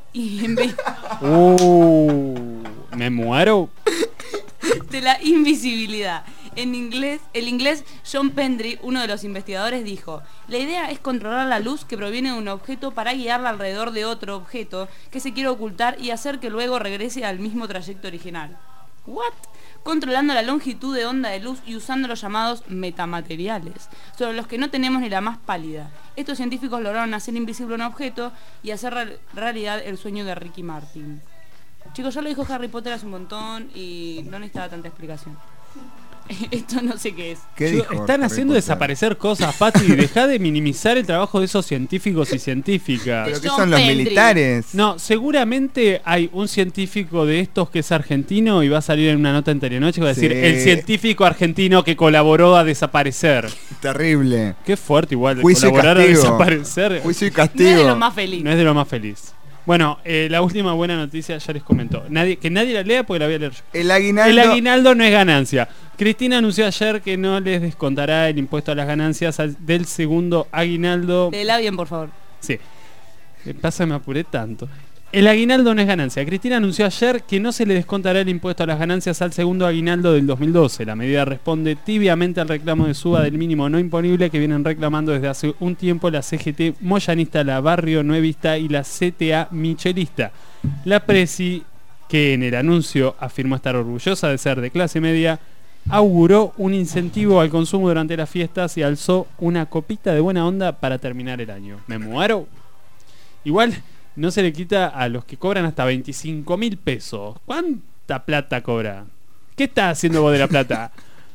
me muero. De la invisibilidad. En inglés, el inglés John Pendry, uno de los investigadores, dijo: la idea es controlar la luz que proviene de un objeto para guiarla alrededor de otro objeto que se quiere ocultar y hacer que luego regrese al mismo trayecto original. ¿What? Controlando la longitud de onda de luz y usando los llamados metamateriales, sobre los que no tenemos ni la más pálida. Estos científicos lograron hacer invisible un objeto y hacer realidad el sueño de Ricky Martin. Chicos, ya lo dijo Harry Potter hace un montón y no necesitaba tanta explicación. Esto no sé qué es. ¿Qué dijo Están Harry haciendo Potter? desaparecer cosas, Pati. Deja de minimizar el trabajo de esos científicos y científicas. ¿Pero qué son los militares? No, seguramente hay un científico de estos que es argentino y va a salir en una nota en Telenoche y va a decir: Sí. el científico argentino que colaboró a desaparecer. Terrible. Qué fuerte igual de Juicio y colaborar a castigo. desaparecer. Juicio y castigo. No es de lo más feliz. No es de lo más feliz. Bueno, la última buena noticia ya les comento. Que nadie la lea porque la voy a leer yo. El aguinaldo. El aguinaldo no es ganancia. Cristina anunció ayer que no les descontará el impuesto a las ganancias del segundo aguinaldo. Léela bien, por favor. Sí. Pasa, me apuré tanto. El aguinaldo no es ganancia. Cristina anunció ayer que no se le descontará el impuesto a las ganancias al segundo aguinaldo del 2012. La medida responde tibiamente al reclamo de suba del mínimo no imponible que vienen reclamando desde hace un tiempo la CGT Moyanista, la Barrio Nuevista y la CTA Michelista. La Presi, que en el anuncio afirmó estar orgullosa de ser de clase media, auguró un incentivo al consumo durante las fiestas y alzó una copita de buena onda para terminar el año. ¿Me muero? Igual no se le quita a los que cobran hasta 25.000 pesos. ¿Cuánta plata cobra? ¿Qué estás haciendo vos de la plata?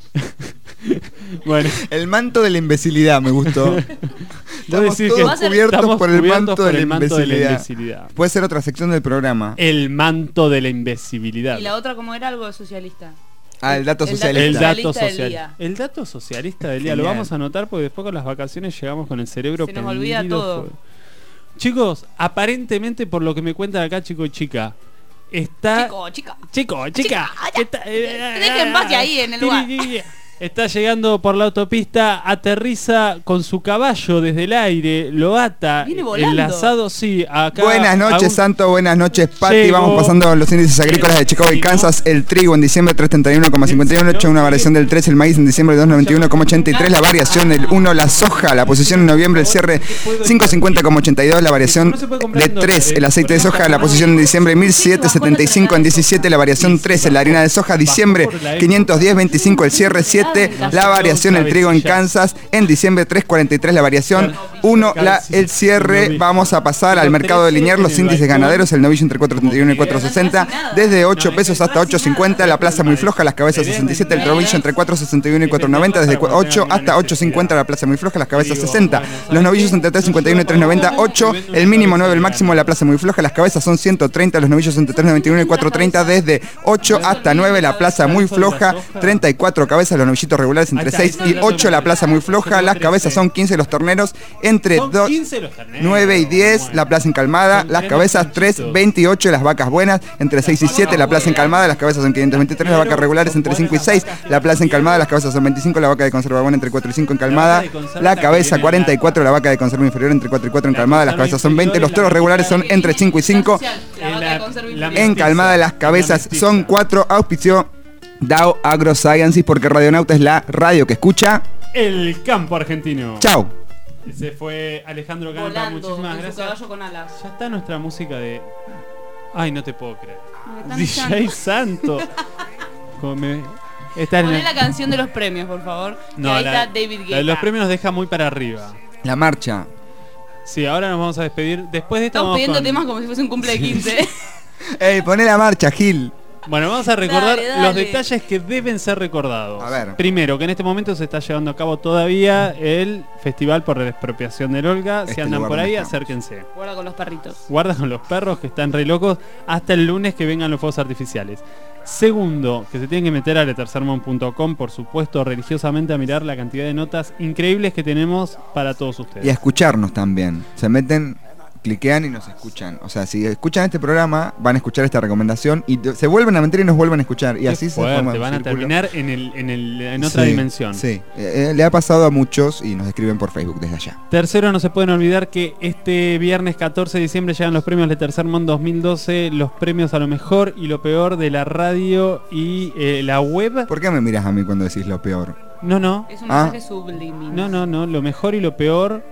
Bueno, el manto de la imbecilidad me gustó. Estamos todos cubiertos por el manto de la imbecilidad. Puede ser otra sección del programa. El manto de la imbecilidad. Y la otra, como era, algo de socialista. Ah, el dato socialista. El dato del social. día. El dato socialista del día. Lo Genial. vamos a anotar porque después con las vacaciones llegamos con el cerebro Se nos olvida todo. Chicos, aparentemente por lo que me cuentan acá, chico y chica, está... Chico, chica. Dejen paz ahí en el lugar. Está llegando por la autopista, aterriza con su caballo desde el aire, lo ata, Viene volando. enlazado, sí, acá. Buenas noches, Santo. Buenas noches, Pati. Llegó. Vamos pasando los índices agrícolas de Chicago y Kansas. El trigo en diciembre 331,58, una variación del 3. El maíz en diciembre 291,83. La variación del 1. La soja, la posición en noviembre, el cierre 550,82. La variación de 3. El aceite de soja, la posición en diciembre 1775 en 17. La variación 13. La harina de soja, diciembre 510,25. El cierre 7. La variación el trigo en Kansas en diciembre 3,43. La variación 1. El cierre. Vamos a pasar al mercado de Liniers. Los índices ganaderos, el novillo entre 4,31 y 4,60. Desde 8 pesos hasta 8,50. La plaza muy floja, las cabezas 67. El novillo entre 4,61 y 4,90. Desde 8 hasta 8,50. La plaza muy floja, las cabezas 60. Los novillos entre 3,51 y 3,90. 8. El mínimo 9. El máximo. La plaza muy floja, las cabezas son 130. Los novillos entre 3,91 y 4,30. Desde 8 hasta 9. La plaza muy floja, 34 cabezas. Los novillos novillitos regulares entre Ahí está, 6 ese es y el dato 8, que la me plaza muy floja, Tengo las 13. cabezas son 15 los terneros, entre Son 2, 15 los terneros. 9 y 10, la plaza encalmada, las cabezas 3, 28, las vacas buenas, entre 6 y 7, la plaza encalmada, las cabezas son 523, las vacas regulares entre 5 y 6, la plaza encalmada, las cabezas son 25, la vaca de conserva buena entre 4 y 5 encalmada, la cabeza 44, la vaca de conserva inferior entre 4 y 4 encalmada, las cabezas son 20, los toros regulares son entre 5 y 5, encalmada, las cabezas son 4, auspicio DAO AgroSciences porque Radionauta es la radio que escucha El campo argentino. Chau. Ese fue Alejandro Canepa, Volando muchísimas en su gracias. caballo con alas. Ya está nuestra música de... Ay, no te puedo creer. Me están DJ echando. Santo. Como me- Esta es Poné la canción de los premios, por favor. No, que ahí la- está David la Guetta. de los premios nos deja muy para arriba. La marcha. Sí, ahora nos vamos a despedir. Después de esta Estamos vamos pidiendo con... temas como si fuese un cumple de 15. Ey, poné la marcha, Gil. Bueno, vamos a recordar Dale, dale. los detalles que deben ser recordados. A ver. Primero, que en este momento se está llevando a cabo todavía el Festival por la Expropiación del Olga. Si Este andan lugar por ahí, donde estamos. acérquense. Guarda con los perritos. Guarda con los perros que están re locos hasta el lunes que vengan los fuegos artificiales. Segundo, que se tienen que meter a letercermon.com, por supuesto, religiosamente a mirar la cantidad de notas increíbles que tenemos para todos ustedes. Y a escucharnos también. Se meten, cliquean y nos escuchan. O sea, si escuchan este programa, van a escuchar esta recomendación y se vuelven a meter y nos vuelven a escuchar. Y Qué así se fuerte, forma un van a círculo. terminar en otra Sí, dimensión. Sí, le ha pasado a muchos y nos escriben por Facebook desde allá. Tercero, no se pueden olvidar que este viernes 14 de diciembre llegan los premios Le Tercer Mon 2012, los premios a lo mejor y lo peor de la radio y la web. ¿Por qué me miras a mí cuando decís lo peor? No. Es un Ah. mensaje subliminal. No, lo mejor y lo peor.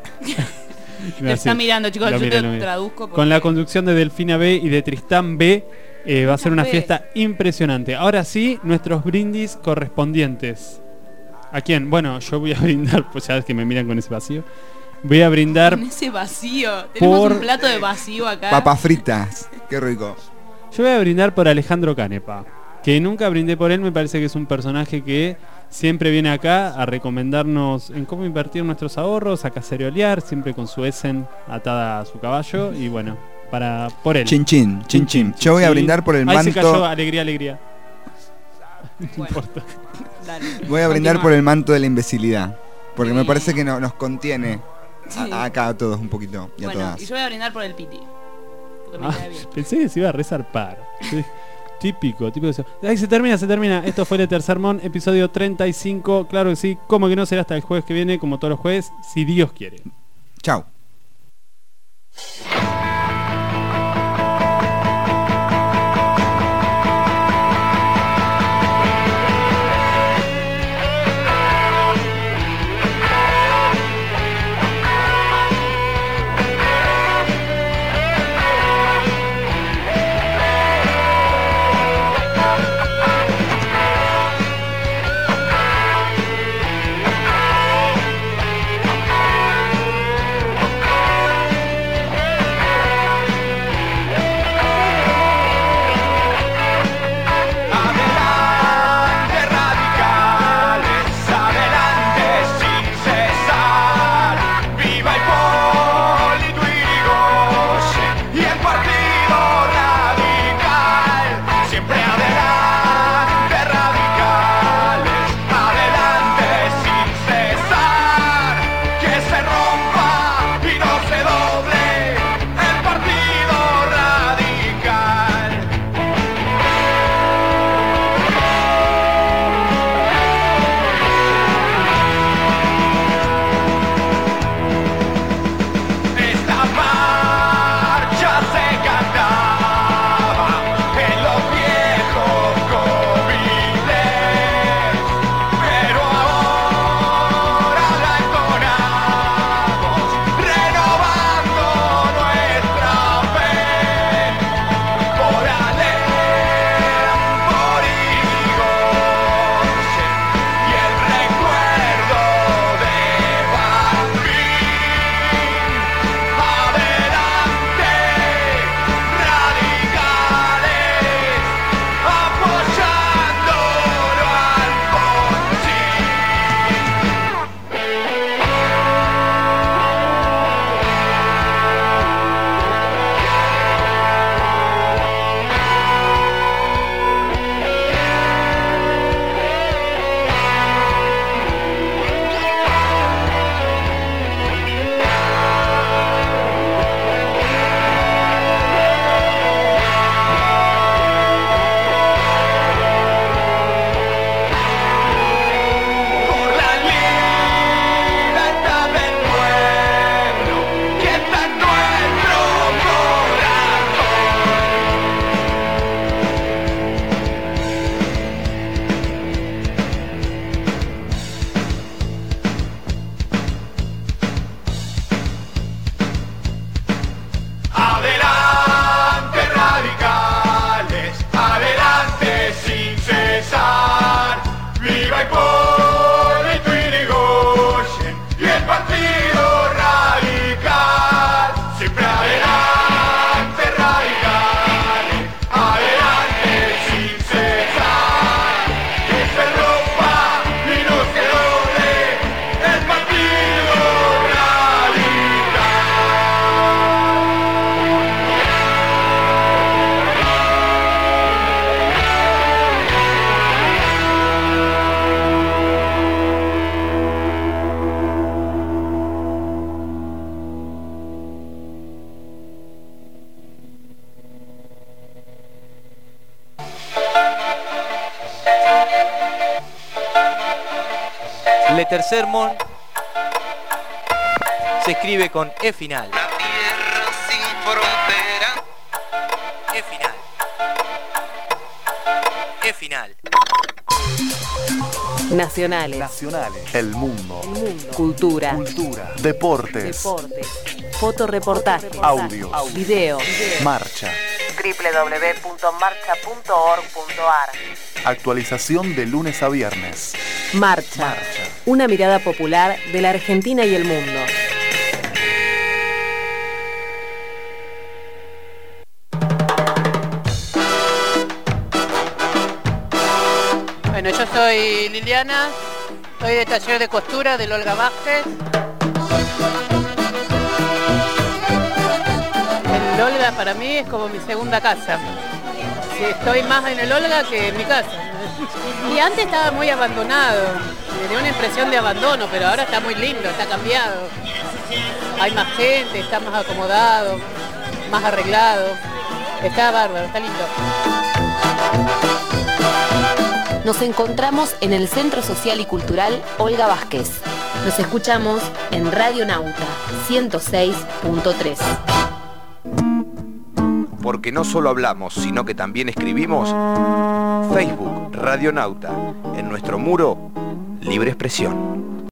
Te está mirando, chicos, Lo yo mira, te lo mira. traduzco. porque- Con la conducción de Delfina B y de Tristán B, va a ser una B. fiesta impresionante. Ahora sí, nuestros brindis correspondientes. ¿A quién? Bueno, yo voy a brindar, pues ya ves que me miran con ese vacío. Voy a brindar. Con ese vacío. Tenemos por- un plato de vacío acá. Papas fritas, qué rico. Yo voy a brindar por Alejandro Canepa, que nunca brindé por él, me parece que es un personaje que siempre viene acá a recomendarnos en cómo invertir nuestros ahorros, a cacerolear, siempre con su Essen atada a su caballo y bueno, por él. Chin chin, chin chin. Yo voy a brindar por el Ahí se cayó, manto. alegría. No importa. Dale. Voy a brindar Continúa. por el manto de la imbecilidad. Porque me Bien. parece que nos contiene Sí. acá a todos un poquito y a Bueno, todas. y yo voy a brindar por el piti. Porque me Ah, cae bien. pensé que se iba a resarpar. Típico. Ahí se termina. Esto fue el Tercer Mon, episodio 35. Claro que sí, como que no será hasta el jueves que viene, como todos los jueves, si Dios quiere. Chao. Tercer Mon se escribe con E final. E final. E final. Nacionales. El mundo. Cultura. Deportes. Fotoreportajes. Audios. Videos. Marcha. www.marcha.org.ar. Actualización de lunes a viernes. Marcha. Una mirada popular de la Argentina y el mundo. Bueno, yo soy Liliana, soy de taller de costura del Olga Vázquez. El Olga para mí es como mi segunda casa. Sí, estoy más en el Olga que en mi casa. Y antes estaba muy abandonado, me dio una impresión de abandono, pero ahora está muy lindo, está cambiado. Hay más gente, está más acomodado, más arreglado. Está bárbaro, está lindo. Nos encontramos en el Centro Social y Cultural Olga Vázquez. Nos escuchamos en Radio Nauta 106.3. Porque no solo hablamos, sino que también escribimos. Facebook Radio Nauta. En nuestro muro, libre expresión.